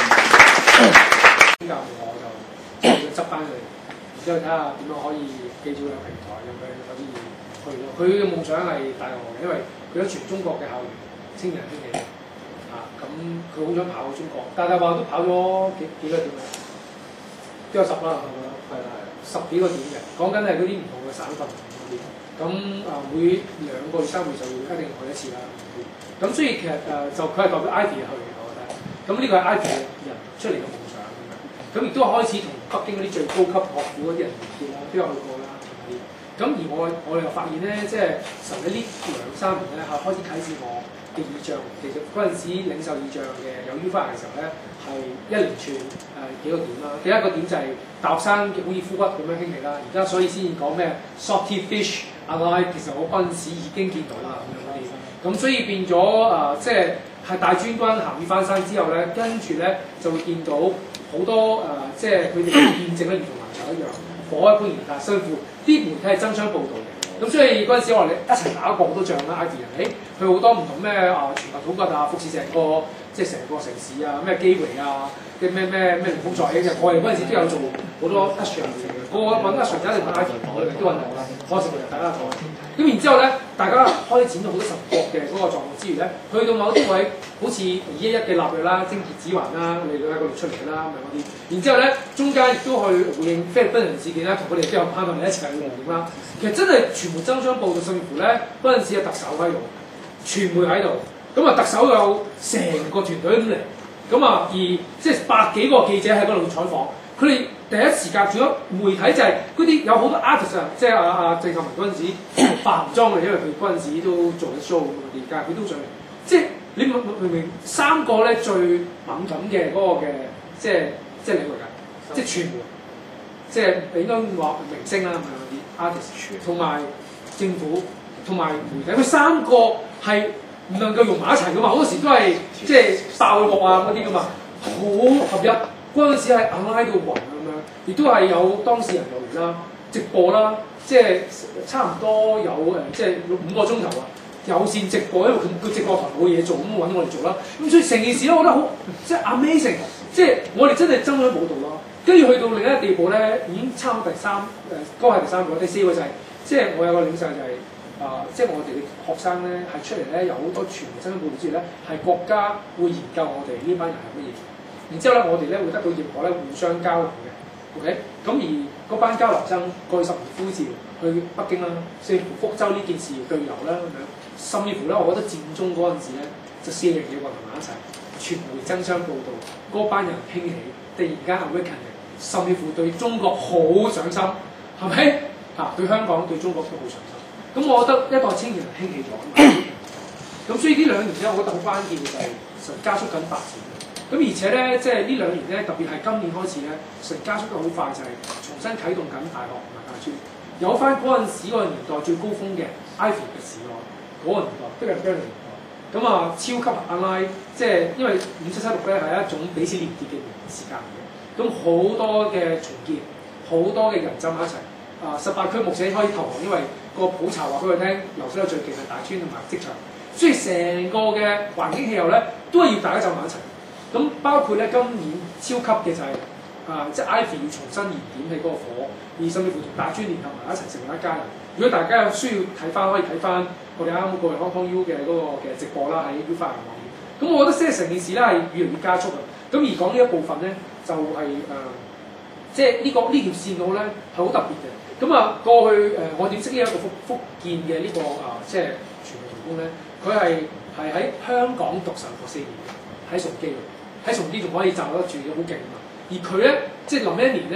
教我就執翻佢，然之後睇下點樣可以記住個平台，讓佢可以去咯。佢嘅夢想係大學嘅，因為佢喺全中國嘅校園青年興起啊，咁佢好想跑中國，但係話都跑咗幾幾個點嘅，都有十啦，係咪啊？係啦，係十幾個點嘅，講緊係嗰啲唔同嘅省份嗰啲，咁啊每兩個月三個月就要一定去一次啦。咁所以其實誒、呃、就佢係代表 Ivy 去嘅，我覺得。咁呢個係 Ivy 嘅人出嚟嘅夢想咁樣。咁亦都開始同北京嗰啲最高級學府嗰啲人連結啦，都有去過啦。咁而我我哋又發現咧，即係神喺呢兩三年咧係開始啟示我嘅意象。其實嗰陣時領受意象嘅有 U 翻嚟嘅時候咧，係一連串誒、呃、幾個點啦。第一個點就係大學生好似呼骨咁樣興起啦。而家所以先至講咩 salty fish alive，其實我嗰陣時已經見到啦咁樣嗰啲。咁所以變咗誒、呃，即係係大專軍鹹魚翻身之後咧，跟住咧就會見到好多誒、呃，即係佢哋嘅見證咧，如同籃球一樣，火一般而大辛苦。啲媒體係爭相報導嘅，咁所以嗰陣時我哋一齊打過好多仗啦 ，Ivy 人，誒佢好多唔同咩啊全球統計啊，服侍成個即係成個城市啊，咩機會啊，嘅咩咩咩龍鳳在嘅，我哋嗰陣時都有做好多 Usher 嘅，個個揾 Usher 一定揾 Ivy，我哋都揾到啦，可惜大家講。咁然之後咧，大家開展到好多神國嘅嗰個狀況之餘咧，去到某啲位，好似二一一嘅立約啦、貞潔指環啦，我哋都喺嗰度出嚟㗎啦，咁樣嗰啲。然之後咧，中間亦都去回應菲律賓人事件啦，同佢哋都有攀埋一齊去回應啦。其實真係全部爭相報導，甚至乎咧嗰陣時有特首喺度，傳媒喺度，咁啊特首有成個團隊咁嚟，咁啊而即係百幾個記者喺嗰度採訪。佢哋第一時間，仲有媒體就係嗰啲有好多 artist 啊，即係阿阿鄭秀文嗰陣時化妝嘅，因為佢嗰陣時都做緊 show 咁嗰啲，但係佢都上嚟。即係你明明明三個咧最敏感嘅嗰個嘅，即係即係領域㗎，即係傳媒，即係你應該話明星啦，係咪嗰啲 artist，同埋政府同埋媒體，佢三個係唔能夠融埋一齊㗎嘛，好多時都係即係爆幕啊嗰啲㗎嘛，好合一。嗰陣時係硬拉到暈咁樣，亦都係有當事人留言啦、直播啦，即係差唔多有誒，即係五個鐘頭啊，有線直播，因為佢佢直播台冇嘢做，咁揾我哋做啦。咁所以成件事咧，我覺得好即係 amazing，即係我哋真係爭咗報導咯。跟住去到另一個地步咧，已經差唔多第三誒，嗰、呃、個係第三個，第四個就係、是、即係我有個領袖就係、是、啊、呃，即係我哋學生咧係出嚟咧有好多傳媒爭咗報導之餘咧，係國家會研究我哋呢班人係乜嘢。然之後咧，我哋咧會得到認可咧，互相交流嘅，OK。咁而嗰班交流生過去十年呼召去北京啦，甚至乎福州呢件事對流啦咁樣，甚至乎咧，我覺得佔中嗰陣時咧，就四樣嘢混埋一齊，傳媒爭相報導，嗰班人興起，突然間 awakening，甚至乎對中國好上心，係咪？嚇、啊，對香港對中國都好上心。咁我覺得一代青年人興起咗，咁所以呢兩年咧，我覺得好關鍵嘅就係神加速緊發展。咁而且咧，即係呢兩年咧，特別係今年開始咧，神加速得好快，就係、是、重新啟動緊大學同埋大專，有翻嗰陣時嗰個年代最高峰嘅 Ivy 嘅時代嗰、那個年代，都係嗰個年代。咁啊，超級阿拉，即係因為五七七六咧係一種彼此連結嘅時間嚟嘅。咁好多嘅重建，好多嘅人浸埋一齊。啊，十八區牧者可以投降，因為個普查話俾佢聽，流水最勁係大專同埋職場，所以成個嘅環境氣候咧，都係要大家浸埋一齊。咁包括咧今年超級嘅就係、是、啊，即係 Ivy 要重新燃點起嗰個火，而甚至乎同大專聯合埋一齊成為一家人。如果大家有需要睇翻，可以睇翻我哋啱啱過去 Hong Kong U 嘅嗰個嘅直播啦，喺 U 發人網頁。咁我覺得即係成件事咧係越嚟越加速啊！咁而講呢一部分咧，就係、是、誒、呃，即係、這、呢個呢條線路咧係好特別嘅。咁啊過去誒、呃，我點識呢一個福福建嘅呢、這個啊、呃，即係傳媒同工咧，佢係係喺香港讀神學四年，喺崇基喺崇基仲可以站得住，好勁啊！而佢咧，即係臨一年咧，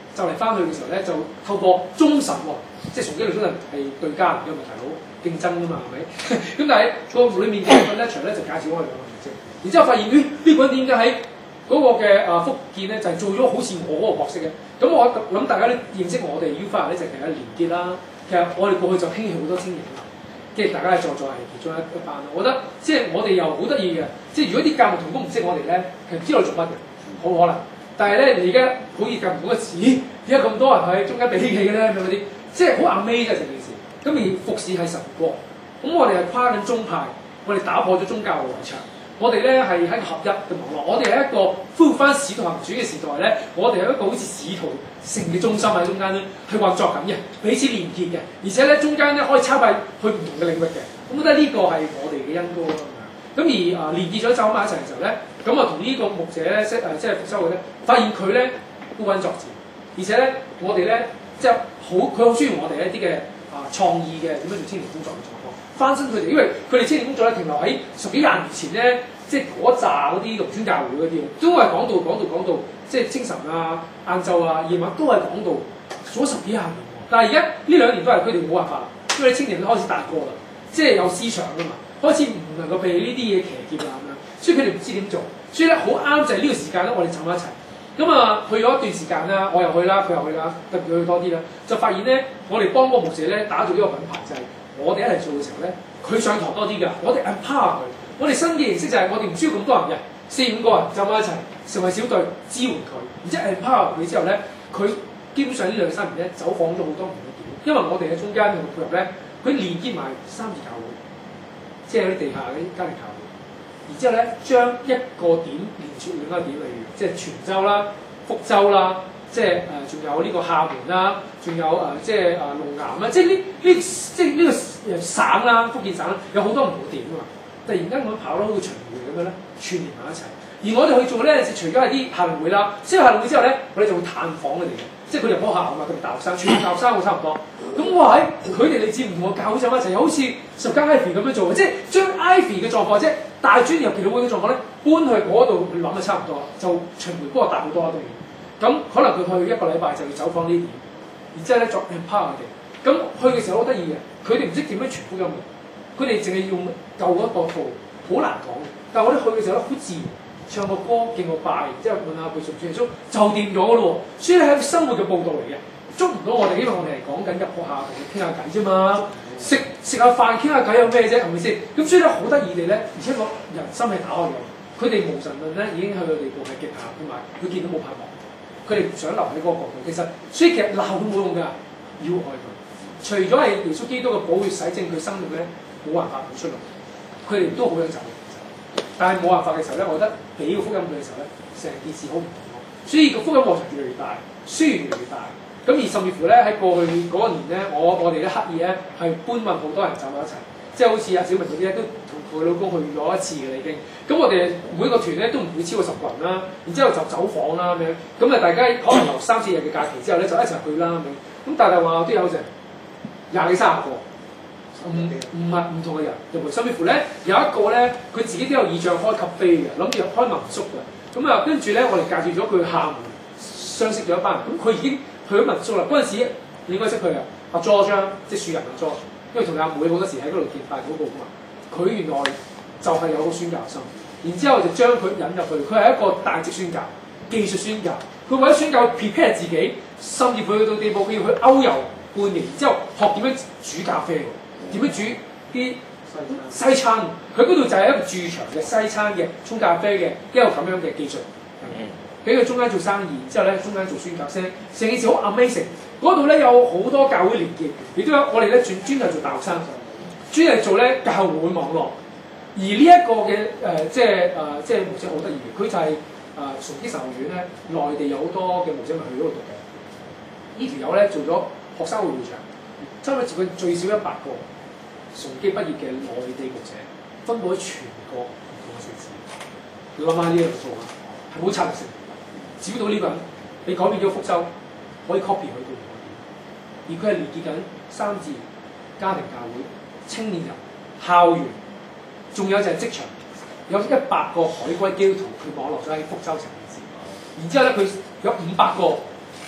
就嚟翻去嘅時候咧，就透過中神喎，即係崇基同中神係對家嚟嘅嘛，大佬競爭㗎嘛，係咪？咁但係個裏面嘅個 lecture 咧就介紹我哋兩個名啫，然之後發現咦呢個人點解喺嗰個嘅啊福建咧就係、是、做咗好似我嗰個角色嘅？咁我諗大家都認識我哋 U Fire 咧就其實連結啦，其實我哋過去就興起好多青年啦。即係大家喺在座係其中一一班，我覺得即係我哋又好得意嘅。即係如果啲教牧同工唔識我哋咧，其實唔知我哋做乜嘅，好可能。但係咧，你而家好似教牧嗰個詞，點解咁多人喺中間比氣嘅咧？咁嗰啲，即係好 amaze 嘅成件事。咁而服侍係神國，咁我哋係跨緊宗派，我哋打破咗宗教嘅圍牆。我哋咧係喺合一嘅網絡，我哋係一個恢復翻使徒行傳嘅時代咧，我哋係一個好似使徒城嘅中心喺中間咧，係運作緊嘅，彼此連結嘅，而且咧中間咧可以參拜去唔同嘅領域嘅，咁我覺得呢個係我哋嘅恩膏啦。咁而啊、呃、連結咗走埋一齊嘅時候咧，咁啊同呢個牧者咧，即誒即係復修嘅咧，發現佢咧孤軍作戰，而且咧我哋咧即係好佢好中意我哋一啲嘅啊創意嘅點樣做青年工作嘅狀況。翻新佢哋，因為佢哋青年工作咧停留喺十幾廿年前咧，即係嗰扎嗰啲農村教會嗰啲，都係講到講到講到，即係清晨啊、晏晝啊、夜晚都係講到咗十幾廿年。但係而家呢兩年都係佢哋冇辦法，因為啲青年都開始大個啦，即係有思想㗎嘛，開始唔能夠被呢啲嘢騎劫啦咁樣，所以佢哋唔知點做，所以咧好啱就係呢個時間咧，我哋湊埋一齊。咁啊去咗一段時間啦，我又去啦，佢又去啦，特別佢去多啲啦，就發現咧，我哋幫嗰個牧者咧打造呢個品牌就係、是。我哋一齊做嘅時候咧，佢上台多啲㗎，我哋 empower 佢。我哋新嘅形式就係我哋唔需要咁多人嘅，四五個人就埋一齊成為小隊支援佢，然之後 empower 佢之後咧，佢基本上呢兩三年咧走訪咗好多唔同嘅點，因為我哋喺中間同佢配合咧，佢連結埋三字教會，即係有啲地下嗰啲家庭教會，然之後咧將一個點連接另一個點，例如即係泉州啦、福州啦。即係誒，仲、呃、有呢個廈門啦，仲有誒、呃，即係誒龍岩啦，即係呢呢即係呢個誒省啦，福建省啦，有好多唔同點㗎嘛。突然間咁跑到好似巡迴咁樣咧，串連埋一齊。而我哋去做咧，除咗係啲夏令會啦，先夏令會之後咧，我哋就會探訪佢哋嘅，即係佢哋入學校啊嘛，佢哋大學生，全部大學生我差唔多。咁哇喺佢哋嚟自唔同嘅教會走埋一齊，又好似十間 Ivy 咁樣做，即係將 Ivy 嘅狀況，即係大專入祈禱會嘅狀況咧，搬去嗰度去諗嘅差唔多，就巡迴不過大好多一對。咁可能佢去一個禮拜就要走訪呢點，然之後咧作 empower 佢哋。咁去嘅時候好得意嘅，佢哋唔識點樣傳福音嘅，佢哋淨係用舊嗰個套，好難講。但係我哋去嘅時候咧，好自然，唱個歌、敬個拜，然之後問下佢信唔信耶穌，就掂咗嘅咯喎。所以係生活嘅報導嚟嘅，捉唔到我哋，因為我哋係講緊入學校同佢傾下偈啫嘛，食食下飯傾下偈有咩啫，係咪先？咁所以咧好得意地咧，而且個人心係打開咗，佢哋無神論咧已經去到地步係極限，同埋佢見到冇盼望。佢哋唔想留喺嗰個角度，其實所以其實鬧都冇用㗎，要愛佢。除咗係耶穌基督嘅寶血洗淨佢生命咧，冇辦法冇出路。佢哋都好想走，但係冇辦法嘅時候咧，我覺得俾個福音佢嘅時候咧，成件事好唔同咯。所以個福音過程越嚟越大，雖然越嚟越大。咁而甚至乎咧喺過去嗰個年咧，我我哋咧刻意咧係搬運好多人走埋一齊，即係好似阿小明嗰啲咧都同佢老公去咗一次嘅已經。咁我哋每個團咧都唔會超過十個人啦，然之後就走訪啦咁樣，咁啊大家可能留三四日嘅假期之後咧就一齊去啦咁樣，咁大大話都有成廿幾三十個，唔唔係唔同嘅人入去，甚至乎咧有一個咧佢自己都有意向開咖啡嘅，諗住開民宿嘅，咁啊跟住咧我哋介紹咗佢廈門相識咗一班人，咁佢已經去咗民宿啦。嗰陣時你應該識佢啊，阿 George 即係樹人阿 George，因為同阿妹好多時喺嗰度見大嗰個嘛，佢原來就係有個宣教心。然之後就將佢引入去，佢係一個大職宣教、技術宣教。佢為咗宣教 prepare 自己，甚至佢去到地步，佢要去歐遊半年，然之後學點樣煮咖啡，點樣煮啲西餐。佢嗰度就係一個駐場嘅西餐嘅沖咖啡嘅一個咁樣嘅技術。俾佢中間做生意，之後咧中間做宣教聲，成件事好 amazing。嗰度咧有好多教會連結，亦都有我哋咧專專係做大學生，專係做咧教會網絡。而呢一個嘅誒、呃，即係誒、呃，即係牧者好得意嘅，佢就係、是、誒、呃、崇基神學院咧，內地有好多嘅牧者咪去嗰度讀嘅。呢條友咧做咗學生會會長，差唔多接近最少一百個崇基畢業嘅內地牧者，分佈喺全國唔同嘅城市。你諗下呢樣數啊，係好策略性。只要到呢個人，你改變咗福州，可以 copy 佢到唔可以。而佢係連結緊三字、家庭教會、青年人、校園。仲有就係職場，有一百個海歸基督徒，佢網絡咗喺福州城市。然之後咧，佢有五百個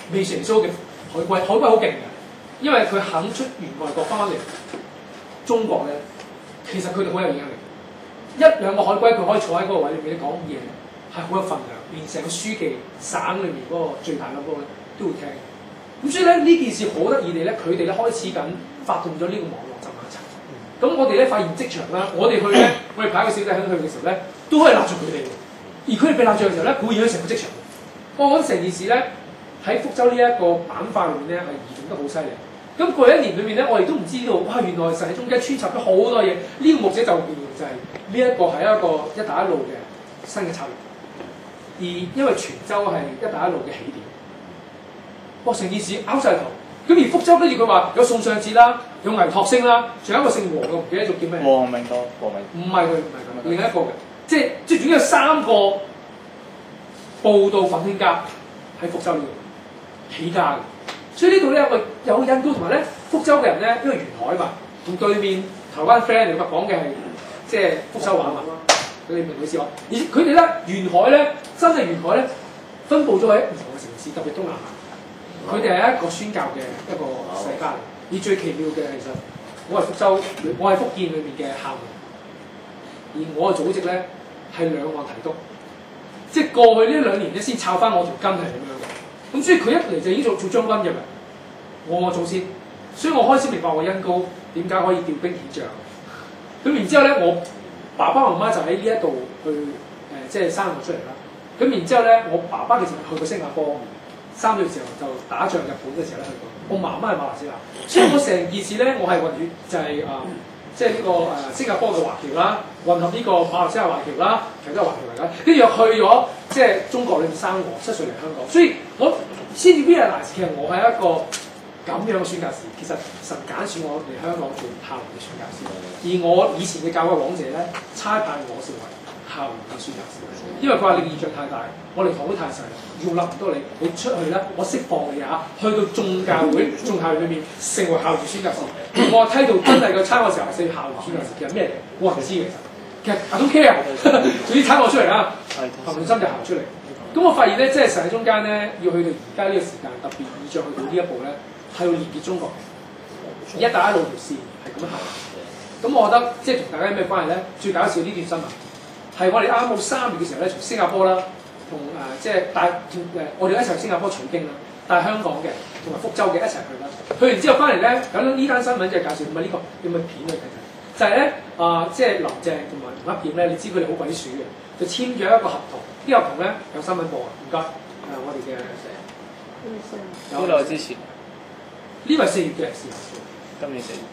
未成蘇嘅海龜，海龜好勁嘅，因為佢肯出完外國翻嚟中國咧，其實佢哋好有影響力。一兩個海龜佢可以坐喺嗰個位裏面講嘢，係好有分量，連成個書記省裏面嗰個最大嗰個都會聽。咁所以咧呢件事好得意地咧，佢哋咧開始緊發動咗呢個網絡浸埋一齊。咁我哋咧發現職場啦，我哋去咧，我哋派個小弟喺去嘅時候咧，都可以立著佢哋嘅。而佢哋被立著嘅時候咧，鼓染咗成個職場。我覺得成件事咧喺福州呢一個板塊裏面咧係移動得好犀利。咁過去一年裏面咧，我哋都唔知道，哇！原來實喺中間穿插咗好多嘢。呢、這個牧者就變就係呢一個係一個一帶一路嘅新嘅策略。而因為泉州係一帶一路嘅起點，哇！成件事拗晒頭。咁而福州跟住佢話有宋尚節啦，有倪柝聲啦，仲有一個姓黃嘅，唔記得咗叫咩？ 黃明道，黃明。 唔係佢，唔係佢，另一個嘅，即係即係總之有三個報道奮興家喺福州呢度起家嘅。所以呢度咧有個有印度同埋咧福州嘅人咧，因為沿海嘛，同對面台灣 friend 嚟講嘅係即係福州話嘛，你明我意思嘛？而佢哋咧沿海咧真係沿海咧分佈咗喺唔同嘅城市，特別東南亞。佢哋係一個宣教嘅一個世家嚟，而最奇妙嘅其實我係福州，我係福建裏面嘅校門，而我嘅組織咧係兩岸提督，即係過去呢兩年咧先抄翻我條根係咁樣嘅。咁所以佢一嚟就已經做做將軍嘅啦，我我做先，所以我開始明白我恩高點解可以調兵遣將。咁然之後咧，我爸爸媽媽就喺呢一度去誒、呃，即係生我出嚟啦。咁然之後咧，我爸爸其實去過新加坡。三歲嘅時候就打仗日本嘅時候咧去過，我媽媽係馬來西亞，所以我成件事咧我係混血，就係、是、啊、呃，即係呢、這個誒、呃、新加坡嘅華僑啦，混合呢個馬來西亞華僑啦，其實都係華僑嚟㗎，跟住又去咗即係中國裏面生我，七歲嚟香港，所以我先至 realize 其實我係一個咁樣嘅宣教士，其實神揀選我嚟香港做校園嘅宣教士，而我以前嘅教會王姐咧差派我成為校園嘅宣教士，因為佢話你異象太大，我哋堂會太細。用立唔到你，你出去咧，我釋放你啊！去到眾教會、眾校園裏面，成為校園宣教士。我話梯度真係個差我時候係四校園宣教士，其實咩嚟？我唔知嘅。其實 I don't care，總之差我出嚟啦，憑信心就行出嚟。咁我發現咧，即係神喺中間咧，要去到而家呢個時間，特別意象去到呢一步咧，係要連結中國。一帶一路條線係咁樣行。咁我覺得即係同大家有咩關係咧？最搞笑呢段新聞係我哋啱好三月嘅時候咧，從新加坡啦。同誒、呃、即係帶誒我哋一齊去新加坡取經啦，帶香港嘅同埋福州嘅一齊去啦。去完之後翻嚟咧，咁呢單新聞就係介紹唔係呢個，有冇片去睇睇？就係咧啊，即係林鄭同埋吳克儉咧，你知佢哋好鬼鼠嘅，就簽咗一個合同。呢、這個合同咧有新聞播啊，唔該誒我哋嘅好耐之前， 呢個係四月嘅事， 今年四月。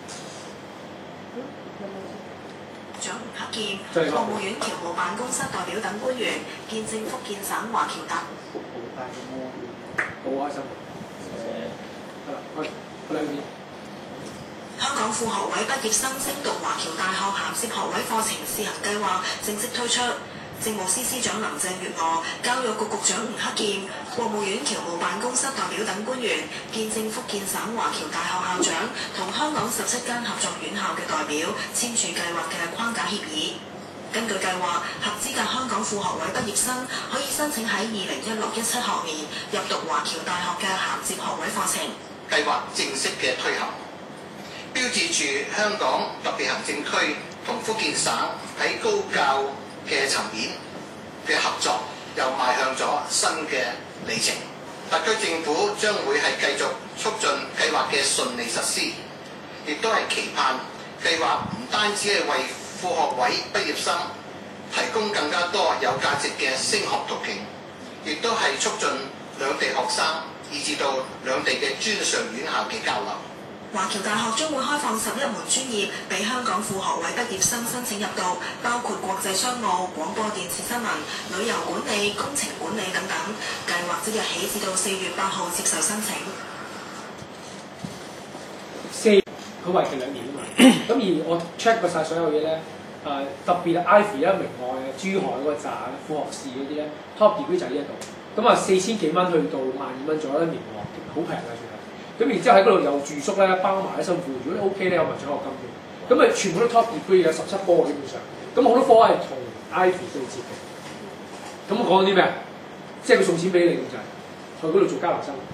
長吳克儉、國務院僑務辦公室代表等官員見證福建省華僑大。 好開心。係啦，我我兩邊。 香港副學位畢業生升讀華僑大學銜接學位課程試行計劃正式推出。政務司司長林鄭月娥、教育局局長吳克儉、國務院僑務辦公室代表等官員見證福建省華僑大學校長同香港十七間合作院校嘅代表簽署計劃嘅框架協議。根據計劃，合資格香港副學位畢業生可以申請喺二零一六一七學年入讀華僑大學嘅銜接學位課程。 計劃正式嘅推行，標誌住香港特別行政區同福建省喺高教嘅層面嘅合作又邁向咗新嘅里程。特區政府將會係繼續促進計劃嘅順利實施，亦都係期盼計劃唔單止係為副學位畢業生提供更加多有價值嘅升學途徑，亦都係促進兩地學生以至到兩地嘅專上院校嘅交流。 華僑大學將會開放十一門專業俾香港副學位畢業生申請入讀，包括國際商務、廣播電視新聞、旅遊管理、工程管理等等。計劃即日起至到四月八號接受申請。 四佢為期兩年啊嘛，咁而我 check 過晒所有嘢咧，誒、呃、特別係 Ivy 啦、明愛啊、珠海嗰個站副學士嗰啲咧 ，top degree 就係呢一度，咁啊四千幾蚊去到萬二蚊左右一年喎，好平啊！咁然之後喺嗰度又住宿咧，包埋啲辛苦。如果你 OK 咧，有埋獎學金嘅。咁啊，全部都 top degree 嘅十七科基本上。咁好多科係同 Ivy 對接嘅。咁我講啲咩啊？即係佢送錢俾你咁就係，去嗰度做交流生。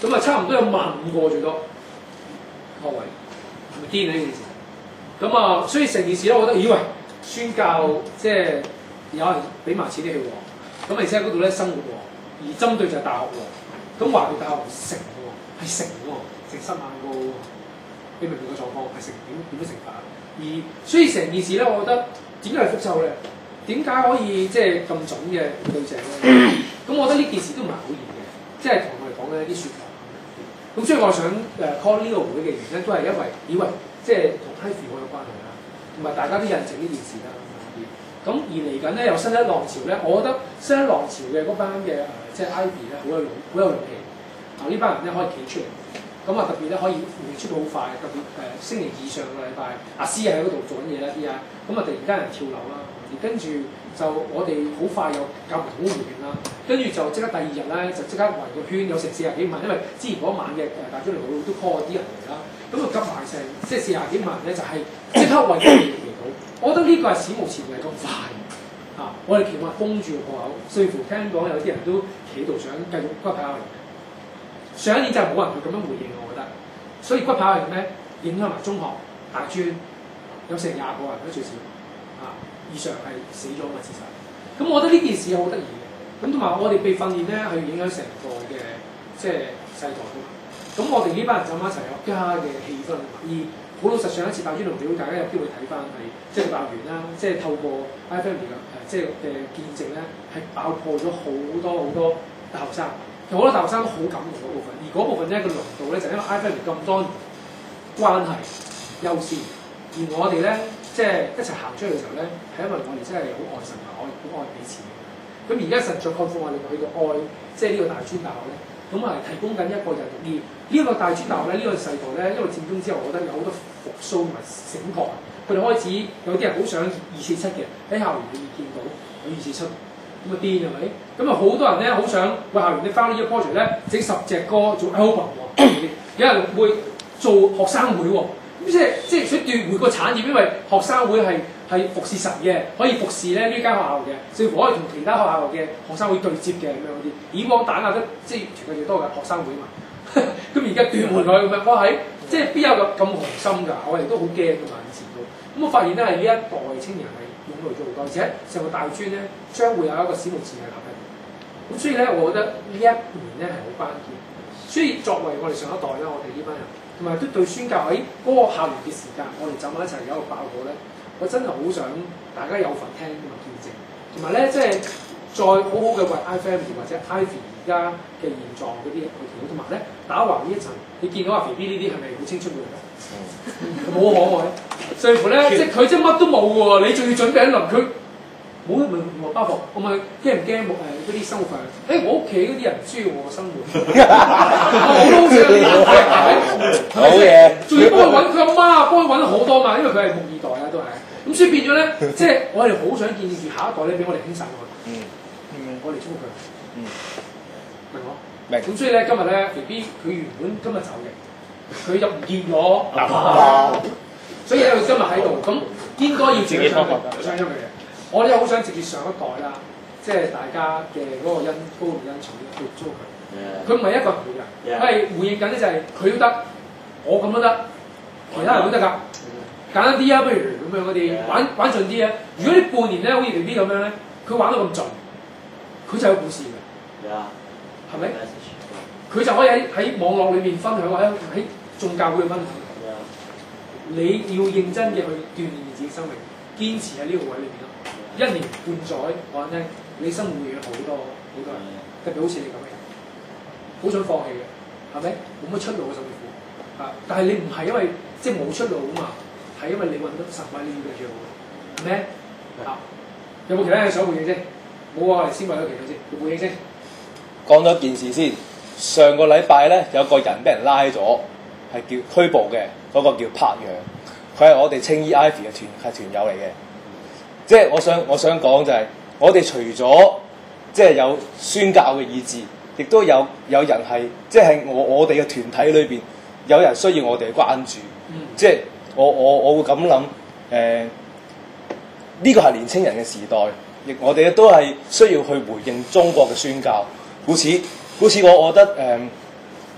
咁啊差唔多有萬五個最多學位，係咪癲啊呢件事？咁啊，所以成件事咧，我覺得，咦喂，宣教即係有人俾埋錢你去喎，咁而且喺嗰度咧生活喎，而針對就係大學喎，咁華僑大學唔成喎，係成喎，成十萬個喎，你明唔明個狀況？係成點點樣成法？而所以成件事咧，我覺得點解係復修咧？點解可以即係咁準嘅對象咧？咁我覺得呢件事都唔係好易嘅，即係同我哋講嘅一啲説話。咁所以我想誒 call 呢個會嘅原因，都係因為以為即係同 Ivy 好有關係啦，同埋大家都印證呢件事啦。咁而嚟緊咧有新一浪潮咧，我覺得新一浪潮嘅嗰班嘅誒即係 Ivy 咧好有勇好有勇氣。啊呢班人咧可以企出嚟，咁啊特別咧可以回應出到好快，特別誒、呃、星期二上個禮拜阿師喺嗰度做緊嘢啦啲啊，咁啊突然間人跳樓啦，而跟住就我哋好快有教民好回應啦，跟住就即刻第二日咧就即刻圍個圈有成四十幾萬，因為之前嗰晚嘅誒大專嚟我都 call 啲人嚟啦，咁啊急埋成即係四十幾萬咧就係、是、即刻圍佢哋嚟到，我覺得呢個係史無前例咁快啊！我哋期望封住個口，甚至乎聽講有啲人都企度想繼續骨牌效應。上一年就冇人去咁樣回應我覺得，所以骨牌效應咧影響埋中學、大專有成廿個人咧最少啊。以上係死咗嘛事實，咁我覺得呢件事好得意嘅，咁同埋我哋被訓練咧去影響成個嘅即係世代㗎嘛，咁我哋呢班人就埋一齊有家嘅氣氛，而好老實上一次大專同表大家有機會睇翻係即係爆完啦，即係透過 iFamily 嘅誒即係嘅見證咧，係爆破咗好多好多大學生，其實好多大學生都好感動嗰部分，而嗰部分咧個濃度咧就係因為 iFamily 咁多年關係優先，而我哋咧。即係一齊行出去嘅時候咧，係因為我哋真係好愛神啊，我哋好愛彼此嘅。咁而家神再擴闊我哋去到愛，即係呢個大專大學咧，咁係提供緊一個人讀醫。呢、這個大專大學咧，呢、這個世代咧，因為佔中之後，我覺得有好多復甦同埋醒覺。佢哋開始有啲人好想二四七嘅喺校園裏面見到有二四七，咁啊癲係咪？咁啊好多人咧好想為校園你翻呢一 project 咧整十隻歌做 album 喎，有人會做學生會喎。咁即係即係想奪回個產業，因為學生會係係服侍神嘅，可以服侍咧呢間學校嘅，甚至乎可以同其他學校嘅學生會對接嘅咁樣嗰啲。以往打壓得即係全世界最多嘅學生會嘛，咁而家奪回佢咁樣，我喺即係邊有咁咁雄心㗎？我哋都好驚㗎嘛，以前都。咁我發現咧係呢一代青年係擁護咗好多，而且成個大專咧將會有一個史無前例嘅合併。咁所以咧，我覺得呢一年咧係好關鍵。所以作為我哋上一代咧，我哋呢班人。同埋都對宣教喺嗰個校園嘅時間，我哋走埋一齊有一個爆破咧，我真係好想大家有份聽同埋見證，同埋咧即係再好好嘅為 iFamily 或者 Ivy 而家嘅現狀嗰啲去調，同埋咧打橫呢一層，你見到阿 B B 呢啲係咪好青春嘅咧？好可愛，甚至乎咧即係佢即係乜都冇喎，你仲要準備一輪佢。冇咪冇包袱，我問佢驚唔驚誒嗰啲生活費？誒、欸、我屋企嗰啲人唔需要我生活，我都好想呢啲係咪先？仲要幫佢揾佢阿媽，幫佢揾好多嘛，因為佢係木二代啦都係。咁所以變咗咧，即係我哋好想見住下一代咧，俾我哋輕散我。嗯，我哋祝福佢。嗯，明我明。咁所以咧，今日咧 B B 佢原本今日走嘅，佢就唔見咗男朋友，所以咧佢今日喺度，咁應該要自己上上咗佢嘅。我哋好想直接上一代啦，即係大家嘅嗰個恩高度恩寵去租佢。佢唔係一個人回應，佢係回應緊咧就係佢都得，我咁都得，其他人都得㗎。簡單啲啊，不如咁樣嗰啲玩玩盡啲啊。如果呢半年咧好似 B B 咁樣咧，佢玩到咁盡，佢就有故事㗎。係咪？佢就可以喺喺網絡裏面分享，或者喺眾教會嘅分享。你要認真嘅去鍛鍊自己生命，堅持喺呢個位裏面咯。一年半載，我話聽，你生活會有好多好多人，特別好似你咁嘅人，好想放棄嘅，係咪？冇乜出路嘅甚至乎，啊！但係你唔係因為即係冇出路啊嘛，係因為你揾到神為你預備最好嘅，係咪？啊！有冇其他嘢想回應先？冇啊，我哋先為咗其他先，要回應先。 講咗件事先，上個禮拜咧有個人俾人拉咗，係叫拘捕嘅，嗰、那個叫柏陽，佢係我哋青衣 Ivy 嘅團係團友嚟嘅。即係我想我想講就係、是，我哋除咗即係有宣教嘅意志，亦都有有人係即係我我哋嘅團體裏邊有人需要我哋嘅關注。嗯、即係我我我會咁諗，誒、呃、呢、這個係年青人嘅時代，亦我哋都係需要去回應中國嘅宣教。故此故此我我覺得誒誒、呃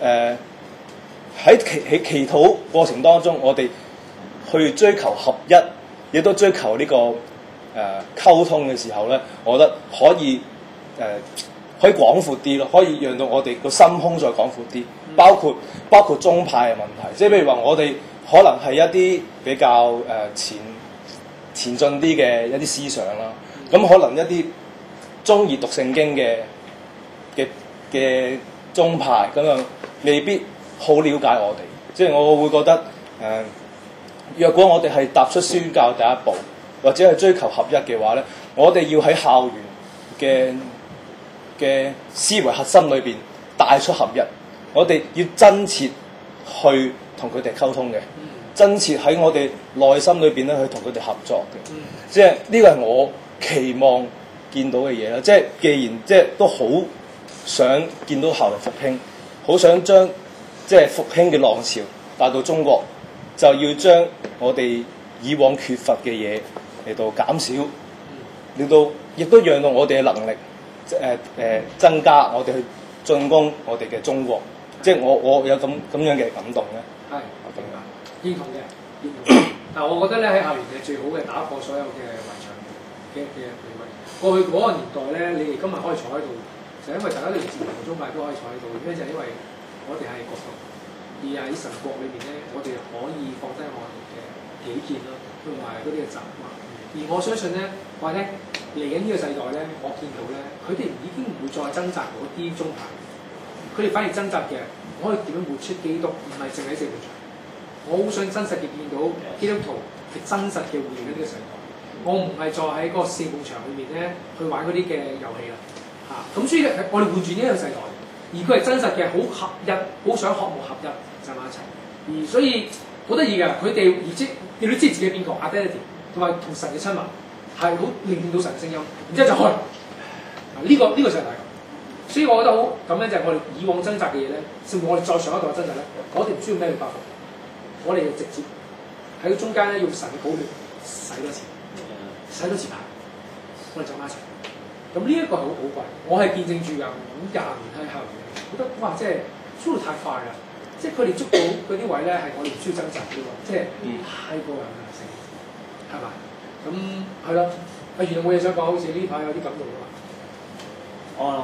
誒喺祈喺祈禱過程當中，我哋去追求合一，亦都追求呢、這個誒、呃、溝通嘅時候咧，我覺得可以誒、呃、可以廣闊啲咯，可以讓到我哋個心胸再廣闊啲，包括包括宗派嘅問題，即係譬如話我哋可能係一啲比較誒、呃、前前進啲嘅一啲思想啦，咁可能一啲中意讀聖經嘅嘅嘅宗派咁樣未必好了解我哋，即係我會覺得誒、呃，若果我哋係踏出宣教第一步，或者係追求合一嘅話咧，我哋要喺校園嘅嘅思維核心裏邊帶出合一，我哋要真切去同佢哋溝通嘅，真切喺我哋內心裏邊咧去同佢哋合作嘅，即係呢個係我期望見到嘅嘢啦。即係既然即係都好想見到校園復興，好想將即係復興嘅浪潮帶到中國，就要將我哋以往缺乏嘅嘢嚟到減少，令到亦都讓到我哋嘅能力誒誒、呃、增加，我哋去進攻我哋嘅中國。即係我我有咁咁樣嘅感動咧。 係，認同嘅，認同嘅。但係我覺得咧喺校園嘅最好嘅打破所有嘅圍牆嘅嘅地位。過去嗰個年代咧，你哋今日可以坐喺度，就係因為大家都嚟自唔同宗派都可以坐喺度，原因就係因為我哋係國度，而喺神國裏邊咧，我哋可以放低我哋嘅己見咯，同埋嗰啲嘅習慣。而我相信咧，話咧嚟緊呢個世代咧，我見到咧，佢哋已經唔會再掙扎嗰啲宗派，佢哋反而掙扎嘅，我可以點樣活出基督，唔係淨係四面牆。我好想真實嘅見到基督徒係真實嘅活喺呢個世代。我唔係再喺嗰個四面牆裏面咧去玩嗰啲嘅遊戲啦，嚇、啊、咁所以我哋換轉呢個世代，而佢係真實嘅，好合一，好想學無合一就埋一齊。而所以好得意㗎，佢哋而即你都知自己邊個 identity， 同埋同神嘅親密係好聆聽到神嘅聲音，然之後就開。啊呢、這個呢、這個就係大。所以我覺得好咁樣就係我哋以往掙扎嘅嘢咧，甚至我哋再上一代掙扎咧，我哋唔需要咩去包袱，我哋就直接喺個中間咧用神嘅寶血洗多次。使到前排，我哋走埋一齊。咁呢一個係好寶貴，我係見證住㗎。咁廿年喺校園，覺得哇，即係速度太快啦！即係佢哋捉到嗰啲位咧，係我哋唔需要掙扎嘅喎，即係太過人性，係咪？咁係咯。阿袁有冇嘢想講？好似呢排有啲感動啊！ 我諗，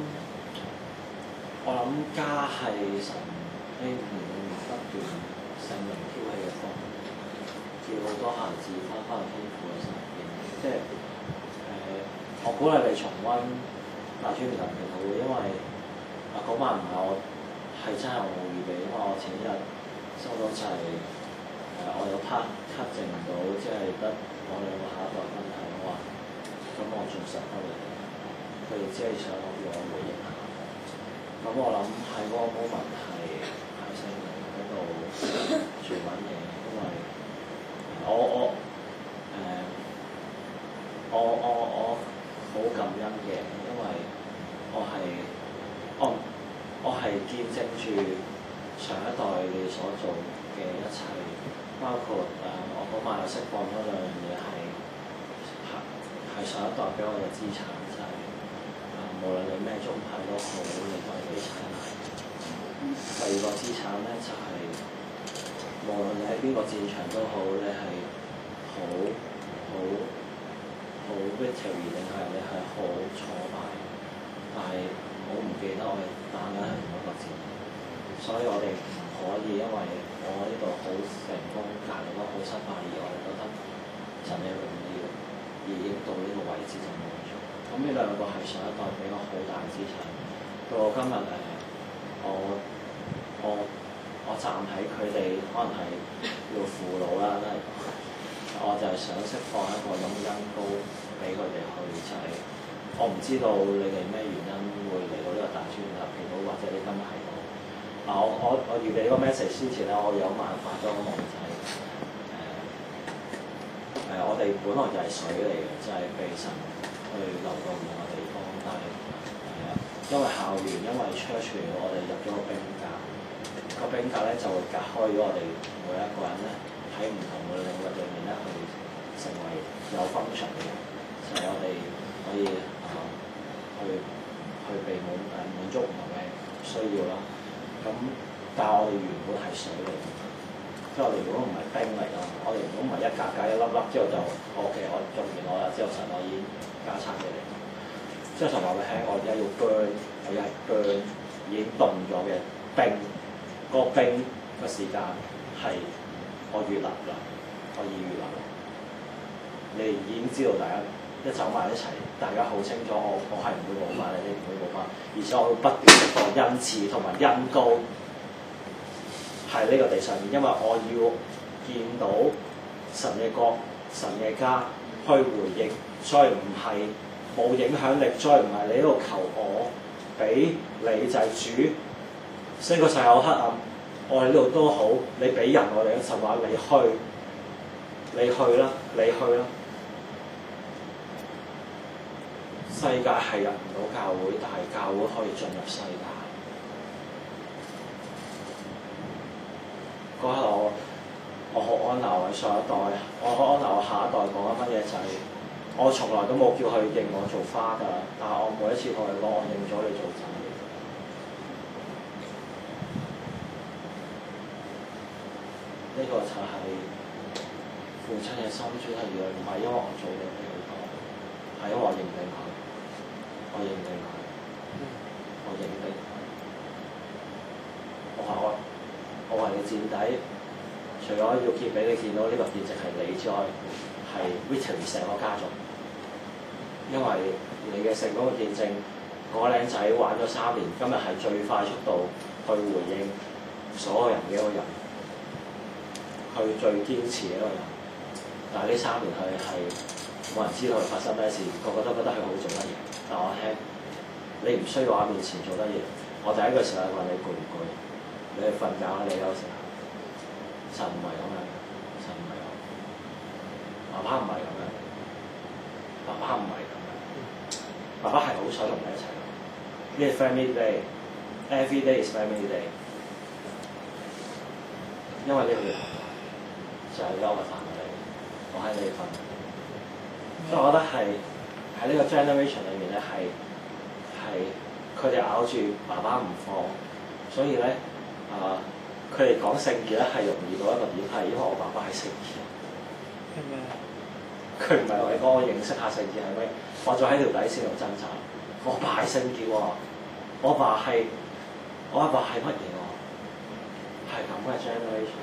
我諗家係神希望不斷聖靈挑起嘅風，叫好多孩子翻返去天父嘅身邊。即係誒、呃，我鼓勵你重溫大專神嘅禱，因為啊嗰晚唔係我係真係我冇預備，因為我前一日收到就係、是、誒、呃、我有 part cut 剩唔到，即係得我兩個下一代分享，我話咁我仲實得嚟，佢哋只係想我叫我回應下。咁我諗喺嗰個 moment 係喺聖靈嗰度住緊嘅，因為我我誒。呃我我我好感恩嘅，因為我係我我係見證住上一代你所做嘅一切，包括誒、呃、我嗰晚又釋放咗兩樣嘢，係係上一代俾我嘅資產，就係、是、誒、呃、無論你咩宗派都好，你都係俾產。第二個資產咧就係、是、無論你喺邊個戰場都好，你係好好。好 victory 定係你係好挫敗，但係唔好唔記得我哋打緊係同一個戰，所以我哋唔可以因為我呢度好成功，隔離嗰好失敗，而我哋覺得神嘅榮耀而已經到呢個位置就冇咗。咁呢兩個係上一代俾我好大嘅資產。到我今日誒，我我我站喺佢哋可能係要父老啦，都係。我就係想釋放一個咁嘅恩膏俾佢哋去，就係、是、我唔知道你哋咩原因會嚟到呢個大專特祈禱，或者你今日喺度。啊，我我我預備呢個 message 之前咧，我有晚發咗個夢，就係誒誒，我哋本來就係水嚟嘅，就係、是、被神去流到唔同嘅地方，但係誒因為校園，因為 church，我哋入咗個冰格，個冰格咧就會隔開咗我哋每一個人咧。喺唔同嘅領域裏面咧，去成為有 function 嘅人，就係、是、我哋可以啊、呃、去去被滿誒滿足唔同嘅需要啦。咁咁但係我哋原本係水嚟，即係我哋如果唔係冰嚟咯，我哋如果唔係一格格一粒粒之後就 O K， 我做完我啦，之後神我已經加餐俾你。即係神話俾你聽，我而家要 burn， 我而家係 burn 已經凍咗嘅冰，嗰、那個冰嘅時間係我預立啦，我已預立。你已經知道大家一走埋一齊，大家好清楚我我係唔會冇翻，你哋唔會冇翻，而且我會不斷釋放恩賜同埋恩膏喺呢個地上面，因為我要見到神嘅國、神嘅家去回應，所以唔係冇影響力，再唔係你喺度求我俾你就係主，呢個世界好黑暗，我喺呢度都好，你俾人我哋嘅神話，你去，你去啦，你去啦。世界係入唔到教會，但係教會可以進入世界。嗰刻我我好安撫我上一代，我好安撫我下一代講緊乜嘢就係、是，我從來都冇叫佢認我做花㗎，但係我每一次同佢講，我認咗你做仔。呢、這個就係父親嘅心主係讓，唔係因為我做嘢俾佢講，係因為我認定佢。我認定佢，我認定佢。我話我，我話你墊底，除咗要見俾你見到呢個見證係你之外，係 Victory 成個家族。因為你嘅成功嘅見證，嗰個僆仔玩咗三年，今日係最快速度去回應所有人嘅一個人，去最堅持嘅一個人。但係呢三年佢係冇人知道佢發生咩事，個個都覺得佢好做乜嘢。但我聽，你唔需要喺面前做得嘢。我第一句時間問你攰唔攰？你去瞓覺啊！你有時候神唔係咁樣，神唔係咁，爸爸唔係咁樣，爸爸唔係咁樣，爸爸係好想同你一齊。呢係 family day，every day is family day。因為呢個就係我嘅飯嚟，我喺你瞓，所以我覺得係。喺呢個 generation 裏面咧，係係佢哋咬住爸爸唔放，所以咧啊，佢哋講聖潔咧係容易到一個點，係因為我爸爸係聖潔。係咪？佢唔係為我認識下聖潔係咩？我再喺條底線度掙扎。我爸係聖潔喎，我爸係我阿爸係乜嘢喎？係咁嘅 generation。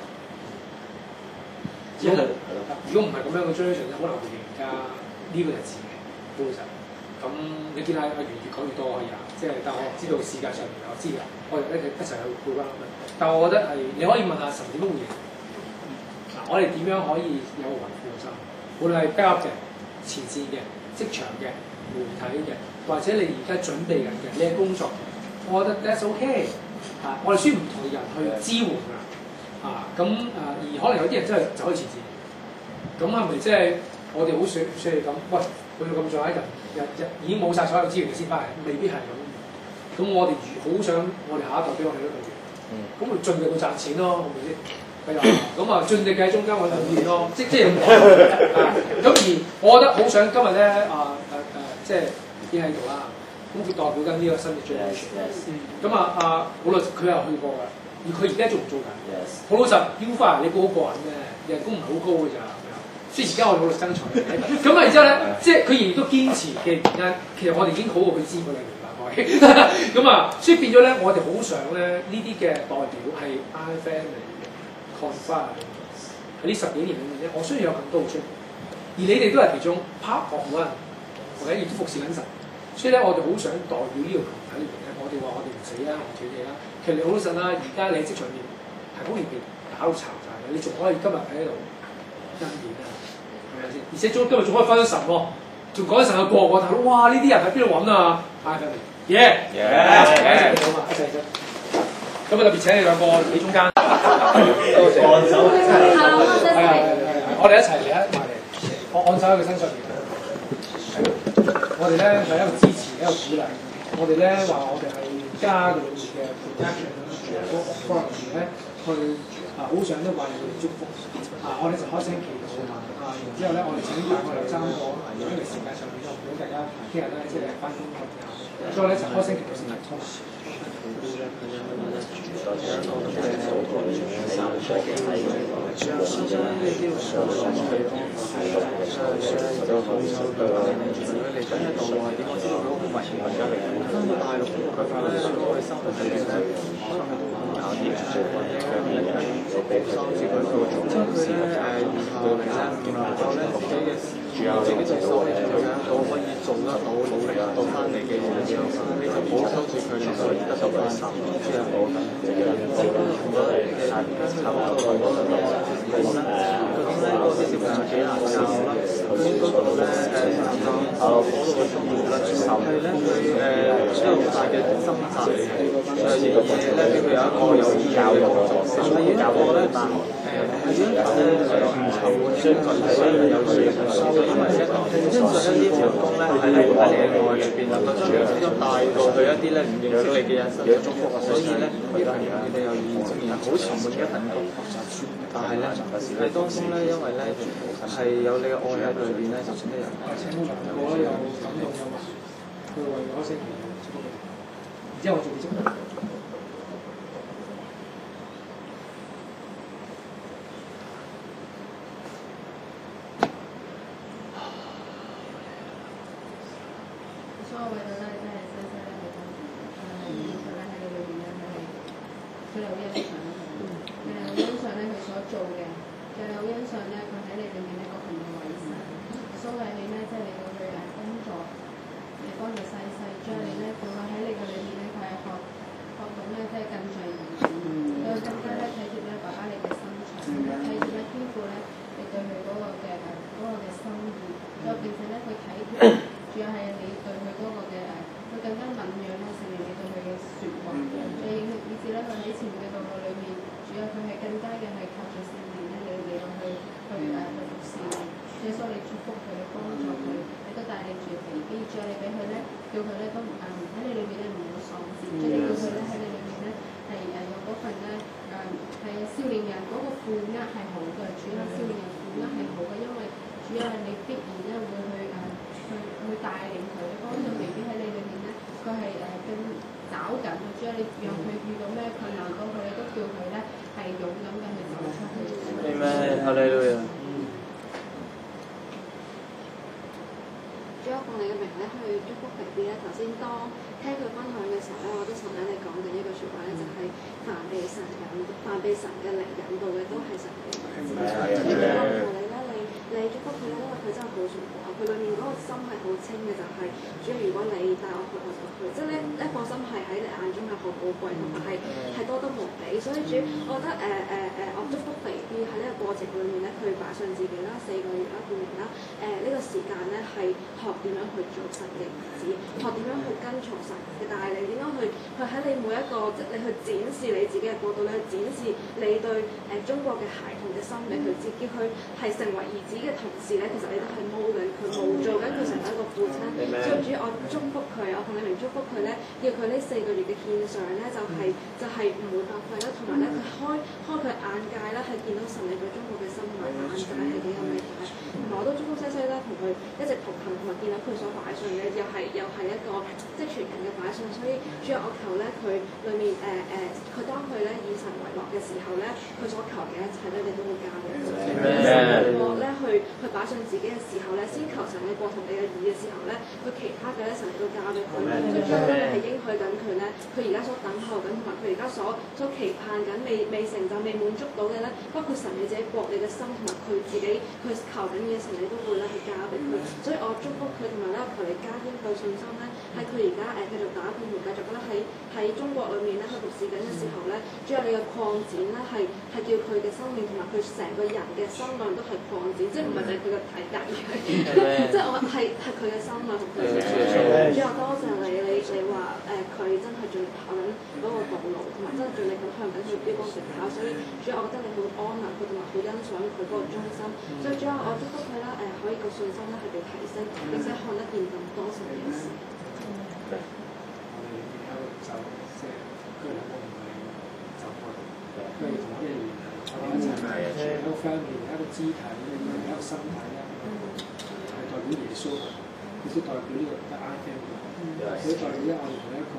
即係係咯。如果唔係咁樣嘅 generation 咧，可能會而家呢個日子。咁你見下阿源越講越多可以啊，即係但係我知道世界上面我知嘅，我哋一齊一齊去配翻。但係我覺得係你可以問下神點樣回應。嗱，我哋點樣可以有個穩固嘅心？無論係 backup 嘅、前線嘅、職場嘅、媒體嘅，或者你而家準備緊嘅，你嘅工作，我覺得 that's OK。啊，我哋需要唔同嘅人去支援㗎。啊，咁啊，而可能有啲人真係走去前線。咁係咪即係我哋好想想係咁？喂！去到咁上下人，日日已經冇晒所有資源先翻嚟，未必係咁。咁我哋如好想我哋下一代俾我哋一個月，咁咪盡力去賺錢咯，係咪先？係啊，咁啊盡力喺中間揾貢獻咯，即即係咁講。咁而我覺得好想今日咧啊誒誒，即係已經喺度啦。咁佢代表緊呢個新嘅 generation。咁啊啊，好老實，佢又去過㗎，而佢而家仲做緊。好老實 ，U 翻你估好個人嘅，人工唔係好高㗎咋。所以而家我哋努力爭取，咁啊然之後咧，即係佢仍然都堅持嘅原因，其實我哋已經好過佢知㗎啦，明白我係。咁啊，所以變咗咧，我哋好想咧呢啲嘅代表係 I family 嘅 confirm 喺呢十幾年裏面咧，我需要有更多嘅出現，而你哋都係其中 part of one，或者亦都服侍緊神。所以咧，我哋好想代表呢個群體裏邊咧，我哋話我哋唔死啦，唔斷氣啦。其實你好老實啦，而家你喺職場面係好容易打到殘晒嘅，你仲可以今日喺度恩典啊！而且仲今日仲可以翻咗神喎，仲講緊神嘅國喎，大佬哇！呢啲人喺邊度揾啊？係咪？耶！耶！一齊好嘛，一齊啫。咁啊特別請你兩個喺中間，多謝。按手，係啊係啊，我哋一齊嚟啊，埋嚟，我按手喺佢身上邊。我哋咧係一個支持，一個鼓勵。我哋咧話我哋係家嘅裏面嘅 protection 啦，嗰個 authority 咧去啊，好想都為佢哋祝福。啊，我哋就開聲祈禱啊，然之後咧，我哋請大概兩三個，因為時間上面都唔俾大家聽日咧，即係翻工嘅時候，所以咧就開聲祈禱先嚟。 自己就收起佢一個可以做得到、努力到翻嚟嘅嘢之後，你就保守住佢，你可以得到翻之後，即係我覺得如果你嘅差唔多到嗰度咁咧，究竟咧嗰啲小朋友幾難教啦？咁嗰度咧誒教嗰度嘅中意咧，係咧佢誒需要好大嘅掙扎嚟嘅，誒而且咧俾佢有一個有意義嘅工作，所以呢個咧誒係一個咧誒唔尋嘅專門係有意義嘅。因為咧，因為一啲員工咧係喺喺你嘅愛裏邊能夠將呢種帶到去一啲咧唔認識你嘅人身上祝福，所以咧佢哋佢哋有意雖然好沉悶嘅一份工，但係咧喺當中咧，因為咧係有你嘅愛喺裏邊咧，就算得人。 我有感動有話，佢為咗星期祝福佢，然之後我做結束。 佢代表呢個 I F M 佢代表咧我哋同一個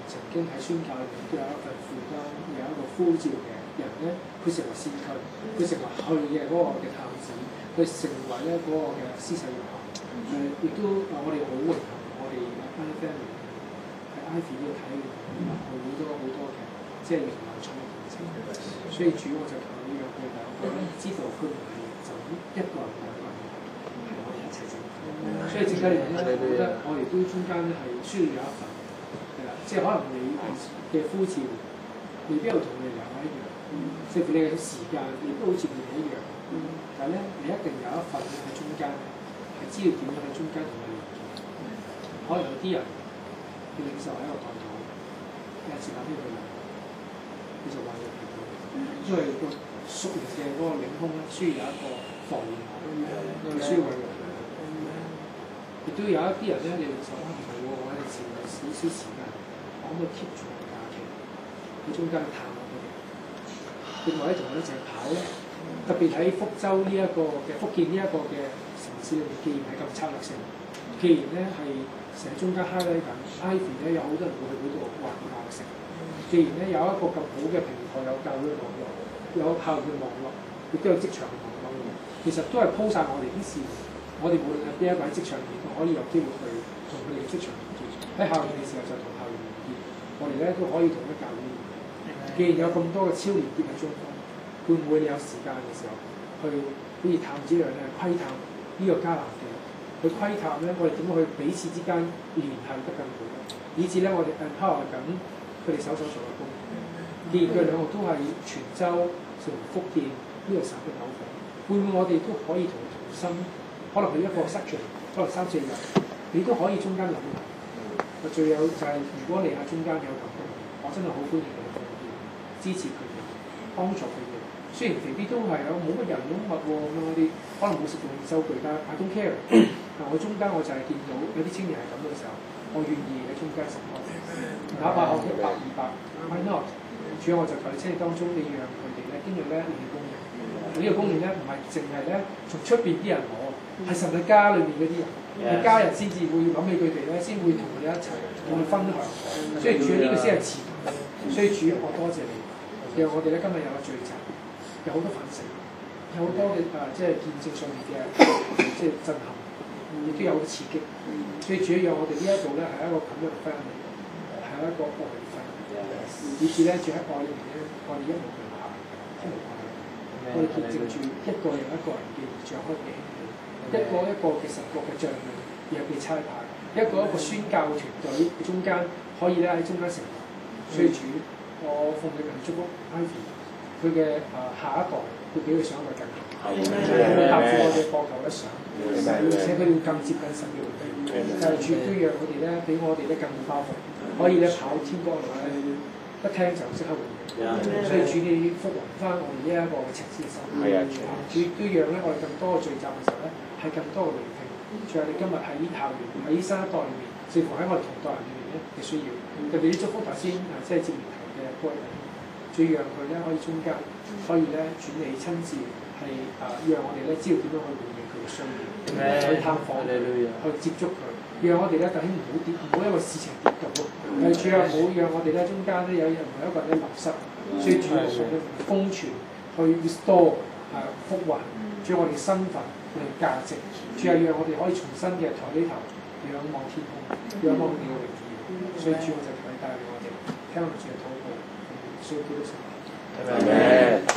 曾經喺宣教裏面都有一份負擔，有一個呼召嘅人咧，佢成為先驅，佢成為去嘅嗰個嘅探子，佢成為咧嗰個嘅施洗約翰。誒，亦都啊，我哋好榮幸，我哋 I F M 喺 Ivy 呢個體驗好多好多嘅，即係靈魂重嘅見證。所以主我就求呢樣嘢，我哋知道佢唔係就一個人兩個人，係我哋一齊整。所以整體嚟講咧，我覺得我哋都中間咧係需要有一份。即係可能你嘅呼召未必又同佢哋兩個一樣，即係佢哋嘅時間亦都好似佢哋一樣。但係咧，你一定有一份喺中間，係知道點樣喺中間同佢哋連結。可能有啲人嘅領袖喺一個台度，有時間邊佢哋，你就話要平衡，因為個屬靈嘅嗰個領空咧，需要有一個防禦網，需要維護。亦都有一啲人咧，你領袖啊，唔係喎，我哋前有少少時間。可唔可以 keep 住個假期？喺中間探下佢哋，另外咧同我哋一齊跑咧。特別喺福州呢一個嘅福建呢一個嘅城市裏面，既然係咁策略性，既然咧係成日中間 highlight 緊 Ivy 咧，有好多人會去嗰度玩下食。既然咧有一個咁好嘅平台，有教會網絡，有校園網絡，亦都有職場網絡，其實都係鋪晒我哋啲事。我哋無論係邊一個喺職場面，都可以有機會去同佢哋嘅職場連結。喺校園嘅時候就同校園。我哋咧都可以同一教會。既然有咁多嘅超連結喺中間，會唔會你有時間嘅時候去好似探子一樣咧窺探呢個迦南地？去窺探咧，我哋點樣去彼此之間聯繫得更好？以至咧，我哋 empower 緊佢哋手手做嘅工。既然佢兩個都係泉州同福建呢個省嘅口港，會唔會我哋都可以同同心？可能佢一個 section，可能三四日，你都可以中間諗下。最有就係、是、如果你喺中間有感動，我真係好歡迎你哋支持佢哋，幫助佢哋。雖然未必都係有冇乜人咁密喎咁樣嗰啲，可能冇食用收據，但係 I don't care。但我中間我就係見到有啲青年係咁嘅時候，我願意喺中間食開，哪怕我一百二百 ，why not？主要我就求你青年當中，你讓佢哋咧經歷咧你嘅供應。呢、這個供應咧唔係淨係咧從出邊啲人攞，係神嘅家裏面嗰啲人。你家人先至會諗起佢哋咧，先會同佢哋一齊同佢分享。所以主呢個先係前提。所以主我多謝你，讓我哋咧今日有個聚集，有好多反省，有好多嘅誒、呃，即係見證上面嘅即係震撼，亦都有好多刺激。所以主要讓我哋呢一度咧係一個咁樣嘅 family， 係一個愛嘅 family， 以至咧住喺愛裏面咧，我哋一路去行，一路去，我哋見證住一個又一個人嘅長開嘅。一個一個嘅神國嘅將領，又被差派；一個一個宣教團隊嘅中間，可以咧喺中間成立。所以主，我奉你名祝福 Ivy， 佢嘅誒下一代，會俾佢上一代更好，會搭住我哋膊頭一上，而且佢要更接近神嘅榮耀。就係主都讓佢哋咧，俾我哋咧更包袱，可以咧跑天光路咧，一聽就即刻榮耀。所以主你復還翻我哋呢一個嘅赤子嘅心，主都讓咧我哋更多嘅聚集嘅時候咧。係更多嘅聆聽，仲有你今日喺校園喺新一代裏面，似乎喺我哋同代人裏面咧嘅需要，特別啲祝福頭先啊，即係接連提嘅嗰人，最讓佢咧可以中間可以咧轉你親自係啊，讓我哋咧知道點樣去回應佢嘅需要，去探訪佢，去接觸佢，讓我哋咧究竟唔好跌，唔好因為事情跌到，誒主要唔好讓我哋咧中間咧有任何一個人咧流失，所以主要係封存去 restore 啊復還，主要我哋身份。我哋價值，主係讓我哋可以重新嘅抬起頭，仰望天空，仰望你嘅榮耀。所以主我就求你帶領我哋，聽我哋嘅禱告，需要幾多神？